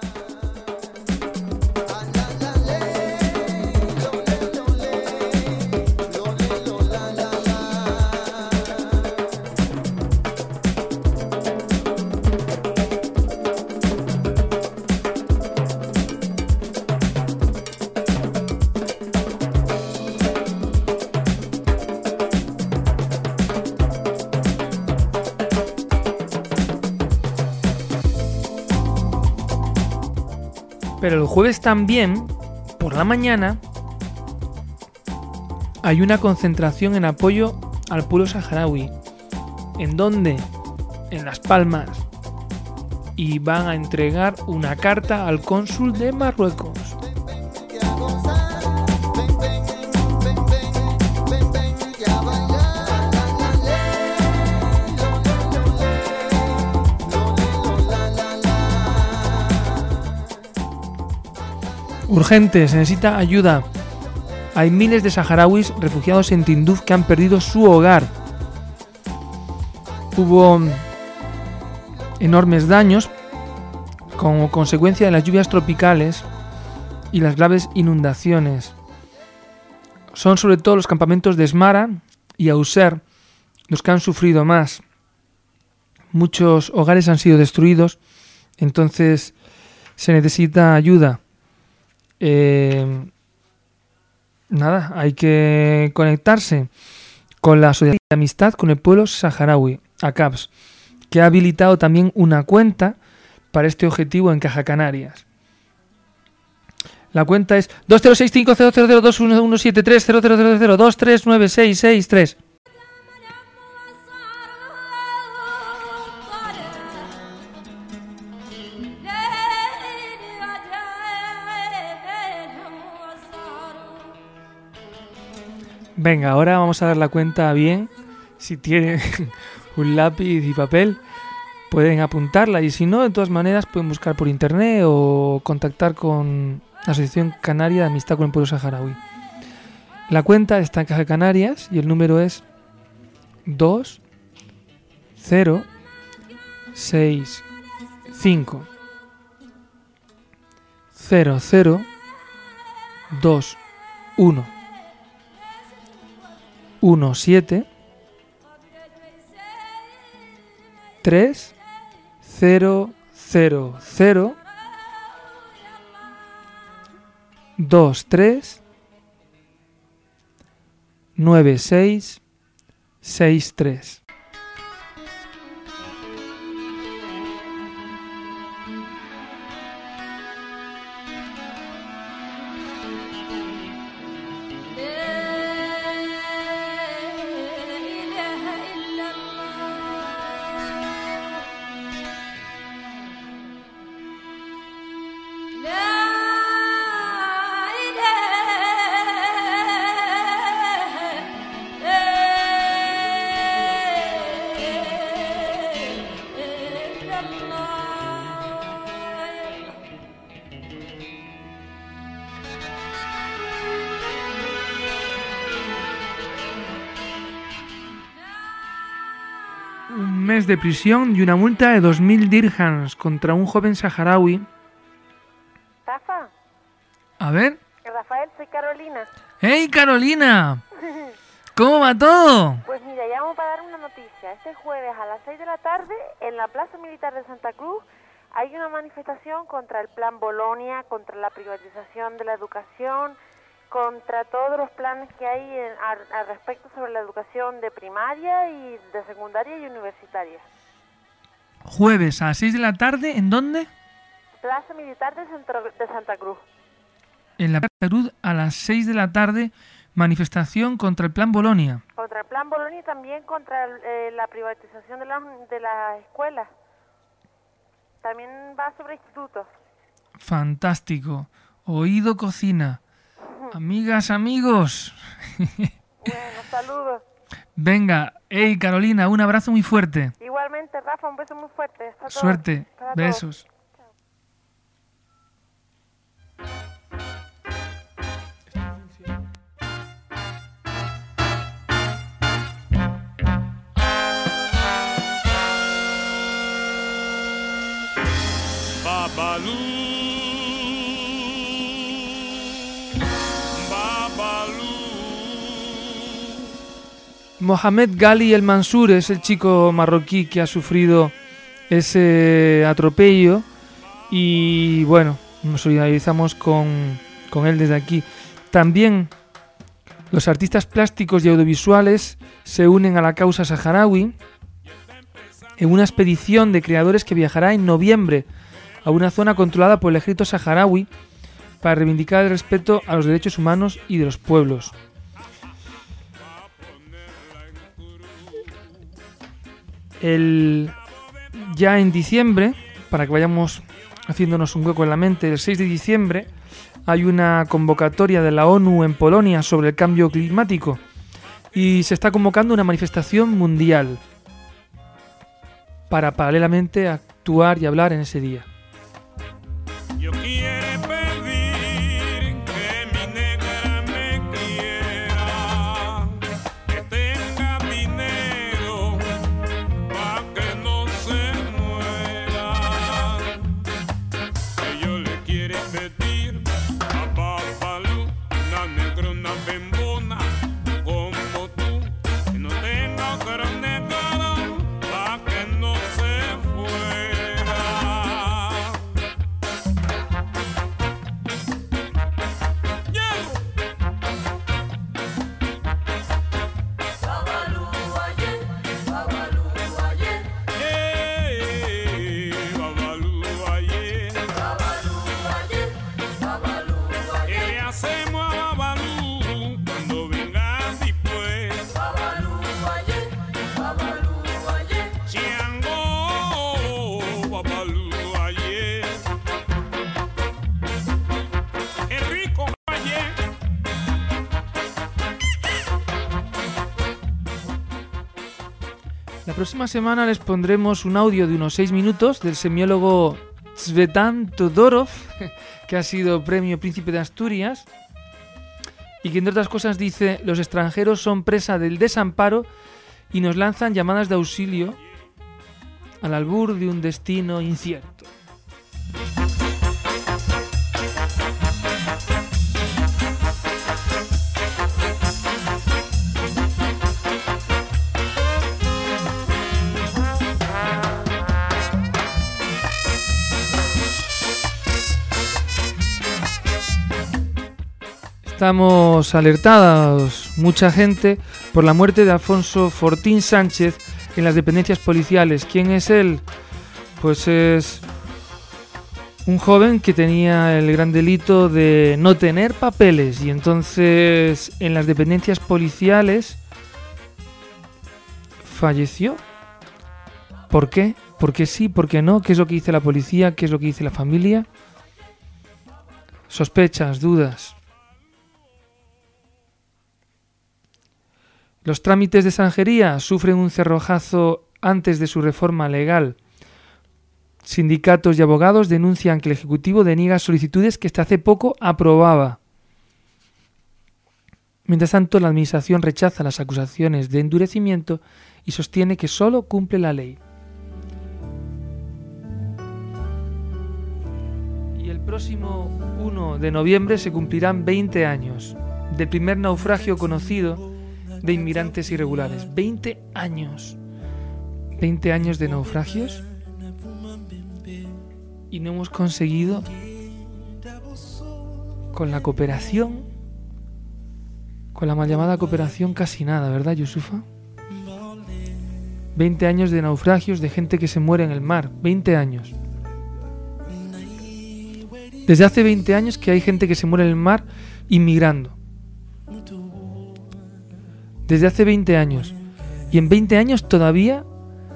Pero el jueves también, por la mañana, hay una concentración en apoyo al pueblo saharaui. ¿En dónde? En Las Palmas. Y van a entregar una carta al cónsul de Marruecos. Urgente, se necesita ayuda. Hay miles de saharauis refugiados en Tinduf que han perdido su hogar. Hubo enormes daños como consecuencia de las lluvias tropicales y las graves inundaciones. Son sobre todo los campamentos de Smara y Auser los que han sufrido más. Muchos hogares han sido destruidos, entonces se necesita ayuda. Eh, nada, hay que conectarse con la Asociación de Amistad con el Pueblo Saharaui, A C A P S, que ha habilitado también una cuenta para este objetivo en Caja Canarias. La cuenta es dos cero seis cinco cero cero cero dos uno uno siete tres cero cero cero cero dos tres nueve seis seis tres. Venga, ahora vamos a dar la cuenta bien, si tiene un lápiz y papel, pueden apuntarla y si no, de todas maneras pueden buscar por internet o contactar con la Asociación Canaria de Amistad con el Pueblo Saharaui. La cuenta está en Caja Canarias y el número es dos cero seis cinco cero cero dos uno uno siete tres cero cero cero dos tres nueve seis seis tres. Un mes de prisión y una multa de dos mil dirhams contra un joven saharaui. Rafa. A ver. Rafael, soy Carolina. ¡Hey, Carolina! ¿Cómo va todo? Pues mira, llamo para dar una noticia. Este jueves a las seis de la tarde, en la Plaza Militar de Santa Cruz, hay una manifestación contra el Plan Bolonia, contra la privatización de la educación, contra todos los planes que hay en, a, a respecto sobre la educación de primaria y de secundaria y universitaria. Jueves a las seis de la tarde, ¿en dónde? Plaza Militar de, Centro, de Santa Cruz. En la Plaza Cruz a las seis de la tarde, manifestación contra el Plan Bolonia. Contra el Plan Bolonia y también contra eh, la privatización de, la, de las escuelas. También va sobre institutos. Fantástico. Oído cocina. Amigas, amigos. Bueno, saludos. Venga, hey Carolina, un abrazo muy fuerte. Igualmente, Rafa, un beso muy fuerte. Hasta Suerte, todos. besos. Babalú, Babalú. Mohamed Ghali El Mansur es el chico marroquí que ha sufrido ese atropello y bueno, nos solidarizamos con, con él desde aquí. También los artistas plásticos y audiovisuales se unen a la causa saharaui en una expedición de creadores que viajará en noviembre a una zona controlada por el ejército saharaui para reivindicar el respeto a los derechos humanos y de los pueblos. El, ya en diciembre, para que vayamos haciéndonos un hueco en la mente, el seis de diciembre hay una convocatoria de la ONU en Polonia sobre el cambio climático y se está convocando una manifestación mundial para paralelamente actuar y hablar en ese día. Yo quiero pedir que mi negra me quiera, que tenga dinero pa' que no se muera. Que yo le quiero pedir a Babalú, una negrona bembona como tú, que no tenga otro negro pa' que no se fuera. La próxima semana les pondremos un audio de unos seis minutos del semiólogo Tzvetan Todorov, que ha sido premio Príncipe de Asturias, y que entre otras cosas dice: los extranjeros son presa del desamparo y nos lanzan llamadas de auxilio al albur de un destino incierto. Estamos alertados, mucha gente, por la muerte de Alfonso Fortín Sánchez en las dependencias policiales. ¿Quién es él? Pues es un joven que tenía el gran delito de no tener papeles, y entonces en las dependencias policiales falleció. ¿Por qué? ¿Por qué sí? ¿Por qué no? ¿Qué es lo que dice la policía? ¿Qué es lo que dice la familia? Sospechas, dudas. Los trámites de extranjería sufren un cerrojazo antes de su reforma legal. Sindicatos y abogados denuncian que el Ejecutivo deniega solicitudes que hasta hace poco aprobaba. Mientras tanto, la Administración rechaza las acusaciones de endurecimiento y sostiene que solo cumple la ley. Y el próximo uno de noviembre se cumplirán veinte años del primer naufragio conocido de inmigrantes irregulares. veinte años. veinte años de naufragios. Y no hemos conseguido, con la cooperación, con la mal llamada cooperación, casi nada, ¿verdad, Yusufa? veinte años de naufragios, de gente que se muere en el mar. veinte años. Desde hace veinte años que hay gente que se muere en el mar inmigrando. Desde hace veinte años. Y en veinte años todavía...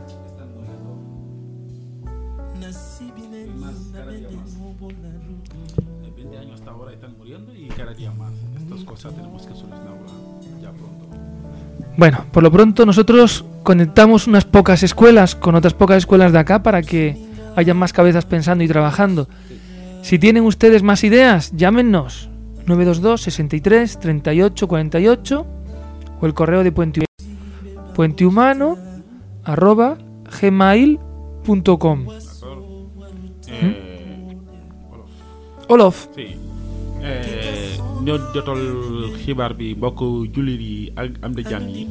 En veinte años hasta ahora están muriendo y cada día más. Estas cosas tenemos que solucionarlas ya pronto. Bueno, por lo pronto nosotros conectamos unas pocas escuelas con otras pocas escuelas de acá para que haya más cabezas pensando y trabajando. Si tienen ustedes más ideas, llámenos. nueve dos dos, sesenta y tres, treinta y ocho, cuarenta y ocho o el correo de Puente, puentehumano arroba gmail punto com. Eh, Olof. si eh, ñoo jotol xibaar bi mbokk jullit yi ak am di jàmm yi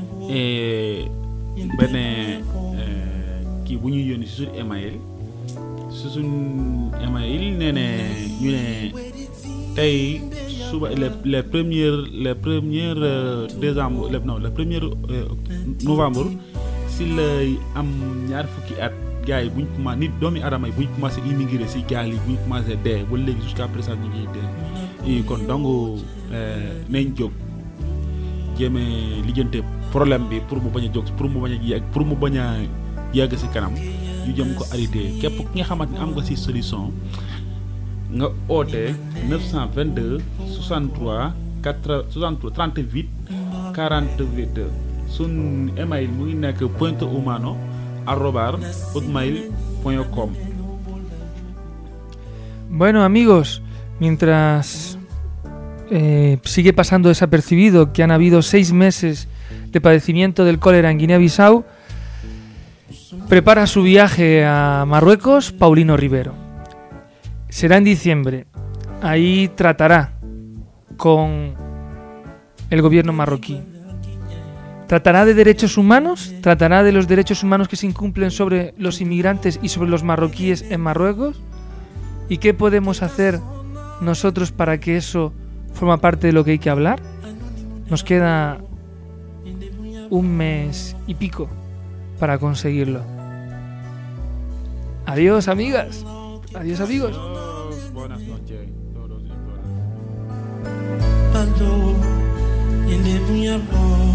benn kii bu ñuy yónni si suñu email si suñu email nee ne ñu ne tey suba les les premières les premières euh, décembre les, non le premier euh, novembre si lay am ñaar fukki at gars yi buñ commencé nit doomi adama yi buñ commencé immigré si gaal yi buñ commencé dee ba léegi jusqu'à présent ñu ngi dee kon donc nañ jóg jéeme lijjante problème bi pour mu bañ a jóg pour mu bañ a yegg pour mu bañ a yegg si kanam ñu jëm ko arrêté képp ki nga xamante ne am nga si solution nga oote neuf cent vingt-deux soixante-trois quatre soixante-trois trente-huit quarante-huit sun email mu ngi nekk puentehumano arroba hotmail punto com. Bueno, amigos, mientras eh, sigue pasando desapercibido que han habido seis meses de padecimiento del cólera en Guinea-Bissau, prepara su viaje a Marruecos Paulino Rivero. Será en diciembre. Ahí tratará con el gobierno marroquí. ¿Tratará de derechos humanos? ¿Tratará de los derechos humanos que se incumplen sobre los inmigrantes y sobre los marroquíes en Marruecos? ¿Y qué podemos hacer nosotros para que eso forma parte de lo que hay que hablar? Nos queda un mes y pico para conseguirlo. Adiós, amigas. Adiós, amigos. Buenas noches. Pardon, il est bien bon.